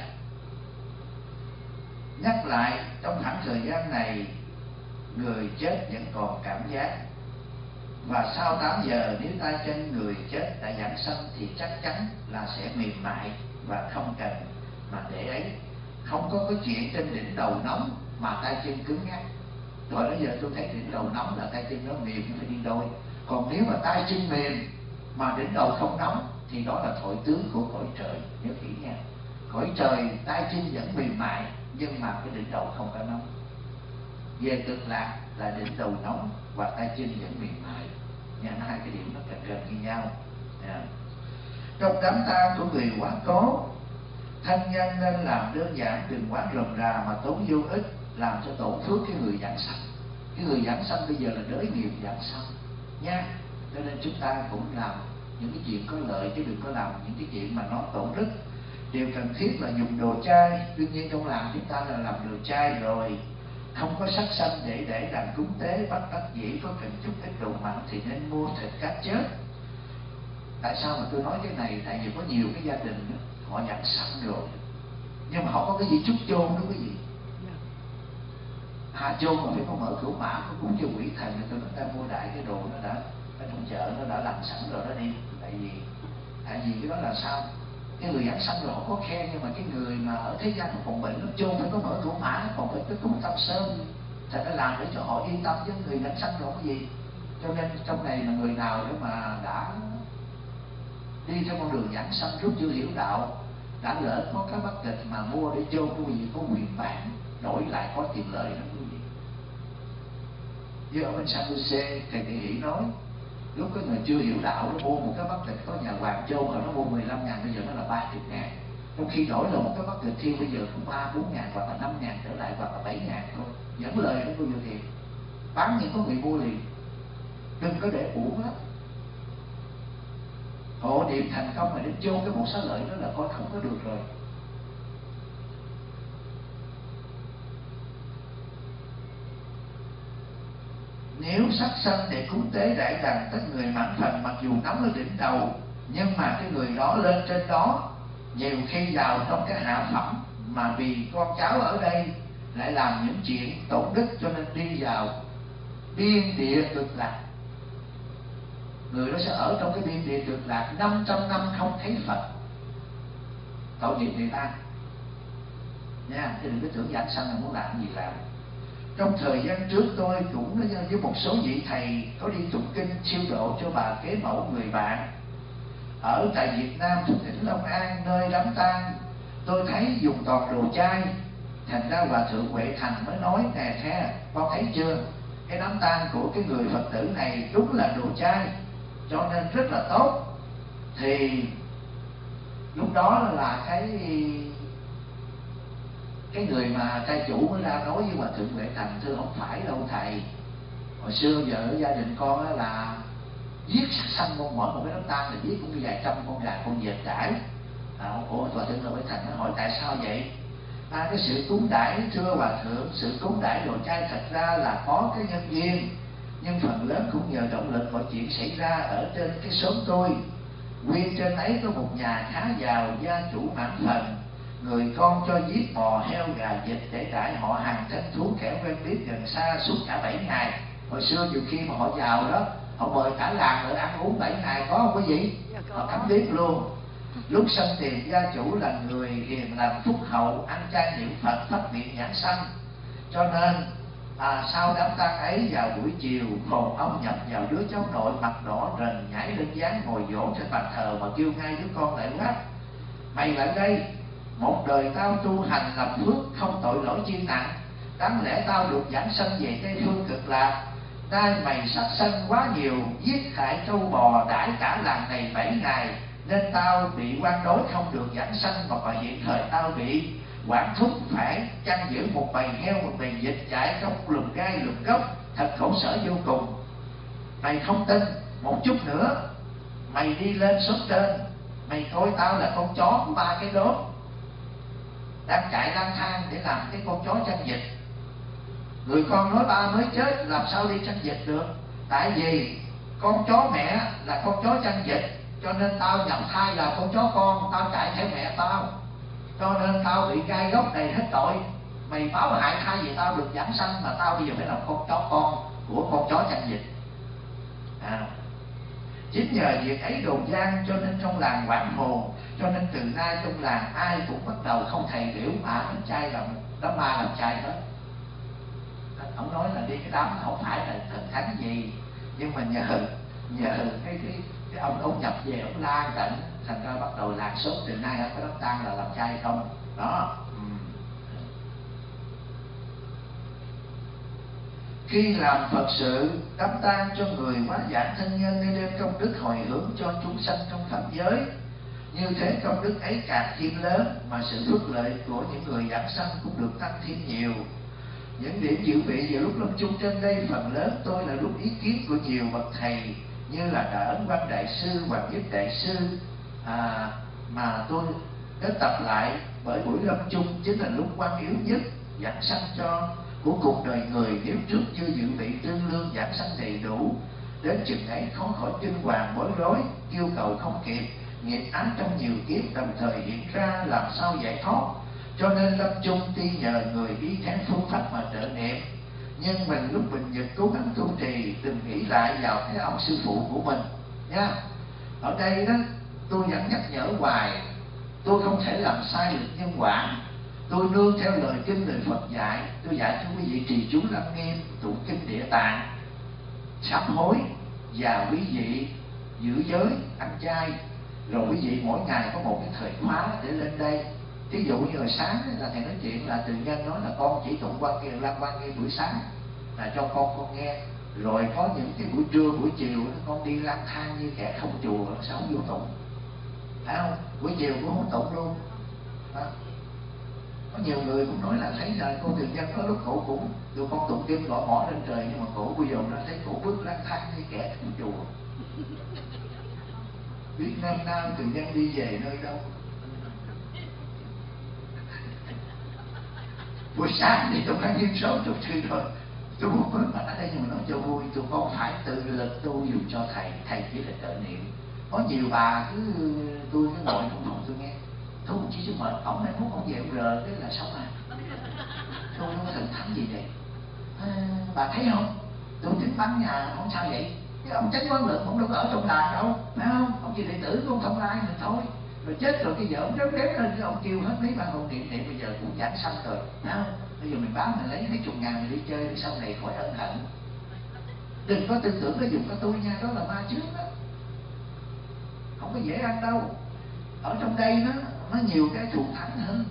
[SPEAKER 1] Nhắc lại, trong khoảng thời gian này người chết vẫn còn cảm giác, và sau 8 giờ nếu tay chân người chết đã giảm xanh thì chắc chắn là sẽ mềm mại và không cần mà để ấy. Không có cái chuyện trên đỉnh đầu nóng mà tay chân cứng ngắc. Rồi bây giờ tôi thấy đỉnh đầu nóng là tay chân nó mềm, nó phải đi đôi. Còn nếu mà tay chân mềm mà đỉnh đầu không nóng thì đó là thổi tướng của cõi trời. Nhớ kỹ nha, cõi trời tay chân vẫn mềm mại nhưng mà cái đỉnh đầu không có nóng. Về cực lạc là đỉnh đầu nóng và tay chân vẫn mềm mại nha. Hai cái điểm nó gần như nhau nha. Trong đám tang của người quá cố, thân nhân nên làm đơn giản, đừng quá rườm rà mà tốn vô ích, làm cho tổn phước cái người giảng sanh. Cái người giảng sanh bây giờ là đới nghiệp giảng sanh nha. Cho nên chúng ta cũng làm những cái chuyện có lợi, chứ đừng có làm những cái chuyện mà nó tổn đức. Điều cần thiết là dùng đồ chay. Đương nhiên trong làng chúng ta là làm đồ chay rồi, không có sắc xanh để làm cúng tế. Bắt đắc dĩ có cần chút ít đồ mặn thì nên mua thịt cá chết. Tại sao mà tôi nói cái này? Tại vì có nhiều cái gia đình đó, họ giảng sanh rồi nhưng mà họ có cái gì chút chôn đó cái gì. Chôn mà phải có mở cửa mã, có cúng cho quỷ thần, người ta mua đại cái đồ nó đã ở trong chợ, nó đã làm sẵn rồi đó đi. Tại vì cái đó là sao? Cái người giảng sanh rồi họ có khen, nhưng mà cái người mà ở thế gian nó còn bệnh, nó chôn phải có mở cửa mã, còn phải có cúng tâm sơn, thì nó làm để cho họ yên tâm. Với người giảng sanh rồi cái gì. Cho nên trong này là người nào đó mà đã đi theo con đường giảng sanh, rút chưa hiểu đạo, đã lỡ có cái bất tịch mà mua để chôn cái gì có quyền bán, đổi lại có tiền lợi đó quý vị. Như ở bên San Jose, thầy Thị Hỷ nói, lúc cái người chưa hiểu đạo nó mua một cái bất tịch có nhà hoàng chôn rồi nó mua 15.000, bây giờ nó là 30.000. Trong khi đổi là một cái bất tịch thiêu bây giờ cũng 3-4.000 hoặc là 5.000 trở lại, hoặc là 7.000 thôi, vẫn lời nó bao nhiêu tiền. Bán nhưng có người mua liền, đừng có để uổng lắm. Hộ niệm thành công mà đến chôn cái bộ xá lợi đó là coi không có được rồi. Nếu sắc sanh để cúng tế đại đàn tất người mãn phần, mặc dù nóng ở đỉnh đầu nhưng mà cái người đó lên trên đó, nhiều khi vào trong cái hạ phẩm mà vì con cháu ở đây lại làm những chuyện tổn đức, cho nên đi vào biên địa cực lạc. Người đó sẽ ở trong cái biên địa cực lạc 500 năm không thấy Phật, tội nghiệp người ta nha. Chứ đừng có tưởng giảng sanh là muốn làm gì làm. Trong thời gian trước tôi cũng với một số vị thầy có đi tụng kinh siêu độ cho bà kế mẫu người bạn ở tại Việt Nam, thuộc tỉnh Long An, nơi đám tang. Tôi thấy dùng toàn đồ chay, thành ra Hòa Thượng Huệ Thành mới nói: nè thế con thấy chưa, cái đám tang của cái người Phật tử này đúng là đồ chay, cho nên rất là tốt. Thì lúc đó là cái người mà trai chủ mới ra nói với Hòa Thượng Huệ Thành: thưa không phải đâu thầy, hồi xưa vợ gia đình con đó là giết sát sanh, mỗi một cái đám tang là giết cũng như vài trăm con gà con vịt đãi. Hòa Thượng Huệ Thành nó hỏi tại sao vậy? Cái sự cúng đãi, thưa Hòa Thượng, sự cúng đãi đồ chay thật ra là có cái nhân duyên, nhưng phần lớn cũng nhờ động lực mọi chuyện xảy ra ở trên cái xóm tôi. Nguyên trên ấy có một nhà khá giàu, gia chủ mãn phần, người con cho giết bò heo gà vịt để đãi họ hàng thân thú kẻ quen biết gần xa suốt cả 7 ngày. Hồi xưa nhiều khi mà họ giàu đó, họ mời cả làng lại ăn uống 7 ngày, có không quý vị? Họ cấm biết luôn. Lúc sanh tiền, gia chủ là người hiền lành phúc hậu, ăn chay niệm Phật, phát nguyện giảng sanh. Cho nên sau đám tang ấy vào buổi chiều, hồn ông nhập vào đứa cháu nội mặt đỏ rần, nhảy lên gián ngồi dỗ trên bàn thờ mà kêu ngay đứa con lại quát: mày lại đây, một đời tao tu hành làm phước, không tội lỗi chi nặng, đáng lẽ tao được giảng sanh về Tây Phương Cực Lạc. Nay mày sát sanh quá nhiều, giết hại trâu bò đãi cả làng này 7 ngày, nên tao bị oan đối không được giảng sanh, mà còn hiện thời tao bị quản thúc phải chăn giữ một bầy heo một bầy vịt chạy trong lùm gai lùm gốc, thật khổ sở vô cùng. Mày không tin, một chút nữa mày đi lên xóm trên, mày coi tao là con chó của 3 cái đốm đang chạy lang thang để làm cái con chó chăn vịt. Người con nói ba mới chết làm sao đi chăn vịt được, tại vì con chó mẹ là con chó chăn vịt, cho nên tao nhập thai là con chó con, tao chạy theo mẹ tao, cho nên tao bị gai góc đầy hết tội. Mày báo hại thai vì tao được giảng sanh, mà tao bây giờ phải làm con chó con của con chó chăn vịt. Chính nhờ việc ấy đồn gian, cho nên trong làng hoảng hồn. Cho nên từ nay trong làng ai cũng bắt đầu không thầy biểu đám trai làm đám ma làm trai hết. Ông nói là đi cái đám không phải là thần thánh gì, nhưng mà nhờ cái ông nhập về ông la tận, thành ra bắt đầu làng sốt từ nay có đám tang là làm trai không đó. Khi làm Phật sự đám tang cho người quá giảng thân nhân, nên đem công đức hồi hướng cho chúng sanh trong pháp giới. Như thế công đức ấy càng thêm lớn, mà sự phước lợi của những người giảng sanh cũng được tăng thêm nhiều. Những điểm dự bị về lúc lâm chung trên đây phần lớn tôi là lúc ý kiến của nhiều bậc thầy, như là Đại Ấn Văn Đại Sư, Hoàng Nhất Đại Sư, mà tôi đã tập lại, bởi buổi lâm chung chính là lúc quan yếu nhất giảng sanh của cuộc đời người. Nếu trước chưa dự bị tương lương giảng sanh đầy đủ, đến chừng ấy khó khỏi kinh hoàng bối rối, kêu cầu không kịp, nghiệp án trong nhiều kiếp đồng thời hiện ra, làm sao giải thoát. Cho nên lâm chung tuy nhờ người ý theo phương pháp mà trợ niệm, nhưng mình lúc mình nhật cố gắng tu trì, đừng nghĩ lại vào cái ông sư phụ của mình nha. Ở đây đó tôi vẫn nhắc nhở hoài, tôi không thể làm sai được nhân quả. Tôi nương theo lời kinh lời Phật dạy, tôi dạy cho quý vị trì chú Lăng Nghiêm, tụng kinh Địa Tạng, sám hối, và quý vị giữ giới ăn chay. Rồi quý vị mỗi ngày có một cái thời khóa để lên đây. Ví dụ như là sáng là thầy nói chuyện là Từ Nhân nói là con chỉ tụng Lăng Quan Nghiêm buổi sáng là cho con nghe. Rồi có những cái buổi trưa buổi chiều con đi lang thang như kẻ không chùa, sao không vô tụng, phải không? Buổi chiều cũng không tụng luôn đó. Có nhiều người cũng nói là thấy là cô Từ Nhân có lúc cổ cũng được con tụng kinh gọi mỏ lên trời, nhưng mà cổ bây giờ nó thấy cổ bước lang thang như kẻ không chùa. Biết năm nào Từ Nhân đi về nơi đâu. Buổi sáng thì tôi đang nghiên số chút chuyện rồi, tôi muốn có mặt ở đây nhưng mà nói cho vui, tôi con phải tự lực tu dùng cho thầy chỉ là trợ niệm. Có nhiều bà cứ tôi cứ ngồi trong phòng tôi nghe, tôi không chỉ chứ mệt, ổng này muốn ổng về ông rờ cái là xong à. Tôi không có thần thánh gì vậy. Bà thấy không, tôi tính bắn nhà không sao vậy, cái ông Chánh Quán Lực ông đâu có ở trong đàn đâu, phải không? Ông chỉ đệ tử của ông Thông Lai mình thôi. Rồi chết rồi cái vợ ông rớt rớt lên, cái ông kêu hết mấy ba con niệm bây giờ cũng giảng sanh rồi, phải không? Bây giờ mình bán mình lấy mấy chục ngàn mình đi chơi để sau này khỏi ân hận. Đừng có tin tưởng cái dùng cái tôi nha, đó là ma trước đó, không có dễ ăn đâu. Ở trong đây nó nhiều cái thù thắng hơn.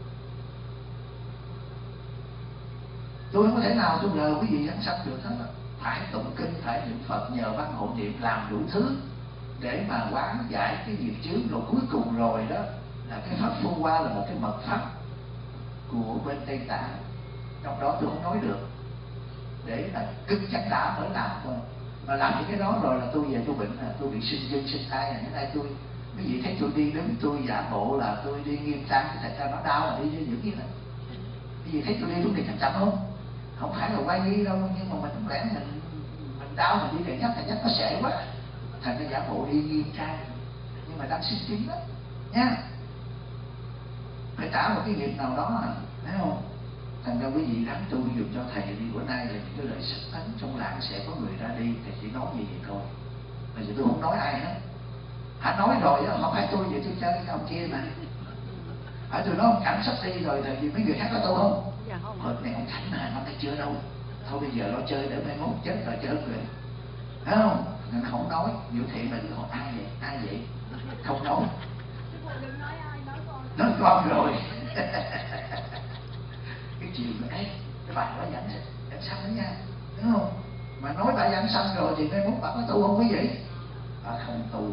[SPEAKER 1] Tôi không có thể nào tôi ngờ quý vị giảng sanh được hết. Phải tụng kinh, phải niệm Phật, nhờ văn hộ niệm, làm đủ thứ để mà quán giải cái nghiệp chướng. Rồi cuối cùng rồi đó là cái pháp Phu Hoa, là một cái mật pháp của bên Tây Tạng, trong đó tôi không nói được, để là cực chẳng đã mới làm thôi. Mà làm những cái đó rồi là tôi về tôi bệnh, là tôi bị sinh dân sinh thai. Hiện nay tôi, quý vị thấy tôi đi đứng tôi giả bộ là tôi đi nghiêm trang, thật ra nó đau mà đi như vậy đó. Quý vị thấy tôi đi lúc này chậm không? Không phải là quay đi đâu, nhưng mà mình không lẽ mình đau mà đi để nhắc nó sẽ quá, thành ra giả bộ đi nghiêm trang, nhưng mà đang sinh chính đó nha. Phải trả một cái nghiệp nào đó, thấy không? Thành ra quý vị ráng tu dùng cho thầy đi. Bữa nay là những cái lời sắc tấn trong làng sẽ có người ra đi, thầy chỉ nói gì vậy thôi. Bây giờ tôi không nói ai hết. Hả, nói rồi đó, không phải tôi vậy, tôi chơi cái ông kia mà. Hả, tôi nói ông Cảnh sắp đi rồi thì mấy người khác có tu không? Dạ không. Hồi này ông Cảnh mà nó thấy chưa đâu. Thôi bây giờ nó chơi để mai mốt chết rồi chết rồi. Thấy không? Nên không nói. Nhiều thị mình hỏi ai vậy? Ai vậy? Không nói. Nói con rồi. Cái chiều mà ấy, cái bà nó dẫn sanh đó nha, đúng không? Mà nói bà dẫn sanh rồi thì mai mốt bà có tu không quý vị? Bà không tu.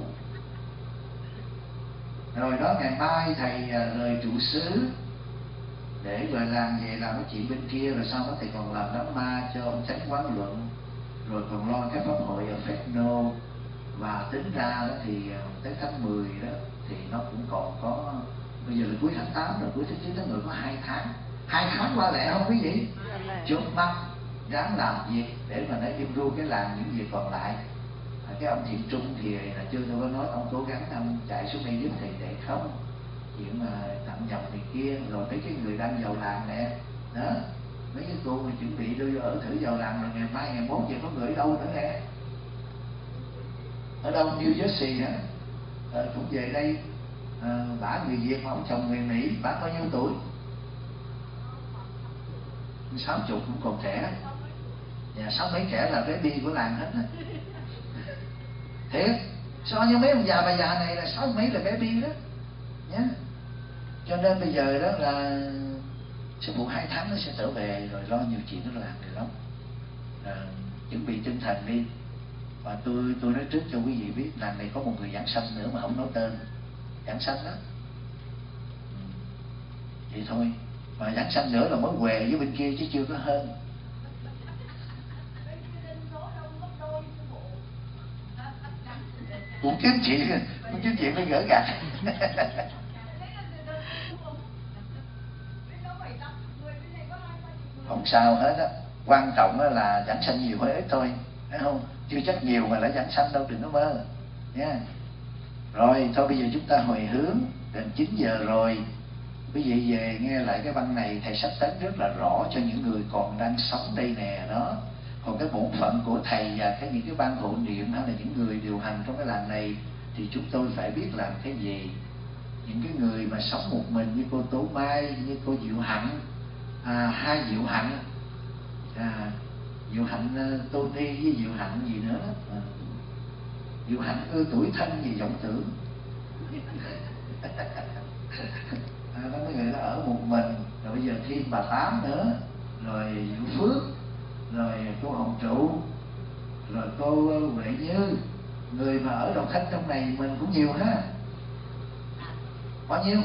[SPEAKER 1] Rồi đó, ngày mai thầy lời trụ xứ để rồi làm về làm cái chuyện bên kia, rồi sau đó thầy còn làm đám ma cho ông Chánh Quán Luận, rồi còn lo cái pháp hội ở Phép Nô. Và tính ra đó thì tới tháng 10 đó thì nó cũng còn có, bây giờ là cuối tháng 8 rồi, cuối tháng 9 tháng 10 có 2 tháng. hai tháng qua lẹ không quý vị? Chốt mắt ráng làm việc để mà nó improve cái làng những việc còn lại. Cái ông Thiện Trung thì là chưa tôi có nói ông cố gắng ông chạy xuống đây giúp thầy để không chuyện mà tặng dòng này kia, rồi mấy cái người đang vào làng nè đó, mấy cái cô mà chuẩn bị đưa ở thử vào làng rồi ngày mai ngày mốt vậy có người ở đâu nữa nè, ở đâu New Jersey hả, cũng về đây. Bả người Việt mà ông chồng người Mỹ, bả bao nhiêu tuổi? 60 cũng còn trẻ. Nhà 6 mấy trẻ là bé bi của làng hết á. Thiệt, so với mấy ông già bà già này là 6 mấy là bé bi đó nhé. Cho nên bây giờ đó là sư phụ 2 tháng nó sẽ trở về rồi lo nhiều chuyện nó làm được lắm. Chuẩn bị tinh thần đi. Và tôi nói trước cho quý vị biết làng này có một người giảng sanh nữa mà không nói tên, giảng sanh đó. Vậy thôi, mà giảng sanh nữa là mới què với bên kia chứ chưa có hơn. Cũng kiếm chuyện nó gỡ gạt. Không sao hết á, quan trọng là giảng sanh nhiều hay ít thôi, thấy không? Chưa chắc nhiều mà đã giảng sanh đâu, đừng có mơ nha. Rồi thôi bây giờ chúng ta hồi hướng, gần 9 giờ rồi, quý vị về nghe lại cái văn này thầy sắp tấn rất là rõ cho những người còn đang sống đây nè đó. Còn cái bổn phận của thầy và những cái ban hộ niệm hay là những người điều hành trong cái làng này thì chúng tôi phải biết làm cái gì. Những cái người mà sống một mình như cô Tố Mai, như cô Diệu Hạnh, hai Diệu Hạnh, Diệu Hạnh Tony với Diệu Hạnh gì nữa, Diệu Hạnh ưa tuổi thân gì vọng tưởng. Đó mấy người đó ở một mình, rồi bây giờ thêm bà Tám nữa, rồi Diệu Phước, rồi cô Hồng Trụ, rồi cô Huệ Như. Người mà ở độc thân trong này mình cũng nhiều ha. Bao nhiêu?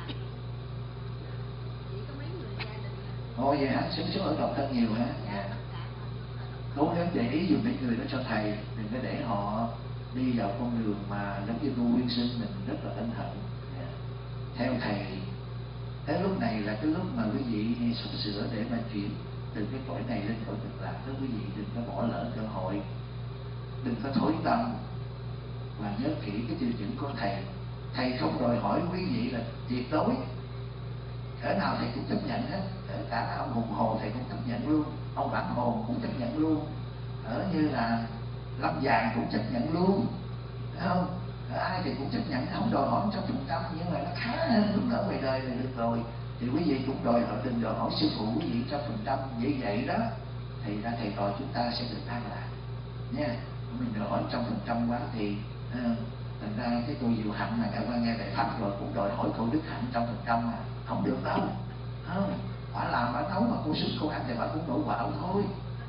[SPEAKER 1] Ồ vậy hả? Số ở độc thân nhiều hả? Cố gắng để ý dùng mấy người đó cho thầy, đừng có để họ đi vào con đường mà giống như cô Nguyên Sinh mình rất là ân hận. Theo thầy, cái lúc này là cái lúc mà quý vị sắp sửa để mà chuyển từ cái cõi này lên cõi cực lạc đó. Quý vị đừng có bỏ lỡ cơ hội, đừng có thối tâm, và nhớ kỹ cái tiêu chuẩn của thầy. Thầy không đòi hỏi quý vị là tuyệt đối, cỡ nào thầy cũng chấp nhận hết. Kể cả ông Hùng Hồ thầy cũng chấp nhận luôn, ông Bản Hồ cũng chấp nhận luôn, ở như là Lâm Vàng cũng chấp nhận luôn, phải không? Ở ai thì cũng chấp nhận, không đòi hỏi 100%, nhưng mà nó khá hơn lúc ở ngoài đời là được rồi. Thì quý vị cũng đòi hỏi, đừng đòi hỏi sư phụ quý vị 100%, vậy đó thì ra thầy trò chúng ta sẽ được an lạc nha. Mình đòi hỏi 100% quá thì thành ra cái cô Diệu Hạnh mà ngày qua nghe đại pháp rồi cũng đòi hỏi cô Đức Hạnh 100% mà không được đâu. Không, bà làm bà nấu mà cô sức cô ăn thì bà cũng đổ quạo thôi.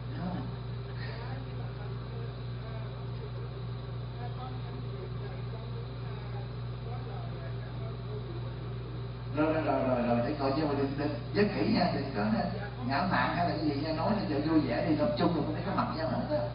[SPEAKER 1] Rồi để coi chứ mà đừng rất kỹ nha, đừng có ngã mạn hay là cái gì nha, nói cho vui vẻ đi, tập trung rồi không thấy có mặt nhau hết á.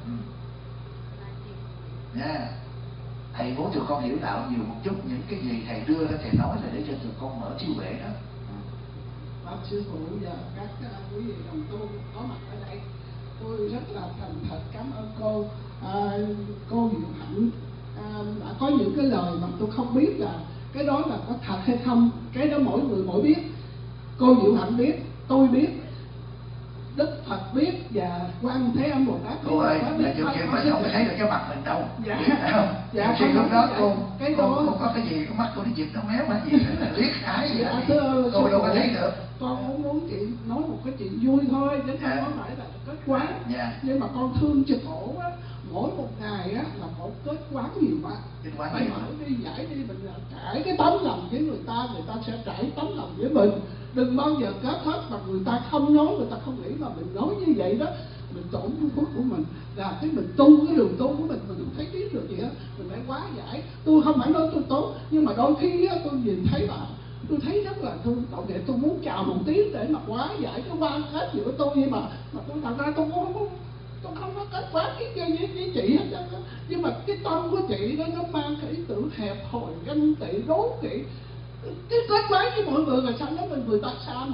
[SPEAKER 1] Nha. Thầy muốn tụi con hiểu đạo nhiều một chút, những cái gì thầy đưa ra thầy nói là để cho tụi con mở trí huệ đó.
[SPEAKER 2] Bác sư phụ và các quý vị đồng tu có mặt ở đây, tôi rất là thành thật cảm ơn cô Diệu Hạnh đã có những cái lời mà tôi không biết là cái đó là có thật hay không, cái đó mỗi người mỗi biết. Cô Diệu Hạnh biết, tôi biết, Đức Phật biết và Quan Thế Âm Bồ Tát biết.
[SPEAKER 1] Cô ơi, là nhiều chuyện mà không có thấy được cái mặt mình đâu.
[SPEAKER 2] Dạ.
[SPEAKER 1] Dạ. Khi lúc đó cô có cái gì, cái mắt cô nó giật nó méo hay gì là liếc ái gì đó. Cô đâu có thấy được.
[SPEAKER 2] Con cũng muốn chị nói một cái chuyện vui thôi, chứ không có phải là kết quán. Nhưng mà con thương trực khổ á, mỗi một ngày á là một kết quán nhiều quá. Phải đi giải đi, mình trải cái tấm lòng với người ta sẽ trải tấm lòng với mình. Đừng bao giờ kết hết mà người ta không nói, người ta không nghĩ mà mình nói như vậy đó, mình tổn phước của mình. Là cái mình tu cái đường tu của mình không thấy biết được gì á, mình phải quá giải. Tôi không phải nói tôi tốt, nhưng mà đôi khi á tôi nhìn thấy bà, tôi thấy rất là thương tội nghiệp, tôi muốn chào một tiếng để mà quá giải cái quan kết giữa tôi, nhưng mà tôi thật ra tôi không có kết quả với chị hết. Nhưng mà cái tâm của chị đó nó mang cái ý tưởng hẹp hòi, ganh tị, đố kỵ. Cái kết quả với mọi người là sao đó người ta xa mình,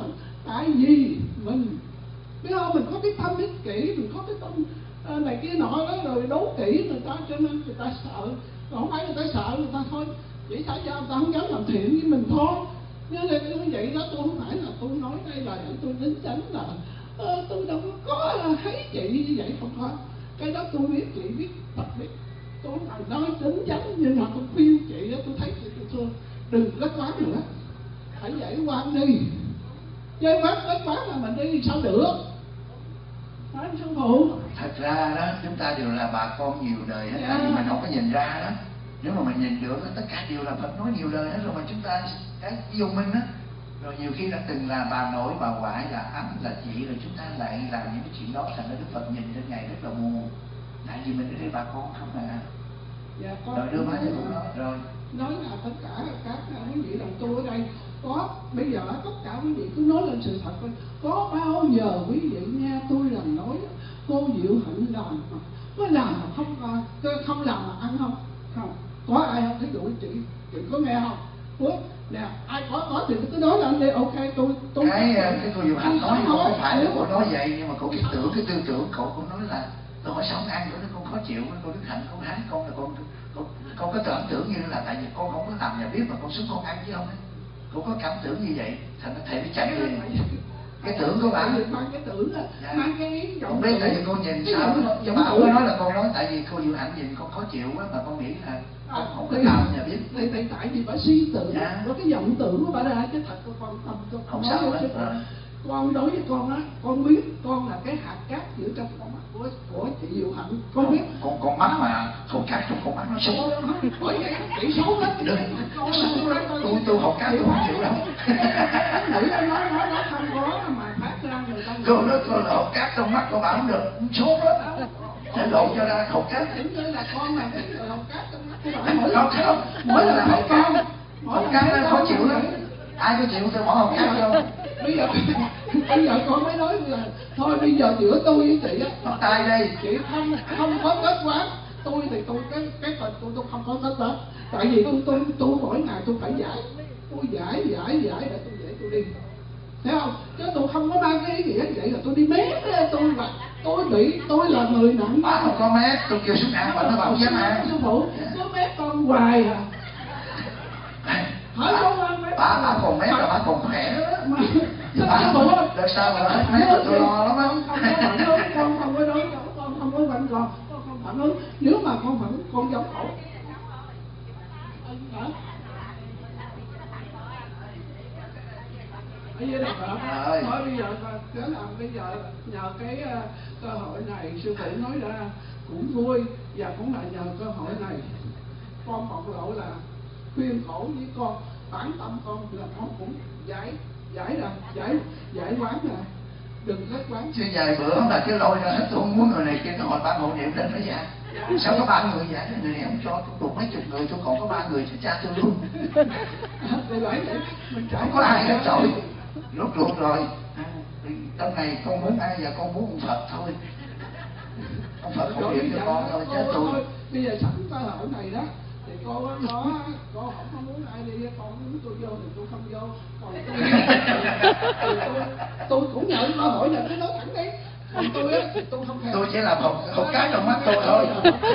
[SPEAKER 2] Tại vì mình biết không, mình có cái tâm ích kỷ, mình có cái tâm này kia nọ đó, rồi đố kỵ người ta, cho nên người ta sợ. Không phải người ta sợ, người ta thôi chỉ tại sao người ta không dám làm thiện với mình thôi. Nên là như vậy đó, tôi không phải là tôi nói đây là tôi đính chánh là tôi đâu có thấy chị như vậy, không có. Cái đó tôi biết, chị biết, tập biết. Tôi không phải nói đính chánh, nhưng mà tôi khuyên chị đó, tôi thấy chị tôi thương, đừng có quán nữa, hãy giải quan đi. Chơi quán là mình đi sao được. Phải không sư phụ?
[SPEAKER 1] Thật ra đó, chúng ta đều là bà con nhiều đời hết, tại vì mình không có nhìn ra đó. Nếu mà mình nhìn được, tất cả đều là Phật nói nhiều đời hết rồi, mà chúng ta cái vô minh á. Rồi nhiều khi đã từng là bà nội, bà ngoại, là anh, là chị, rồi chúng ta lại làm những cái chuyện đó, thành ra Đức Phật nhìn trên ngày rất là buồn. Tại vì mình ở đây bà con không à.
[SPEAKER 2] Dạ, con
[SPEAKER 1] rồi đưa má cho con nói rồi.
[SPEAKER 2] Nói là tất cả các quý vị đồng tu ở đây có, bây giờ tất cả quý vị cứ nói lên sự thật thôi. Có bao giờ quý vị nghe tôi làm nói cô Diệu Hạnh làm mà có làm mà không làm mà ăn không? Không. Có ai không? Thí dụ chị có nghe không? Ủa, nè, ai có thì cứ nói lên đi, ok, tôi
[SPEAKER 1] cái cô Diệu Hạnh nói không có phải là cô nói vậy, nhưng mà cô cái tư tưởng cậu cũng nói là tôi hỏi sống ăn nữa nó con khó chịu, cô Đức Hạnh con hái con là con có cảm tưởng như là tại vì con không có làm nhà bếp mà con xuống con ăn chứ không ấy. Cô có cảm tưởng như vậy, thành nó thầy mới chạy liền. Cái tưởng của bạn
[SPEAKER 2] mang cái tưởng là mang cái
[SPEAKER 1] không biết, tại vì con nhìn sao bà không có nói là con nói, tại vì cô Diệu Hạnh nhìn con khó chịu quá mà con nghĩ là con không có làm nhà bếp.
[SPEAKER 2] Tại vì bà suy tưởng, có cái vọng tưởng của bà ra, chứ thật con tâm
[SPEAKER 1] không sao hết.
[SPEAKER 2] Con đối với con á, con biết con là cái hạt cát giữa trong con mắt của chị Diệu Hạnh, con biết.
[SPEAKER 1] Con mắt mà hột cát trong con mắt nó xấu.
[SPEAKER 2] Bởi vậy chị xấu lắm.
[SPEAKER 1] Tôi hột cát tôi không chịu đâu.
[SPEAKER 2] Nghĩ nó không có mà phát ra người ta.
[SPEAKER 1] Cô nói cô là hột cát trong mắt của bạn không được, xấu lắm. Sẽ lộn cho ra hột cát.
[SPEAKER 2] Giống như là con là cái hột cát trong mắt của bạn.
[SPEAKER 1] Không, mới là hột cát. Hột cát nó khó chịu lắm. Ai có chịu tôi bỏ hột cát vô.
[SPEAKER 2] Bây giờ con mới nói là thôi bây giờ giữa tôi với chị á,
[SPEAKER 1] bắt tay đây,
[SPEAKER 2] chị không có kết quả, tôi thì tôi cái phần tôi không có kết quả, tại vì tôi mỗi ngày tôi phải giải để tôi dễ tôi đi, thấy không? Chứ tôi không có mang cái ý nghĩa vậy là tôi đi mét, tôi là người nặng.
[SPEAKER 1] bà không có mét, tôi kêu xuống ăn mà nó bảo dám ăn.
[SPEAKER 2] Sư phụ cứ mét con hoài à. Hỏi con ăn mét.
[SPEAKER 1] Bà còn mét là bà còn khỏe đó. Đợt sau mà hết mét là tôi lo lắm á.
[SPEAKER 2] Con không có nói, con không có quanh con không phản ứng. Nếu mà con phản ứng, con giống khổ. Bây giờ nhờ cái cơ hội này sư phụ nói ra cũng vui, và cũng là nhờ cơ hội này con bộc lộ là khuyên khổ với con, bản tâm con là con cũng giải quán rồi, đừng kết quán.
[SPEAKER 1] Chứ vài bữa là cái lôi ra hết, tôi không muốn người này kia nó hỏi ba hộ niệm lên nó giải. Sao có 3 người giải, người này không cho, tôi tụt mấy chục người, tôi còn có 3 người, cha tôi luôn. Không có ai hết rồi, rốt ruột rồi. Trong này con muốn ai và con muốn ông Phật thôi. Ông Phật không niệm cho con thôi, chết tôi.
[SPEAKER 2] Bây giờ sẵn cơ hội này đó, thì con không muốn ai đi, con muốn tôi vô thì tôi không vô, còn tôi cũng nhờ cơ hội là cứ nói thẳng đi. Còn tôi á, tôi không hề.
[SPEAKER 1] Tôi chỉ là hột cát trong mắt tôi thôi.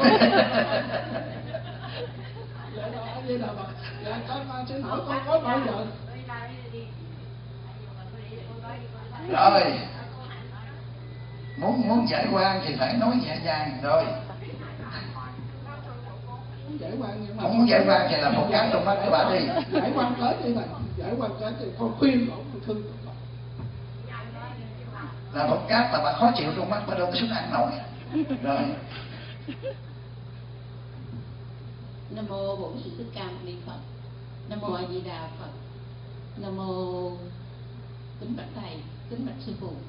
[SPEAKER 2] Vậy là con xin hỏi con có bao giờ?
[SPEAKER 1] Rồi, muốn giải quan thì phải nói nhẹ nhàng rồi. Không muốn giải quan thì là hột cát trong mắt các bạn đi.
[SPEAKER 2] Giải quan tới đi này, giải quan tới thì con khuyên ổng thương.
[SPEAKER 1] Là hột cát là bà khó chịu trong mắt, bà đâu có xuống ăn nổi. Rồi.
[SPEAKER 3] Nam mô Bổn Sư Thích Ca Mâu Ni Phật. Nam mô A Di Đà Phật. Nam mô kính bạch thầy, kính bạch sư phụ.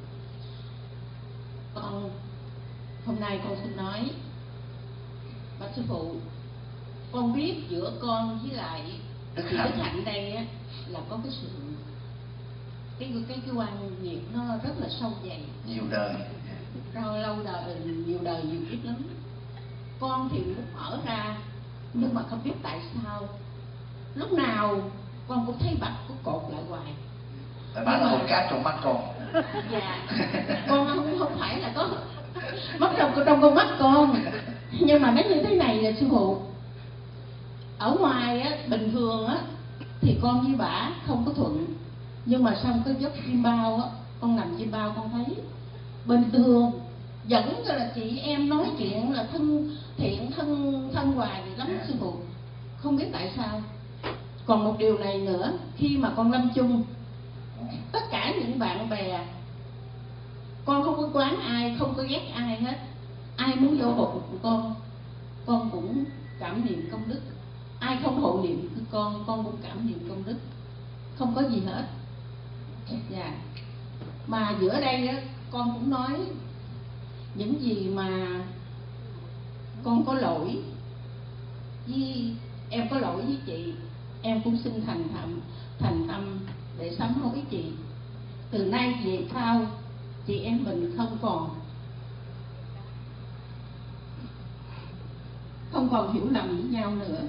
[SPEAKER 3] Con hôm nay con xin nói, bạch sư phụ, con biết giữa con với lại chị Đức Hạnh đây á là có cái sự cái quan nghiệp nó rất là sâu dày,
[SPEAKER 1] nhiều đời,
[SPEAKER 3] lâu đời, nhiều đời nhiều kiếp lắm. Con thì muốn mở ra nhưng mà không biết tại sao lúc nào con cũng thấy bạch của cột lại hoài.
[SPEAKER 1] Tại bà là hồn cát trong mắt con.
[SPEAKER 3] Dạ, con không phải là có mắt trong con mắt con, nhưng mà nó như thế này là sư phụ. Ở ngoài á, bình thường á thì con với bả không có thuận, nhưng mà xong cái giấc chim bao á, con nằm chim bao con thấy bình thường, vẫn là chị em nói chuyện là thân thiện, thân hòa gì lắm sư phụ. Không biết tại sao. Còn một điều này nữa, khi mà con lâm chung, tất cả những bạn bè, con không có quán ai, không có ghét ai hết. Ai muốn vô hộ con cũng cảm niệm công đức. Ai không hộ niệm con cũng cảm niệm công đức. Không có gì hết. Dạ. Mà giữa đây á, con cũng nói những gì mà con có lỗi với em, có lỗi với chị, em cũng xin thành tâm để sám hối chị. Từ nay về sau chị em mình không còn hiểu lầm với nhau nữa.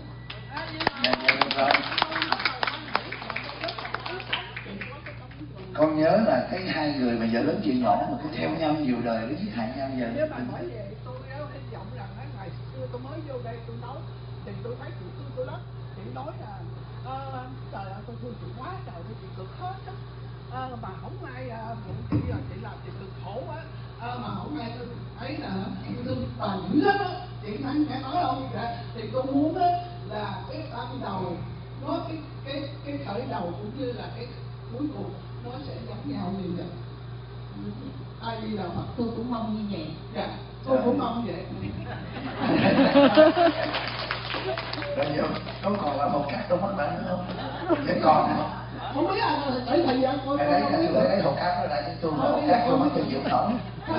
[SPEAKER 1] Con nhớ là cái hai người mà vợ lớn chuyện nhỏ mà cứ theo nhau nhiều đời nó giết hại nhau giờ.
[SPEAKER 2] Nếu mà hỏi về tôi hy vọng rằng ngày xưa tôi mới vô đây tôi nói thì tôi thấy chị thương tôi lắm. Chị nói là trời ơi tôi thương chị quá trời, chị cực hết á. Mà không ai mượn chị là chị làm chị cực khổ quá. Mà không ai tôi thấy là tôi bà dữ lắm á. Chị nghe nói không? Dạ. Thì tôi muốn á là cái ban đầu nó cái khởi đầu cũng như là cái cuối cùng nó sẽ giống nhau như vậy. Ai đi đâu mà
[SPEAKER 3] tôi cũng mong như vậy.
[SPEAKER 2] Dạ, tôi cũng mong vậy.
[SPEAKER 1] Bây giờ có còn là một cát trong mắt bạn nữa không? Vẫn còn hả?
[SPEAKER 2] Không biết tại thời gian tôi
[SPEAKER 1] lấy hột cát đó lại cho tôi, hột cát trong mắt tôi chịu nổi.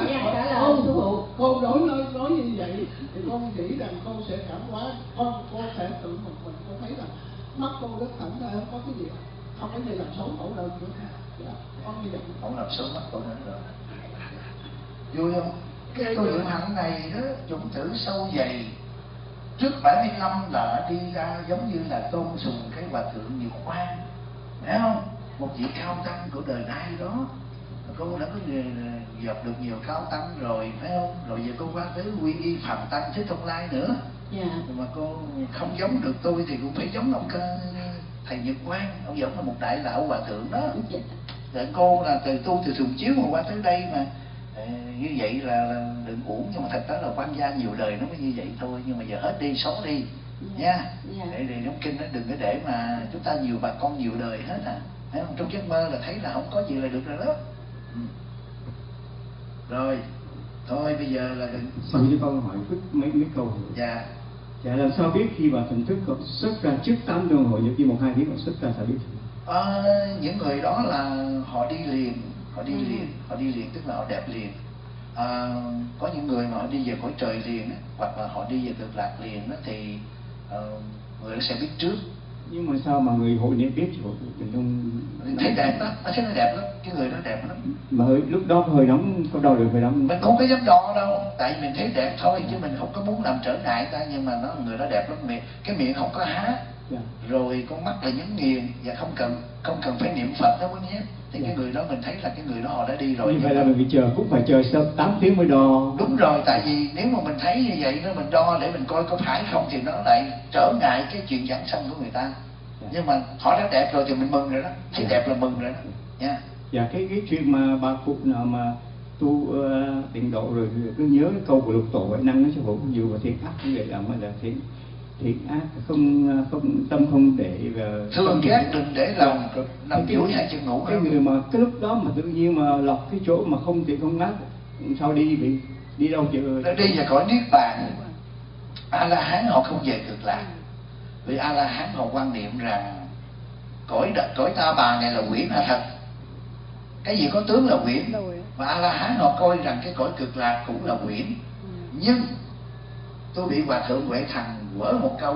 [SPEAKER 2] Con nói như vậy thì con nghĩ rằng con sẽ cảm hóa, con sẽ tự mình con thấy rằng mắt con rất thẳng ra, không có cái gì, không có gì làm xấu khổ đâu nữa. Dạ, con như vậy.
[SPEAKER 1] Không làm xấu mắt tôi nữa rồi. Vui không? Cái tôi niệm hạnh này đó, chủng tử sâu dày. Trước 75 là đi ra giống như là tôn sùng cái hòa thượng Nhiều Khoan, phải không? Một vị cao tăng của đời nay đó. Cô đã có gặp được nhiều cao tăng rồi, phải không? Rồi giờ cô qua tới quy y Phạm Tăng Thế Tôn Lai nữa.
[SPEAKER 3] Dạ.
[SPEAKER 1] Mà cô không giống được tôi thì cũng phải giống ông thầy Nhật Quang. Ông giống là một đại lão hòa thượng đó. Để cô là từ tu từ Sùng Chiếu mà qua tới đây mà như vậy là đừng uổng, nhưng mà thật đó là quan gia nhiều đời nó mới như vậy thôi. Nhưng mà giờ hết đi, sống đi nha. Để trong kinh nó đừng có để mà chúng ta nhiều bà con nhiều đời hết à. Thấy không? Trong giấc mơ là thấy là không có gì là được rồi đó. Rồi thôi bây giờ là đừng.
[SPEAKER 4] Sau cho con hỏi mấy câu.
[SPEAKER 1] Dạ.
[SPEAKER 4] Dạ, làm sao biết khi mà thần thức xuất ra trước 8 đồng hồ, như khi 1-2 tiếng xuất ra sao biết?
[SPEAKER 1] Những người đó là họ đi liền, họ đi liền tức là họ đẹp liền. Có những người mà họ đi về cõi trời liền hoặc là họ đi về cực lạc liền đó, thì người đó sẽ biết trước.
[SPEAKER 4] Nhưng mà sao mà người hội niệm biết rồi mình không
[SPEAKER 1] thấy đẹp đó, thấy nó đẹp lắm, cái người đó đẹp lắm.
[SPEAKER 4] Mà lúc đó hơi nóng, có đo được hơi nóng?
[SPEAKER 1] Mình không có dám đo đâu, tại vì mình thấy đẹp thôi chứ mình không có muốn làm trở ngại ta. Nhưng mà người đó đẹp lắm, cái miệng không có há, rồi con mắt là nhắm nghiền và không cần phải niệm Phật đó quý nhé. Thì cái người đó mình thấy là cái người đó họ đã đi rồi.
[SPEAKER 4] Như vậy là mình cũng phải chờ sau 8 tiếng mới đo.
[SPEAKER 1] Đúng rồi, tại vì nếu mà mình thấy như vậy nó mình đo để mình coi có phải không thì nó lại trở ngại cái chuyện giảng sanh của người ta. Nhưng mà họ đã đẹp rồi thì mình mừng rồi đó, thấy đẹp là mừng rồi đó nha.
[SPEAKER 4] Dạ, cái chuyện mà bà cụ nào mà tu tịnh độ rồi cứ nhớ cái câu của Lục Tổ Huệ Năng đó chứ bộ nhiều và thiện ác như vậy là mới là thiện ác, không tâm không để
[SPEAKER 1] thương ghét đừng để lòng nằm duỗi hai chân ngủ.
[SPEAKER 4] Cái người mà cái lúc đó mà tự nhiên mà lọt cái chỗ mà không thiện không ác, sao đi đâu chứ?
[SPEAKER 1] Nó đi vào cõi niết bàn. A La Hán họ không về cực lạc, vì A La Hán họ quan niệm rằng cõi ta bà này là quyển là thật, cái gì có tướng là quyển. Và A La Hán họ coi rằng cái cõi cực lạc cũng là quyển. Nhưng tôi bị hòa thượng Huệ Thành quở một câu,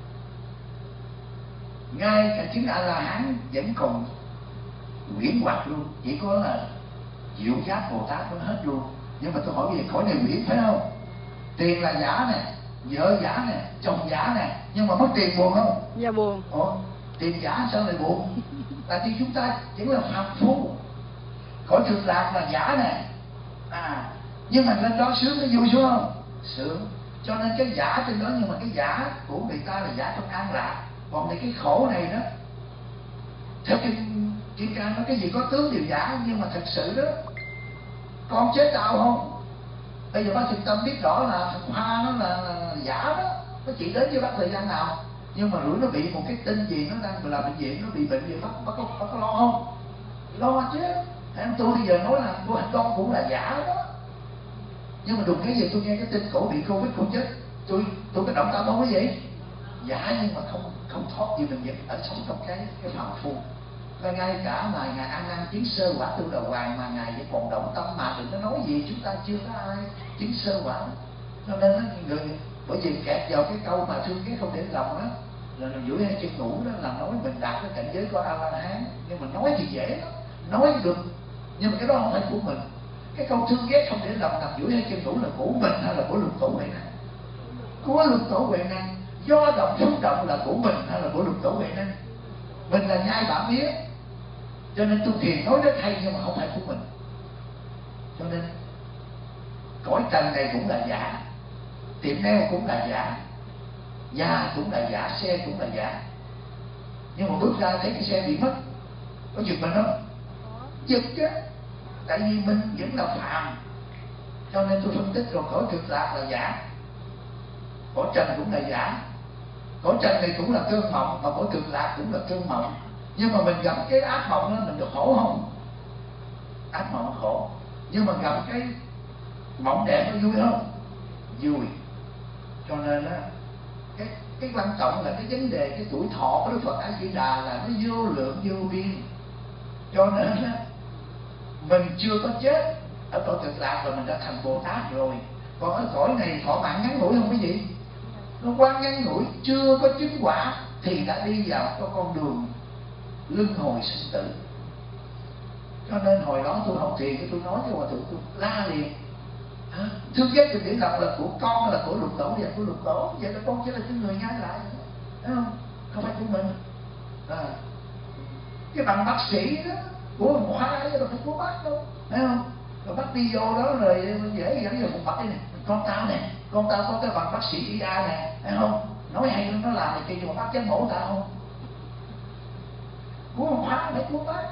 [SPEAKER 1] ngay cả chính A La Hán vẫn còn quyển hoặc luôn, chỉ có là Diệu Giác Bồ Tát mới hết luôn. Nhưng mà tôi hỏi về cõi này quyển phải không? Tiền là giả nè, vợ giả nè, chồng giả nè, nhưng mà mất tiền buồn không?
[SPEAKER 5] Dạ buồn.
[SPEAKER 1] Ủa, Tìm giả sao lại buồn? Tại vì chúng ta chỉ là phàm phu. Cõi Cực Lạc là giả nè, nhưng mà lên đó sướng, nó vui sướng không? Sướng. Cho nên cái giả trên đó, nhưng mà cái giả của người ta là giả trong an lạc. Còn cái khổ này đó, theo Kim Cang nói cái gì có tướng đều giả, nhưng mà thật sự đó con chế tạo không? Bây giờ bác Thiện Tâm biết rõ là thằng Hoa nó là giả đó, nó chỉ đến với bác thời gian nào, nhưng mà rủi nó bị một cái tin gì, nó đang là bệnh viện, nó bị bệnh gì, bác có lo không? Lo chứ. Em tôi bây giờ nói là của anh con cũng là giả đó, nhưng mà đùng cái gì tôi nghe cái tin cổ bị Covid cũng chết, tôi cái động tâm không cái gì giả, nhưng mà không thoát gì mình vẫn ở sống trong cái phàm phu. Và ngay cả mà ngài An Nan chứng sơ quả Tu Đà Hoàng mà ngài vẫn còn động tâm, mà đừng có nói gì chúng ta chưa có ai chứng sơ quả. Cho nên nó người, bởi vì kẹt vào cái câu mà thương ghét không để lòng đó, là duỗi hai chân ngủ đó, là nói mình đạt cái cảnh giới của A La Hán. Nhưng mà nói thì dễ lắm, nói được, nhưng mà cái đó không phải của mình. Cái câu thương ghét không để lòng nằm duỗi hai chân ngủ là của mình hay là của lục tổ Huệ Năng? Của lục tổ Huệ Năng. Do động xúc động là của mình hay là của lục tổ Huệ Năng? Mình là nhai bả mía, cho nên tu thiền nói rất hay nhưng mà không phải của mình. Cho nên cõi trần này cũng là giả, tiệm nail cũng là giả, nhà cũng là giả, xe cũng là giả. Nhưng mà bước ra thấy cái xe bị mất, có giật mình không? Giật chứ. Tại vì mình vẫn là phàm. Cho nên tôi phân tích rồi, cõi Cực Lạc là giả, cõi trần cũng là giả. Cõi trần này cũng là cơn mộng, mà cõi Cực Lạc cũng là cơn mộng. Nhưng mà mình gặp cái ác mộng đó mình được khổ không? Ác mộng khổ. Nhưng mà gặp cái mộng đẹp nó vui không? Vui. Cho nên á, cái quan trọng là cái vấn đề cái tuổi thọ của Đức Phật A Di Đà là nó vô lượng vô biên. Cho nên á, mình chưa có chết ở cõi Cực Lạc rồi mình đã thành Bồ Tát rồi. Còn ở cõi này thọ mạng ngắn ngủi không cái gì? Nó quá ngắn ngủi, chưa có chứng quả thì đã đi vào cái con đường luân hồi sinh tử. Cho nên hồi đó tôi học thiền, tôi nói cho hòa thượng, tôi la liền: thương ghét tình điển lòng là của con, là của lục tổ, và của lục tổ, vậy là con chỉ là cái người nhai lại, thấy không? Không phải của mình. Cái bằng bác sĩ đó của một hai rồi phải của bác đâu, thấy không? Rồi bác đi vô đó rồi dễ dẫn vào một bác đây này, con tao nè, con tao có cái bằng bác sĩ IA nè, thấy không? Nói hay nó làm thì kêu bác chém mổ tao không? Của một khóa phải của bác.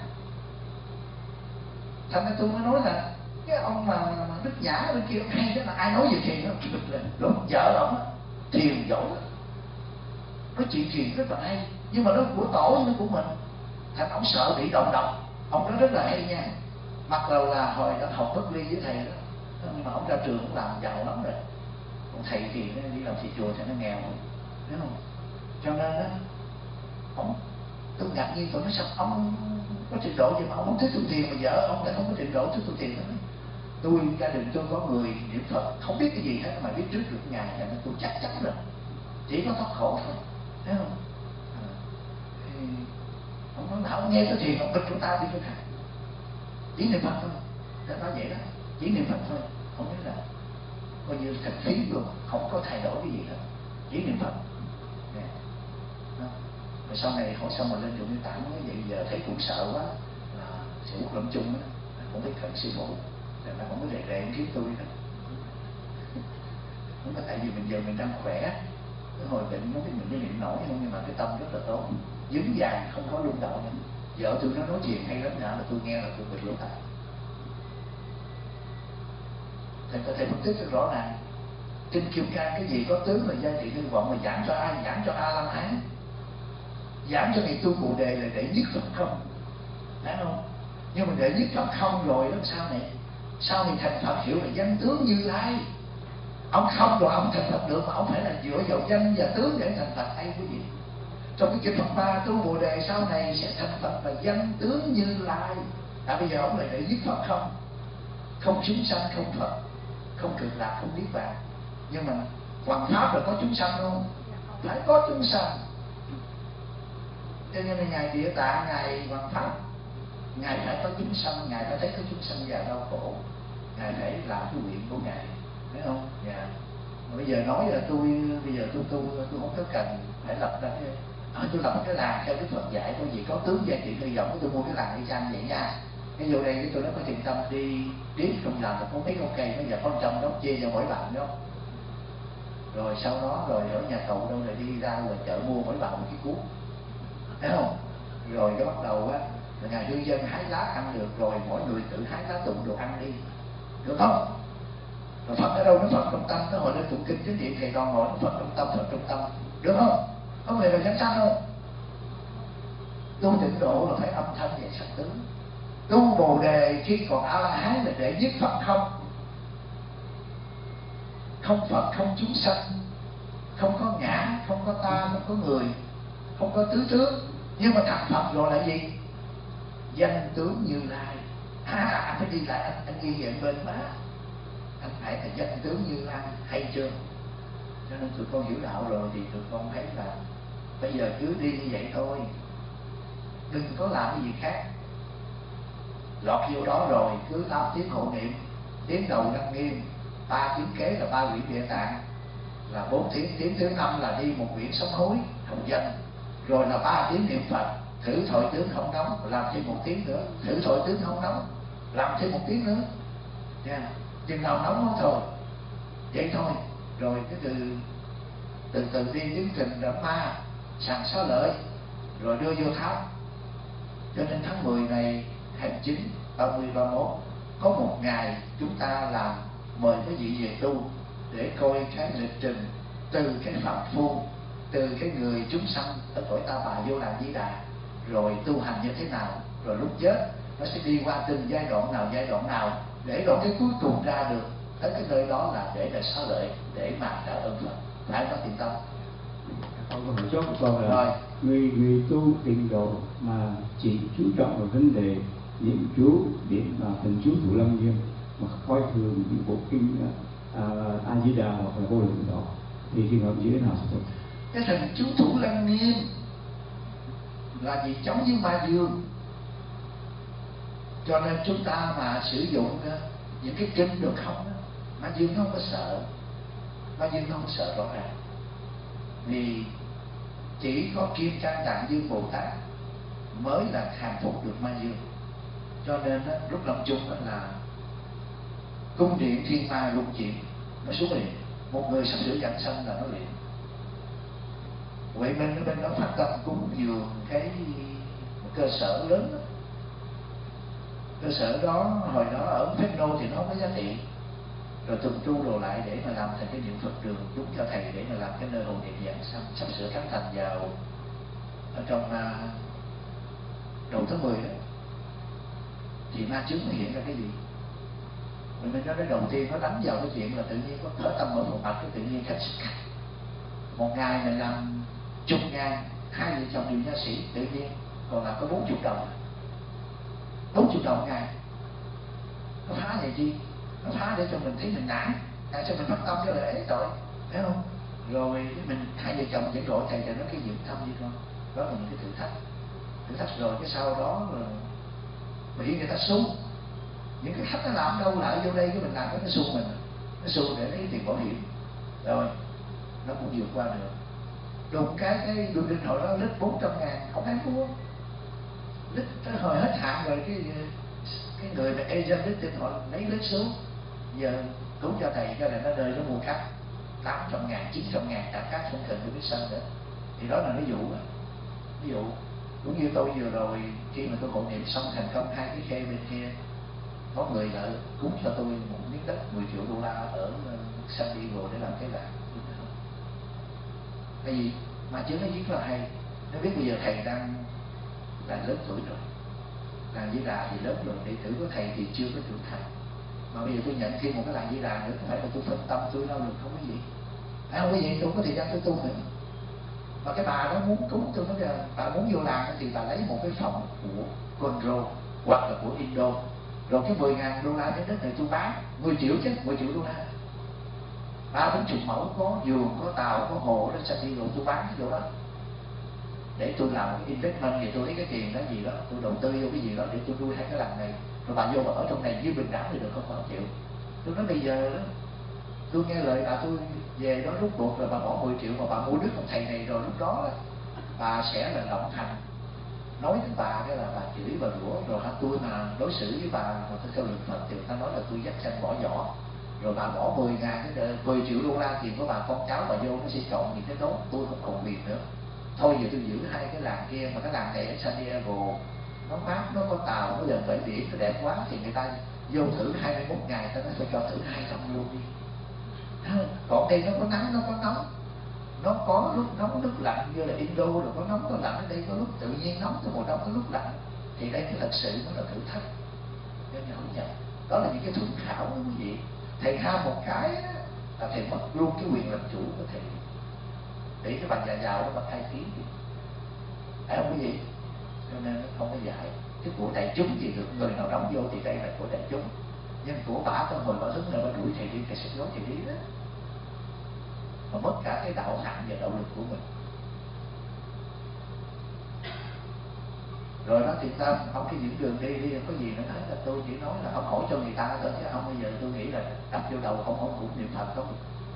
[SPEAKER 1] Thành ra tôi mới nói là cái ông mà Đức Nhã bên kia hay đó là ai nói về thiền nó bực lên. Rồi vợ ông á thiền giỏi, nói chuyện thiền rất là hay, nhưng mà nó của tổ nó của mình. Thành ông sợ bị động độc. Ông nói rất là hay nha, mặc dù là hồi đã học bất ly với thầy đó, nhưng mà ông ra trường cũng làm giàu lắm rồi. Còn thầy thì đi làm thị chùa thì nó nghèo, thấy không? Cho nên á, ông, tôi ngạc nhiên, tôi nói sao ông có trình độ vậy mà ông không thích tu thiền, mà vợ ông lại không có trình độ thích tu thiền nữa. Tôi, gia đình tôi có người niệm Phật không biết cái gì hết mà biết trước được ngày, là tôi chắc chắn rồi, chỉ có thoát khổ thôi, thấy không? Ông nói nghe cái thiền ông bịch của ta đi cho thầy, chỉ niệm Phật thôi, đã nói vậy đó, chỉ niệm Phật thôi, không biết là coi như thành phí luôn, không có thay đổi cái gì hết, chỉ niệm Phật. Rồi sau này hỏi xong rồi lên Chùa Minh Tạng nói vậy giờ thấy cũng sợ quá, là sự quốc lâm chung đó, không biết cần sư phụ, rồi nó không có rề rề kiếm tôi nữa. Không có, tại vì mình giờ mình đang khỏe, cái hồi bệnh nó biết mình mới niệm nổi không, nhưng mà cái tâm rất là tốt, vững vàng không có rung động. Vợ tôi nó nói chuyện hay lắm nào là tôi nghe là tôi bịt lỗ tai. Thầy có thể phân tích rất rõ ràng. Kinh Kim Cang cái gì có tướng là gia trị hư vọng, mà giảng cho ai? Giảng cho A La Hán. Giảng cho người tu Bồ Đề là để nhất Phật không, phải không? Nhưng mà để nhất Phật không rồi đó sau này thành Phật hiểu là danh tướng Như Lai. Ông không rồi ông thành Phật được, mà ông phải là dựa vào danh và tướng để thành Phật. Hay quý vị, trong cái kinh Phật Ba tu Bồ Đề sau này sẽ thành Phật là danh tướng Như Lai. Bây giờ ông lại để nhất Phật không, không chúng sanh, không Phật, không Cực Lạc, không Niết Bàn. Nhưng mà hoàn pháp là có chúng sanh không? Phải có chúng sanh. Cho nên là Ngài Địa Tạng, Ngài Hoàng Pháp, Ngài phải có chúng sanh, Ngài phải thấy có chúng sanh già đau khổ, Ngài phải làm cái nguyện của Ngài, thấy không? Bây giờ nói là tôi không có cần phải lập ra cái Tôi lập cái làng theo Đức Phật dạy, có gì có tướng gia trị hy vọng, tôi mua cái làng đi chăng vậy nha. Cái vô đây cái tôi nói có thiện tâm đi tiếp trong làng là có mấy con cây, nó giờ con trăm đó chia cho mỗi bạn đó. Rồi sau đó rồi ở nhà cậu đâu rồi đi ra ngoài chợ mua mỗi bạn một cái cuốn, thấy không? Rồi cái bắt đầu á là nhà cư dân hái lá ăn được, rồi mỗi người tự hái lá tụng đồ ăn đi, được không? Rồi Phật ở đâu? Nó Phật trong tâm, nó hồi lên tụng kinh chính điện thầy toàn ngồi, nó Phật trong tâm, Phật trong tâm, được không? Có người là chánh sanh không? Tu tịnh độ là phải âm thanh về sắc tướng. Tu Bồ Đề khi còn A La Hán là để nhất Phật không, không Phật, không chúng sanh, không có ngã, không có ta, không có người, không có tứ tướng. Nhưng mà thành Phật rồi là gì? Danh tướng Như Lai. Anh phải đi lại, anh ghi nhận bên má, anh phải là danh tướng Như Lai, hay chưa? Cho nên tụi con hiểu đạo rồi thì tụi con thấy là bây giờ cứ đi như vậy thôi, đừng có làm cái gì khác. Lọt vô đó rồi cứ 8 tiếng hộ niệm, tiếng đầu Đăng Nghiêm, 3 tiếng kế là 3 quyển Địa Tạng, là 4 tiếng, tiếng thứ 5 là đi một quyển Sám Hối Hồng Danh, rồi là 3 tiếng niệm Phật, thử thoại tướng không nóng, làm thêm 1 tiếng nữa, thử thoại tướng không nóng, làm thêm 1 tiếng nữa, nha. Chừng nào nóng nó thôi, vậy thôi. Rồi cái từ đi tiến trình đậm ma, sàng xá lợi, rồi đưa vô tháp. Cho nên tháng 10 này hành chính 30, 31 có một ngày chúng ta làm mời quý vị về tu để coi cái lịch trình từ cái phạm phu, từ cái người chúng sanh ở cõi Ta Bà vô làm Di Đà, rồi tu hành như thế nào, rồi lúc chết nó sẽ đi qua từng giai đoạn nào để rồi cái cuối cùng ra được tới cái nơi đó là để là xá lợi, để mà trả ơn Phật. Phải có thiện tâm.
[SPEAKER 4] Câu hỏi chốt của con là người tu tịnh độ mà chỉ chú trọng vào vấn đề niệm chú, niệm thần chú Thủ Lăng Nghiêm, mà coi thường những bộ kinh A Di Đà hoặc là Vô Lượng Thọ thì trường hợp như thế nào sẽ?
[SPEAKER 1] Cái thần chú Thủ Lăng Nghiêm là gì? Chống với ma dương. Cho nên chúng ta mà sử dụng những cái kinh được không, ma dương nó không có sợ, ma dương nó không sợ rõ ràng. Vì chỉ có Kim Cang Tạng Dương Bồ Tát mới là hàng phục được ma dương. Cho nên lúc lâm chung là cung điện thiên ma lục chuyển, nó xuống liền. Một người sắp sửa giảng sanh là nó liền. Huệ Minh ở bên đó phát tâm cúng dường cái một cơ sở lớn đó. Cơ sở đó hồi đó ở Phép Nô thì nó không có giá trị, rồi tùng tru đồ lại để mà làm thành cái niệm Phật đường đúng cho thầy, để mà làm cái nơi hồ niệm giảng sanh sắp sửa khánh thành vào ở trong đầu tháng 10 đó. Thì ma chướng nó hiện ra cái gì? Mình nói đầu tiên nó đánh vào cái chuyện là tự nhiên có thở tâm mở phòng mạch, cái tự nhiên khách xích. Một ngày mình làm 10.000, 2 vợ chồng điều nha sĩ, tự nhiên còn làm có 40 đồng, 40 đồng ngày. Nó phá vậy chi? Nó phá để cho mình thấy mình nản, tại sao mình phát tâm cho lễ tội, thấy không? Rồi mình 2 vợ chồng dẫn độ thầy cho nó cái dưỡng thăm đi con, đó là những cái thử thách rồi cái sau đó là bị người ta sung. Những cái khách nó làm đâu lại vô đây cái mình làm cái nó sung mình, nó sung để lấy tiền bảo hiểm, rồi nó cũng vượt qua được. Đụng cái đường điện thoại đó lít 400.000 không ai mua, lít tới hồi hết hạn rồi, cái người mà agent lít điện thoại lấy lít xuống, giờ cũng cho thầy cho này nó rơi nó mua khách 800.000, 900.000 trả khách không cần phải biết sân nữa. Thì đó là ví dụ cũng như tôi vừa rồi khi mà tôi hộ niệm xong thành công 2 cái khe bên kia, có người lại cúng cho tôi một miếng đất 10 triệu đô la ở San Diego để làm cái làng. Tại vì mà chứ nó viết là hay, nó biết bây giờ thầy đang là lớn tuổi rồi, làng Di Đà thì lớn rồi, đệ tử của thầy thì chưa có trưởng thành, mà bây giờ tôi nhận thêm một cái làng Di Đà nữa, không phải là tôi phân tâm tôi đâu được, không có gì, không có gì, tôi có thời gian tôi tu nữa. Và cái bà đó muốn cúng tôi nói là bà muốn vô làng thì bà lấy một cái phòng của Conro hoặc là của Indo, rồi cái 10.000 đô la trên đất này tôi bán 10 triệu chứ, 10 triệu đô la, 30-40 mẫu, có vườn, có tàu, có hồ đó, San Diego tôi bán cái chỗ đó để tôi làm một investment, thì tôi lấy cái tiền đó gì đó tôi đầu tư vô cái gì đó để tôi nuôi 2 cái làng này, rồi bà vô bà ở trong này như bình đẳng thì được không, 1 triệu. Tôi nói bây giờ đó tôi nghe lời bà, tôi về đó rút cuộc rồi bà bỏ 10 triệu mà bà mua đứt một thầy này, rồi lúc đó bà sẽ là lộng hành, nói đến bà cái là bà chửi bà rủa, rồi tôi mà đối xử với bà mà tôi theo luật Phật thì người ta nói là tôi dắt sanh bỏ vỏ, rồi bà bỏ 10 triệu đô la tiền của bà, con cháu bà vô nó sẽ chọn những cái đó, tôi không còn quyền nữa. Thôi giờ tôi giữ hai cái làng kia, mà cái làng này ở San Diego nó mát, nó có tàu, nó gần bãi biển, nó đẹp quá, thì người ta vô thử 21 ngày, ta nói phải cho thử 200 luôn đi. Còn đây nó có nắng, nó có nóng, nó có lúc nóng lúc lạnh, như là Indo rồi có nóng có lạnh, ở đây có lúc tự nhiên nóng, có mùa đông có lúc lạnh, thì đây thật sự nó là thử thách. Nên không nhận, đó là những cái thuận khảo đó quý vị. Thầy ham một cái đó, là thầy mất luôn cái quyền làm chủ của thầy, để cái bà già giàu nó mà khai kiến đi, phải không quý vị? Cho nên nó không có dạy cái của đại chúng gì được, người nào đóng vô thì đây là của đại chúng, nhưng của bả có hồi bả hứng là bả đuổi thầy đi, thầy sẽ nói thầy đi đó, mà mất cả cái đạo hạnh và đạo lực của mình. Rồi đó thì sao? Ông cái những đường đi có gì nữa hết, là tôi chỉ nói là ông hỏi cho người ta thôi, chứ ông bây giờ tôi nghĩ là đập vô đầu ông cũng niệm Phật không.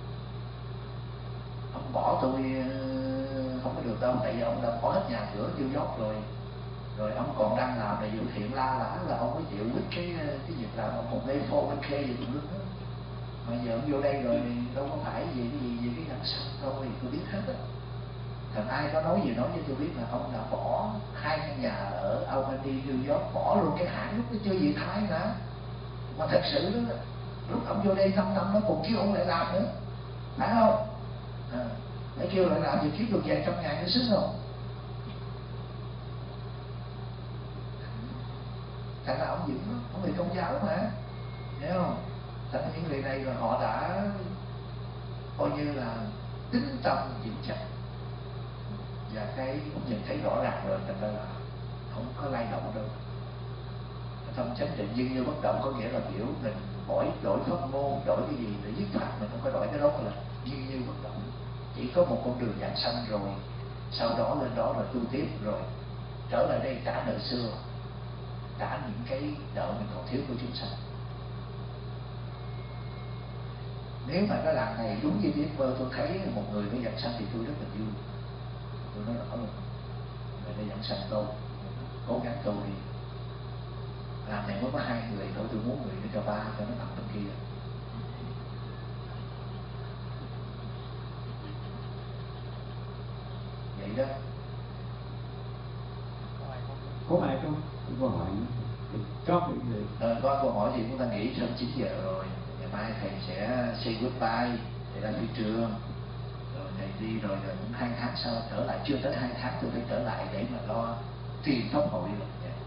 [SPEAKER 1] Ông bỏ tôi không có được đâu, tại vì ông đã bỏ hết nhà cửa tiêu dốc rồi. Rồi ông còn đang làm là vụ thiện la lã, là ông mới chịu quýt cái việc làm ông một mê phô bên khê gì cũng đó. Mà giờ ông vô đây rồi đâu có phải gì cái nhận sân đâu, thì tôi biết hết á. Thật ai có nói gì nói cho tôi biết là ông đã bỏ 2 căn nhà ở Albany, New York, bỏ luôn cái hãng lúc nó chưa gì Thái nữa. Mà thật sự đó, lúc ông vô đây 5 năm nó cũng kêu ông lại làm nữa, phải không? Để kêu lại làm thì kiếm được vài trăm ngàn nó xứng không? Thành ra ông Dũng, ông người Công giáo mà, hiểu không? Thành ra những người này là họ đã coi như là tín tâm vững chắc, và cái nhìn thấy rõ ràng rồi, thành ra là không có lay động đâu. Tâm chánh định dưng như bất động, có nghĩa là kiểu mình đổi pháp môn, đổi cái gì để dứt phạt, mình không có đổi cái đó, là dưng như bất động. Chỉ có một con đường dạng sanh rồi, sau đó lên đó rồi tu tiếp, rồi trở lại đây trả nợ xưa, trả những cái nợ mình còn thiếu của chúng sanh. Nếu mà cái làng này đúng như giấc mơ tôi thấy một người nó dạng sanh thì tôi rất là vui. Tôi nói rõ luôn, người nó dạng sanh tôi cố gắng tu đi. Làm này mới có 2 người thôi, tôi muốn người nó cho 3 cho nó bằng bên kia. Vậy đó.
[SPEAKER 4] Có ai không? Câu hỏi chót người.
[SPEAKER 1] Có câu hỏi thì chúng ta nghỉ sớm 9 giờ rồi. Ngày mai thầy sẽ say goodbye, thầy ra phi trường. Rồi thầy đi rồi cũng 2 tháng sau trở lại, chưa tới 2 tháng tôi phải trở lại để mà lo tiền pháp hội rồi.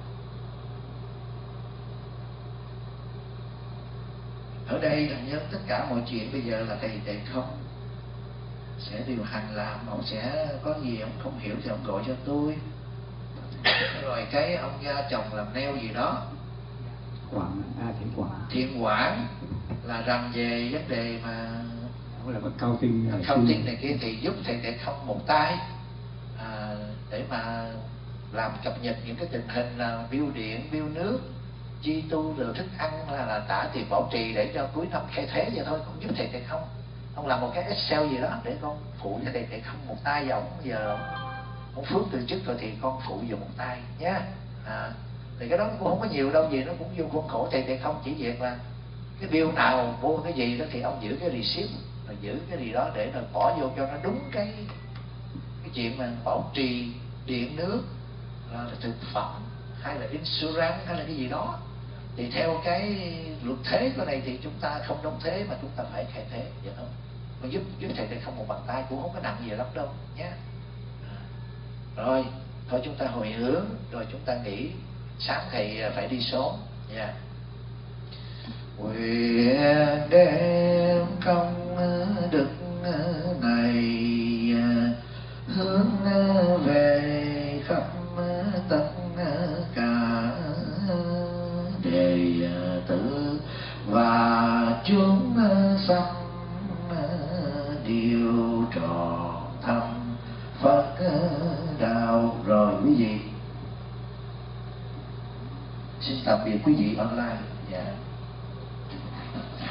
[SPEAKER 1] Ở đây là nhớ tất cả mọi chuyện bây giờ là thầy Tệ Không sẽ điều hành làm. Ông sẽ có gì ông không hiểu thì ông gọi cho tôi. Rồi cái ông gia chồng làm nail gì đó, Thiện Quảng là rành về vấn đề mà
[SPEAKER 4] là cao tinh
[SPEAKER 1] này kia, thì giúp thầy Tệ Không một tay để mà làm cập nhật những cái tình hình là bill điện, bill nước, chi tu rồi thức ăn, là trả tiền bảo trì để cho cuối năm khai thuế vậy thôi. Cũng giúp thầy Tệ Không, ông làm một cái Excel gì đó để con phụ cho thầy Tệ Không một tay. Vào giờ ông Phước từ chức rồi thì con phụ dùng một tay nhé. Thì cái đó cũng không có nhiều đâu, gì nó cũng vô khuôn khổ. Thầy Tệ Không chỉ việc là cái bill nào mua cái gì đó thì ông giữ cái receipt, rồi giữ cái gì đó để rồi bỏ vô cho nó đúng cái chuyện mà bảo trì điện nước, thực phẩm, hay là insurance, hay là cái gì đó. Thì theo cái luật thuế của này thì chúng ta không đóng thuế mà chúng ta phải khai thuế, vậy không? Mà giúp thầy Tệ Không một bàn tay cũng không có nặng gì lắm đâu nhé. Rồi thôi chúng ta hồi hướng, rồi chúng ta nghỉ. Sáng thầy phải đi sớm nha. Nguyện đem công đức này hướng về khắp tất cả đệ tử và chúng sanh điều trọn thâm Phật đạo. Rồi quý vị, xin tạm biệt quý vị online. Dạ.